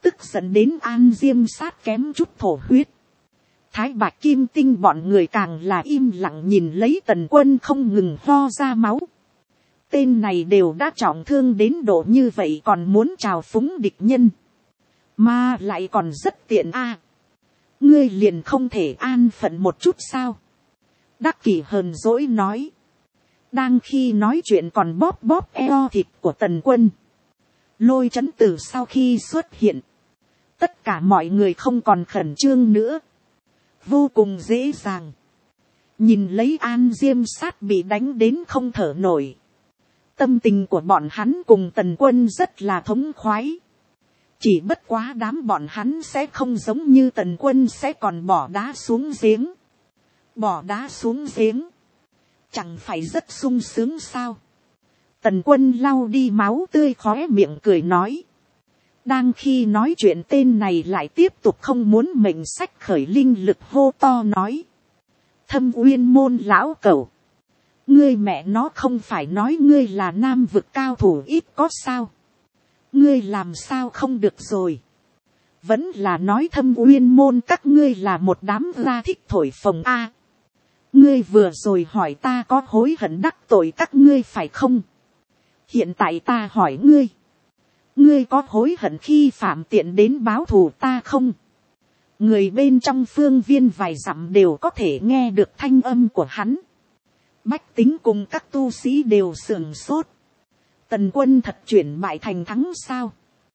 [SPEAKER 1] tức giận đến An Diêm Sát kém chút thổ huyết. Thái Bạch Kim Tinh bọn người càng là im lặng nhìn lấy Tần Quân không ngừng ho ra máu. Tên này đều đã trọng thương đến độ như vậy còn muốn trào phúng địch nhân. Mà lại còn rất tiện a. Ngươi liền không thể an phận một chút sao? Đắc Kỷ hờn dỗi nói. Đang khi nói chuyện còn bóp bóp eo thịt của Tần Quân. Lôi Chấn Tử sau khi xuất hiện. Tất cả mọi người không còn khẩn trương nữa. Vô cùng dễ dàng. Nhìn lấy An Diêm Sát bị đánh đến không thở nổi. Tâm tình của bọn hắn cùng Tần Quân rất là thống khoái. Chỉ bất quá đám bọn hắn sẽ không giống như Tần Quân sẽ còn bỏ đá xuống giếng. Bỏ đá xuống giếng. Chẳng phải rất sung sướng sao? Tần Quân lau đi máu tươi khóe miệng cười nói. Đang khi nói chuyện tên này lại tiếp tục không muốn mệnh sách khởi linh lực hô to nói. Thâm Uyên Môn lão cẩu. Ngươi mẹ nó không phải nói ngươi là nam vực cao thủ ít có sao? Ngươi làm sao không được rồi? Vẫn là nói Thâm Uyên Môn các ngươi là một đám ra thích thổi phồng a. Ngươi vừa rồi hỏi ta có hối hận đắc tội các ngươi phải không? Hiện tại ta hỏi ngươi. Ngươi có hối hận khi phạm tiện đến báo thù ta không? Người bên trong phương viên vài dặm đều có thể nghe được thanh âm của hắn. Bách tính cùng các tu sĩ đều sưởng sốt. Tần Quân thật chuyển bại thành thắng sao?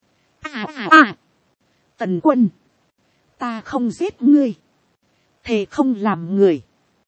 [SPEAKER 1] Tần Quân. Ta không giết ngươi. Thề không làm người.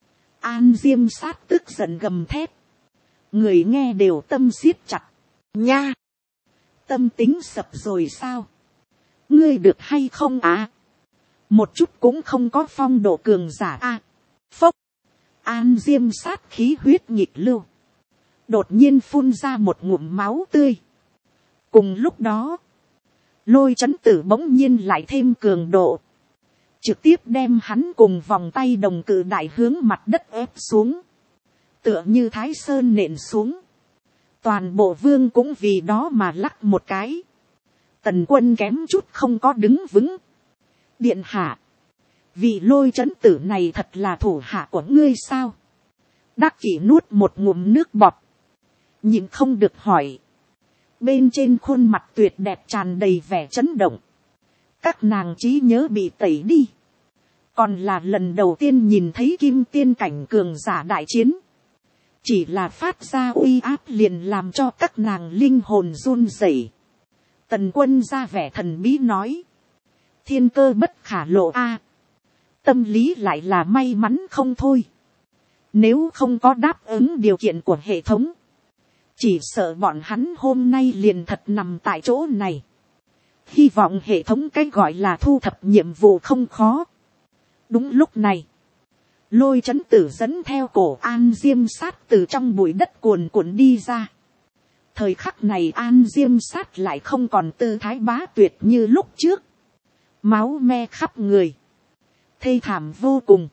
[SPEAKER 1] An Diêm Sát tức giận gầm thét. Người nghe đều tâm siết chặt. Nha. Tâm tính sập rồi sao? Ngươi được hay không à? Một chút cũng không có phong độ cường giả a. Phốc. An Diêm Sát khí huyết nghịch lưu. Đột nhiên phun ra một ngụm máu tươi. Cùng lúc đó. Lôi Chấn Tử bỗng nhiên lại thêm cường độ. Trực tiếp đem hắn cùng vòng tay đồng cự đại hướng mặt đất ép xuống. Tựa như Thái Sơn nện xuống. Toàn bộ vương cũng vì đó mà lắc một cái. Tần Quân kém chút không có đứng vững. Điện hạ. Vị Lôi Chấn Tử này thật là thủ hạ của ngươi sao? Đắc Kỷ nuốt một ngụm nước bọt. Nhìn không được hỏi. Bên trên khuôn mặt tuyệt đẹp tràn đầy vẻ chấn động. Các nàng trí nhớ bị tẩy đi. Còn là lần đầu tiên nhìn thấy kim tiên cảnh cường giả đại chiến. Chỉ là phát ra uy áp liền làm cho các nàng linh hồn run rẩy. Tần Quân ra vẻ thần bí nói. Thiên cơ bất khả lộ a. Tâm lý lại là may mắn không thôi. Nếu không có đáp ứng điều kiện của hệ thống. Chỉ sợ bọn hắn hôm nay liền thật nằm tại chỗ này. Hy vọng hệ thống cái gọi là thu thập nhiệm vụ không khó. Đúng lúc này. Lôi Chấn Tử dẫn theo cổ An Diêm Sát từ trong bụi đất cuồn cuộn đi ra. Thời khắc này An Diêm Sát lại không còn tư thái bá tuyệt như lúc trước. Máu me khắp người. Thê thảm vô cùng.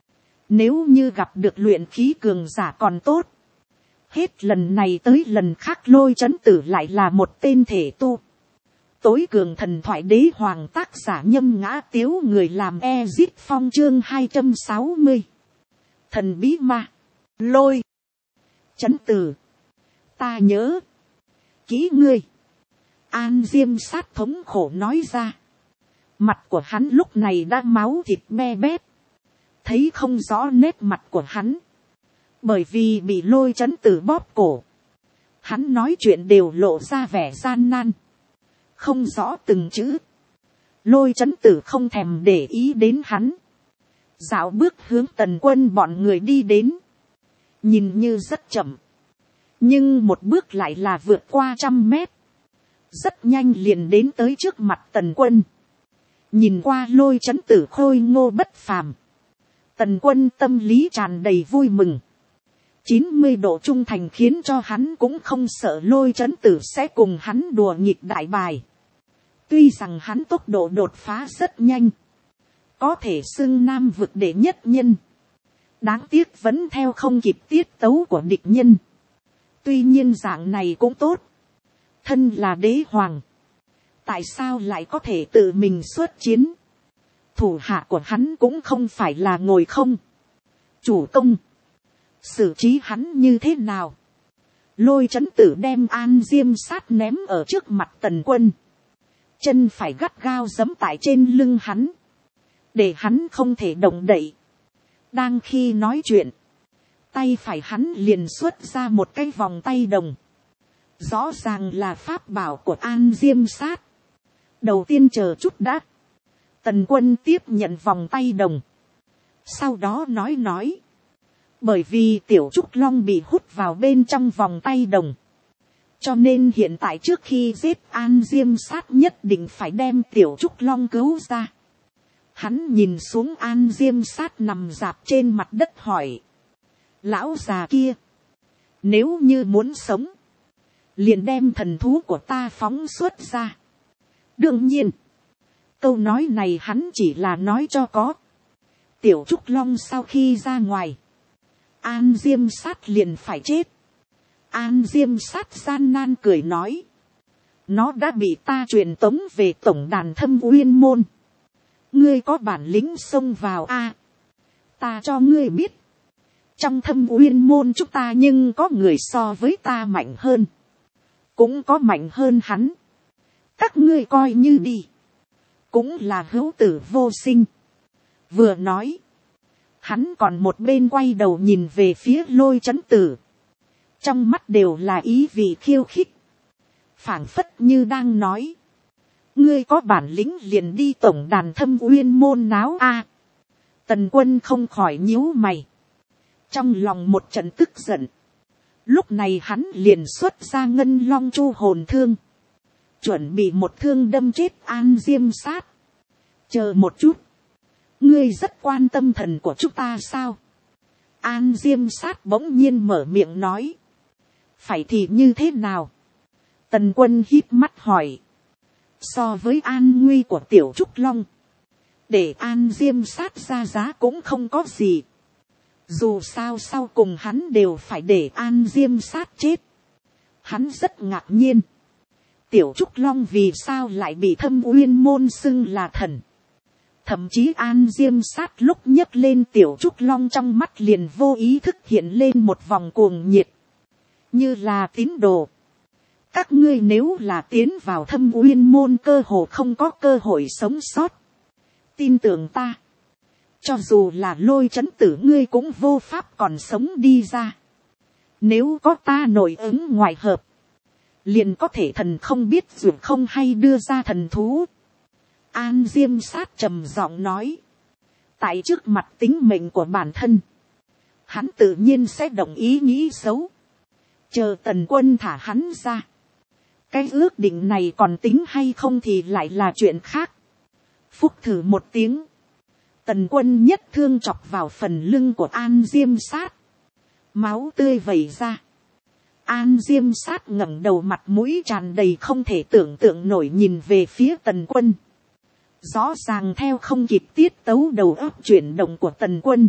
[SPEAKER 1] Nếu như gặp được luyện khí cường giả còn tốt. Hết lần này tới lần khác Lôi Chấn Tử lại là một tên thể tu. Tối cường thần thoại đế hoàng tác giả Nhâm Ngã Tiếu người làm Ezit Phong chương 260. Thần bí ma. Lôi. Chấn Tử. Ta nhớ. Kỹ ngươi. An Diêm Sát thống khổ nói ra. Mặt của hắn lúc này đã máu thịt me bét. Thấy không rõ nét mặt của hắn. Bởi vì bị Lôi Chấn Tử bóp cổ. Hắn nói chuyện đều lộ ra vẻ gian nan. Không rõ từng chữ. Lôi Chấn Tử không thèm để ý đến hắn. Dạo bước hướng Tần Quân bọn người đi đến. Nhìn như rất chậm. Nhưng một bước lại là vượt qua 100 mét. Rất nhanh liền đến tới trước mặt Tần Quân. Nhìn qua Lôi Chấn Tử khôi ngô bất phàm. Tần Quân tâm lý tràn đầy vui mừng. 90 độ trung thành khiến cho hắn cũng không sợ Lôi Chấn Tử sẽ cùng hắn đùa nghịch đại bài. Tuy rằng hắn tốc độ đột phá rất nhanh. Có thể xưng nam vực đệ nhất nhân. Đáng tiếc vẫn theo không kịp tiết tấu của địch nhân. Tuy nhiên dạng này cũng tốt. Thân là đế hoàng. tại sao lại có thể tự mình xuất chiến. Thủ hạ của hắn cũng không phải là ngồi không. Chủ công, xử trí hắn như thế nào. Lôi Chấn Tử đem An Diêm Sát ném ở trước mặt Tần Quân. Chân phải gắt gao giẫm tại trên lưng hắn, để hắn không thể động đậy. Đang khi nói chuyện, tay phải hắn liền xuất ra một cái vòng tay đồng. Rõ ràng là pháp bảo của An Diêm Sát. Đầu tiên chờ chút đã. Tần Quân tiếp nhận vòng tay đồng. Sau đó nói. Bởi vì Tiểu Trúc Long bị hút vào bên trong vòng tay đồng, cho nên hiện tại trước khi giết An Diêm Sát nhất định phải đem Tiểu Trúc Long cứu ra. Hắn nhìn xuống An Diêm Sát nằm rạp trên mặt đất hỏi. Lão già kia, nếu như muốn sống, liền đem thần thú của ta phóng xuất ra. Đương nhiên, câu nói này hắn chỉ là nói cho có. Tiểu Trúc Long sau khi ra ngoài, An Diêm Sát liền phải chết. An Diêm Sát gian nan cười nói. Nó đã bị ta truyền tống về tổng đàn Thâm Uyên Môn. Ngươi có bản lĩnh xông vào a? Ta cho ngươi biết. Trong Thâm Uyên Môn chúng ta nhưng có người so với ta mạnh hơn. Cũng có mạnh hơn hắn. Các ngươi coi như đi. Cũng là hữu tử vô sinh. Vừa nói, hắn còn một bên quay đầu nhìn về phía Lôi Chấn Tử. Trong mắt đều là ý vị khiêu khích. Phảng phất như đang nói. Ngươi có bản lĩnh liền đi tổng đàn Thâm Uyên Môn náo a. Tần Quân không khỏi nhíu mày. Trong lòng một trận tức giận. Lúc này hắn liền xuất ra Ngân Long Chu hồn thương. Chuẩn bị một thương đâm chết An Diêm Sát. Chờ một chút. Ngươi rất quan tâm thần của chúng ta sao? An Diêm Sát bỗng nhiên mở miệng nói. Phải thì như thế nào? Tần Quân híp mắt hỏi. So với an nguy của Tiểu Trúc Long, để An Diêm Sát ra giá cũng không có gì. Dù sao sau cùng hắn đều phải để An Diêm Sát chết. Hắn rất ngạc nhiên. Tiểu Trúc Long vì sao lại bị Thâm Uyên Môn xưng là thần? Thậm chí An Diêm Sát lúc nhấc lên Tiểu Trúc Long trong mắt liền vô ý thức hiện lên một vòng cuồng nhiệt. Như là tín đồ. Các ngươi nếu là tiến vào Thâm Uyên Môn cơ hồ không có cơ hội sống sót. Tin tưởng ta. Cho dù là Lôi Chấn Tử ngươi cũng vô pháp còn sống đi ra. Nếu có ta nội ứng ngoại hợp, liền có thể thần không biết dù không hay đưa ra thần thú. An Diêm Sát trầm giọng nói. Tại trước mặt tính mệnh của bản thân, hắn tự nhiên sẽ đồng ý nghĩ xấu. Chờ Tần Quân thả hắn ra. Cái ước định này còn tính hay không thì lại là chuyện khác. Phúc thử một tiếng. Tần Quân nhất thương chọc vào phần lưng của An Diêm Sát. Máu tươi vẩy ra. An Diêm Sát ngẩng đầu, mặt mũi tràn đầy không thể tưởng tượng nổi nhìn về phía Tần Quân. Rõ ràng theo không kịp tiết tấu đầu óc chuyển động của Tần Quân.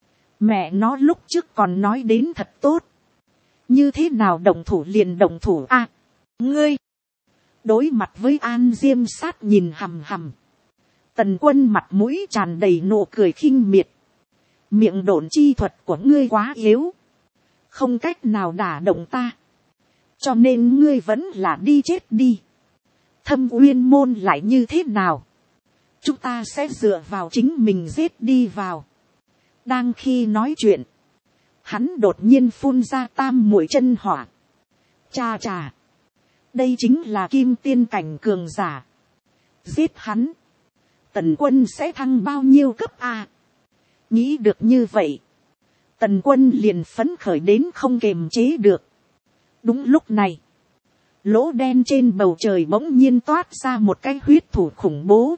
[SPEAKER 1] Mẹ nó lúc trước còn nói đến thật tốt. Như thế nào động thủ liền động thủ a? Ngươi! Đối mặt với An Diêm Sát nhìn hằm hằm. Tần Quân mặt mũi tràn đầy nụ cười khinh miệt. Miệng độn chi thuật của ngươi quá yếu. Không cách nào đả động ta. Cho nên ngươi vẫn là đi chết đi. Thâm Uyên Môn lại như thế nào? Chúng ta sẽ dựa vào chính mình giết đi vào. Đang khi nói chuyện, hắn đột nhiên phun ra tam muội chân hỏa. Cha chà! Đây chính là kim tiên cảnh cường giả. Giết hắn, Tần Quân sẽ thăng bao nhiêu cấp a? Nghĩ được như vậy, Tần Quân liền phấn khởi đến không kềm chế được. Đúng lúc này, lỗ đen trên bầu trời bỗng nhiên toát ra một cái huyết thủ khủng bố.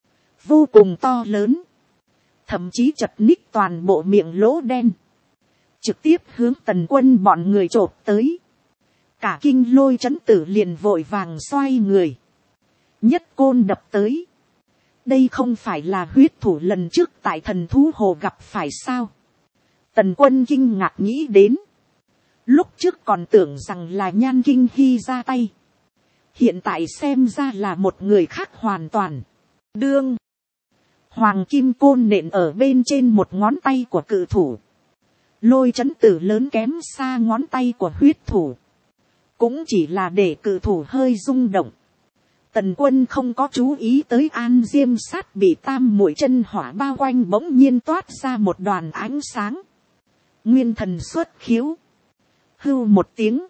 [SPEAKER 1] Vô cùng to lớn. Thậm chí chật ních toàn bộ miệng lỗ đen. Trực tiếp hướng Tần Quân bọn người chộp tới. Cả kinh Lôi Chấn Tử liền vội vàng xoay người. Nhất côn đập tới. Đây không phải là huyết thủ lần trước tại Thần Thú Hồ gặp phải sao? Tần Quân kinh ngạc nghĩ đến. Lúc trước còn tưởng rằng là Nhan Kinh Hy ra tay. hiện tại xem ra là một người khác hoàn toàn. Đương, hoàng kim côn nện ở bên trên một ngón tay của cự thủ. Lôi chấn tử lớn kém xa ngón tay của huyết thủ. Cũng chỉ là để cự thủ hơi rung động. Tần Quân không có chú ý tới An Diêm Sát bị tam mũi chân hỏa bao quanh, bỗng nhiên toát ra một đoàn ánh sáng. Nguyên thần xuất khiếu. Hưu một tiếng.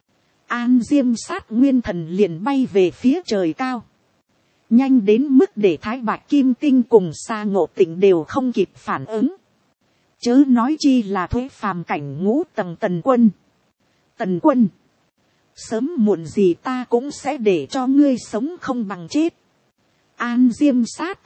[SPEAKER 1] An Diêm Sát nguyên thần liền bay về phía trời cao. Nhanh đến mức để Thái Bạch Kim Tinh cùng Sa Ngộ Tịnh đều không kịp phản ứng. Chớ nói chi là thuế phàm cảnh ngũ tầng Tần Quân. Tần Quân, sớm muộn gì ta cũng sẽ để cho ngươi sống không bằng chết. An Diêm Sát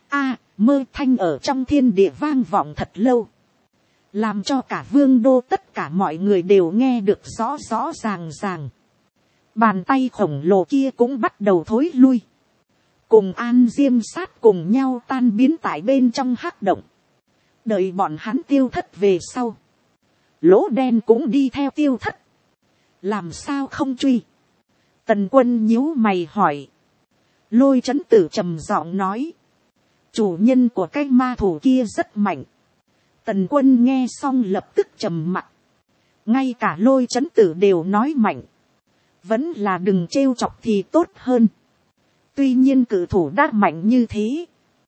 [SPEAKER 1] mơ thanh ở trong thiên địa vang vọng thật lâu. Làm cho cả vương đô tất cả mọi người đều nghe được rõ rõ ràng ràng. Bàn tay khổng lồ kia cũng bắt đầu thối lui. Cùng An Diêm Sát cùng nhau tan biến tại bên trong hắc động. Đợi bọn hắn tiêu thất về sau. Lỗ đen cũng đi theo tiêu thất. Làm sao không truy? Tần Quân nhíu mày hỏi. Lôi chấn tử trầm giọng nói. Chủ nhân của cái ma thủ kia rất mạnh. Tần Quân nghe xong lập tức trầm mặc. Ngay cả lôi chấn tử đều nói mạnh. Vẫn là đừng trêu chọc thì tốt hơn. Tuy nhiên cự thủ đã mạnh như thế.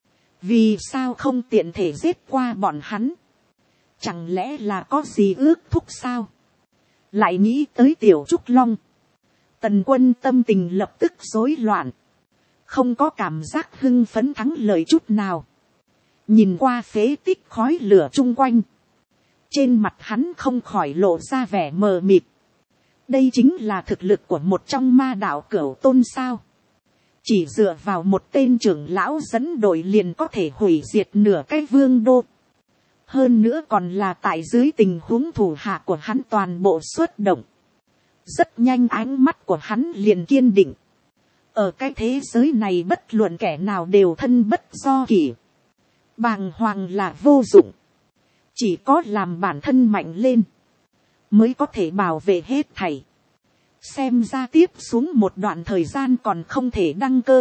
[SPEAKER 1] Vì sao không tiện thể giết qua bọn hắn? Chẳng lẽ là có gì ước thúc sao? Lại nghĩ tới Tiểu Trúc Long. Tần Quân tâm tình lập tức rối loạn. Không có cảm giác hưng phấn thắng lợi chút nào. Nhìn qua phế tích khói lửa chung quanh. Trên mặt hắn không khỏi lộ ra vẻ mờ mịt. Đây chính là thực lực của một trong ma đạo Cửu Tôn sao? Chỉ dựa vào một tên trưởng lão dẫn đội liền có thể hủy diệt nửa cái vương đô. Hơn nữa còn là tại dưới tình huống thủ hạ của hắn toàn bộ xuất động. Rất nhanh ánh mắt của hắn liền kiên định. Ở cái thế giới này bất luận kẻ nào đều thân bất do kỷ. Bàng hoàng là vô dụng. Chỉ có làm bản thân mạnh lên. Mới có thể bảo vệ hết thảy. Xem ra tiếp xuống một đoạn thời gian còn không thể đăng cơ.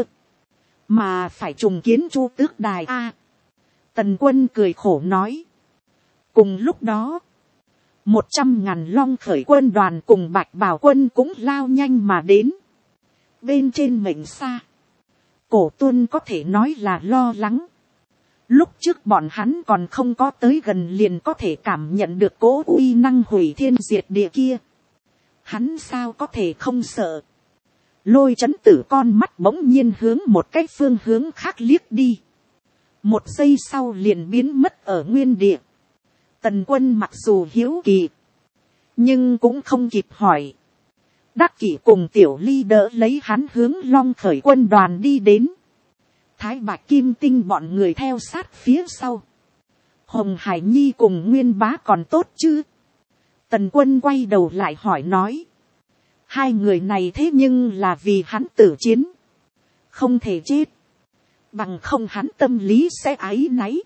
[SPEAKER 1] Mà phải trùng kiến Chu Tước Đài a. Tần Quân cười khổ nói. Cùng lúc đó. 100.000 Long Khởi quân đoàn cùng Bạch Bào quân cũng lao nhanh mà đến. Bên trên mệnh xa. Cổ Tuân có thể nói là lo lắng. Lúc trước bọn hắn còn không có tới gần liền có thể cảm nhận được cỗ uy năng hủy thiên diệt địa kia. Hắn sao có thể không sợ. Lôi chấn tử con mắt bỗng nhiên hướng một cái phương hướng khác liếc đi. Một giây sau liền biến mất ở nguyên địa. Tần Quân mặc dù hiếu kỳ. Nhưng cũng không kịp hỏi. Đắc Kỷ cùng Tiểu Ly đỡ lấy hắn hướng Long Khởi quân đoàn đi đến. Thái Bạch Kim Tinh bọn người theo sát phía sau. Hồng Hải Nhi cùng Nguyên Bá còn tốt chứ? Tần Quân quay đầu lại hỏi nói. Hai người này thế nhưng là vì hắn tử chiến. Không thể chết. Bằng không hắn tâm lý sẽ áy náy.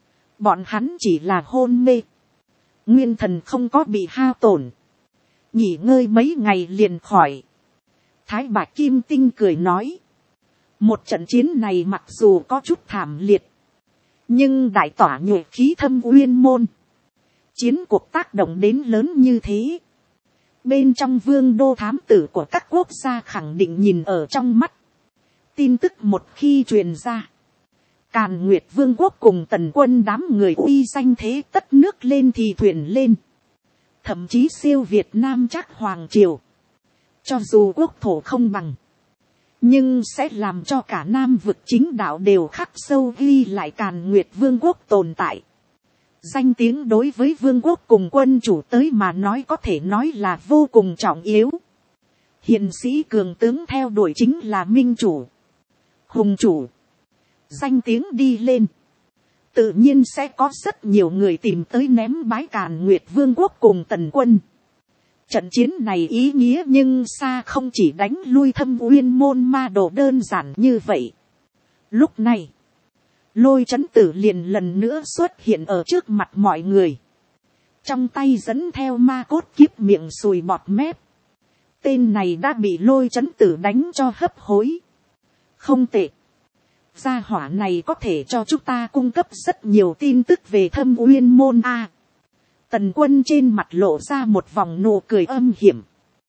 [SPEAKER 1] Bọn hắn chỉ là hôn mê. Nguyên thần không có bị hao tổn. Nghỉ ngơi mấy ngày liền khỏi. Thái Bạch Kim Tinh cười nói. Một trận chiến này mặc dù có chút thảm liệt. Nhưng đại tỏa nhuệ khí thâm uyên môn. Chiến cuộc tác động đến lớn như thế. Bên trong vương đô thám tử của các quốc gia khẳng định nhìn ở trong mắt. Tin tức một khi truyền ra. Càn Nguyệt Vương quốc cùng Tần Quân đám người uy danh thế tất nước lên thì thuyền lên. Thậm chí siêu Việt Nam chắc Hoàng Triều. Cho dù quốc thổ không bằng. Nhưng sẽ làm cho cả Nam vực chính đạo đều khắc sâu ghi lại Càn Nguyệt Vương quốc tồn tại. Danh tiếng đối với vương quốc cùng quân chủ tới mà nói có thể nói là vô cùng trọng yếu. Hiền sĩ cường tướng theo đuổi chính là minh chủ, hùng chủ. Danh tiếng đi lên. Tự nhiên sẽ có rất nhiều người tìm tới ném bái Càn Nguyệt Vương quốc cùng Tần Quân. Trận chiến này ý nghĩa nhưng xa không chỉ đánh lui thâm uyên môn ma đồ đơn giản như vậy. Lúc này. Lôi chấn tử liền lần nữa xuất hiện ở trước mặt mọi người. Trong tay dẫn theo ma cốt kiếp miệng sùi bọt mép. Tên này đã bị Lôi Chấn Tử đánh cho hấp hối. Không tệ. Gia hỏa này có thể cho chúng ta cung cấp rất nhiều tin tức về Thâm Uyên Môn a. Tần Quân trên mặt lộ ra một vòng nụ cười âm hiểm.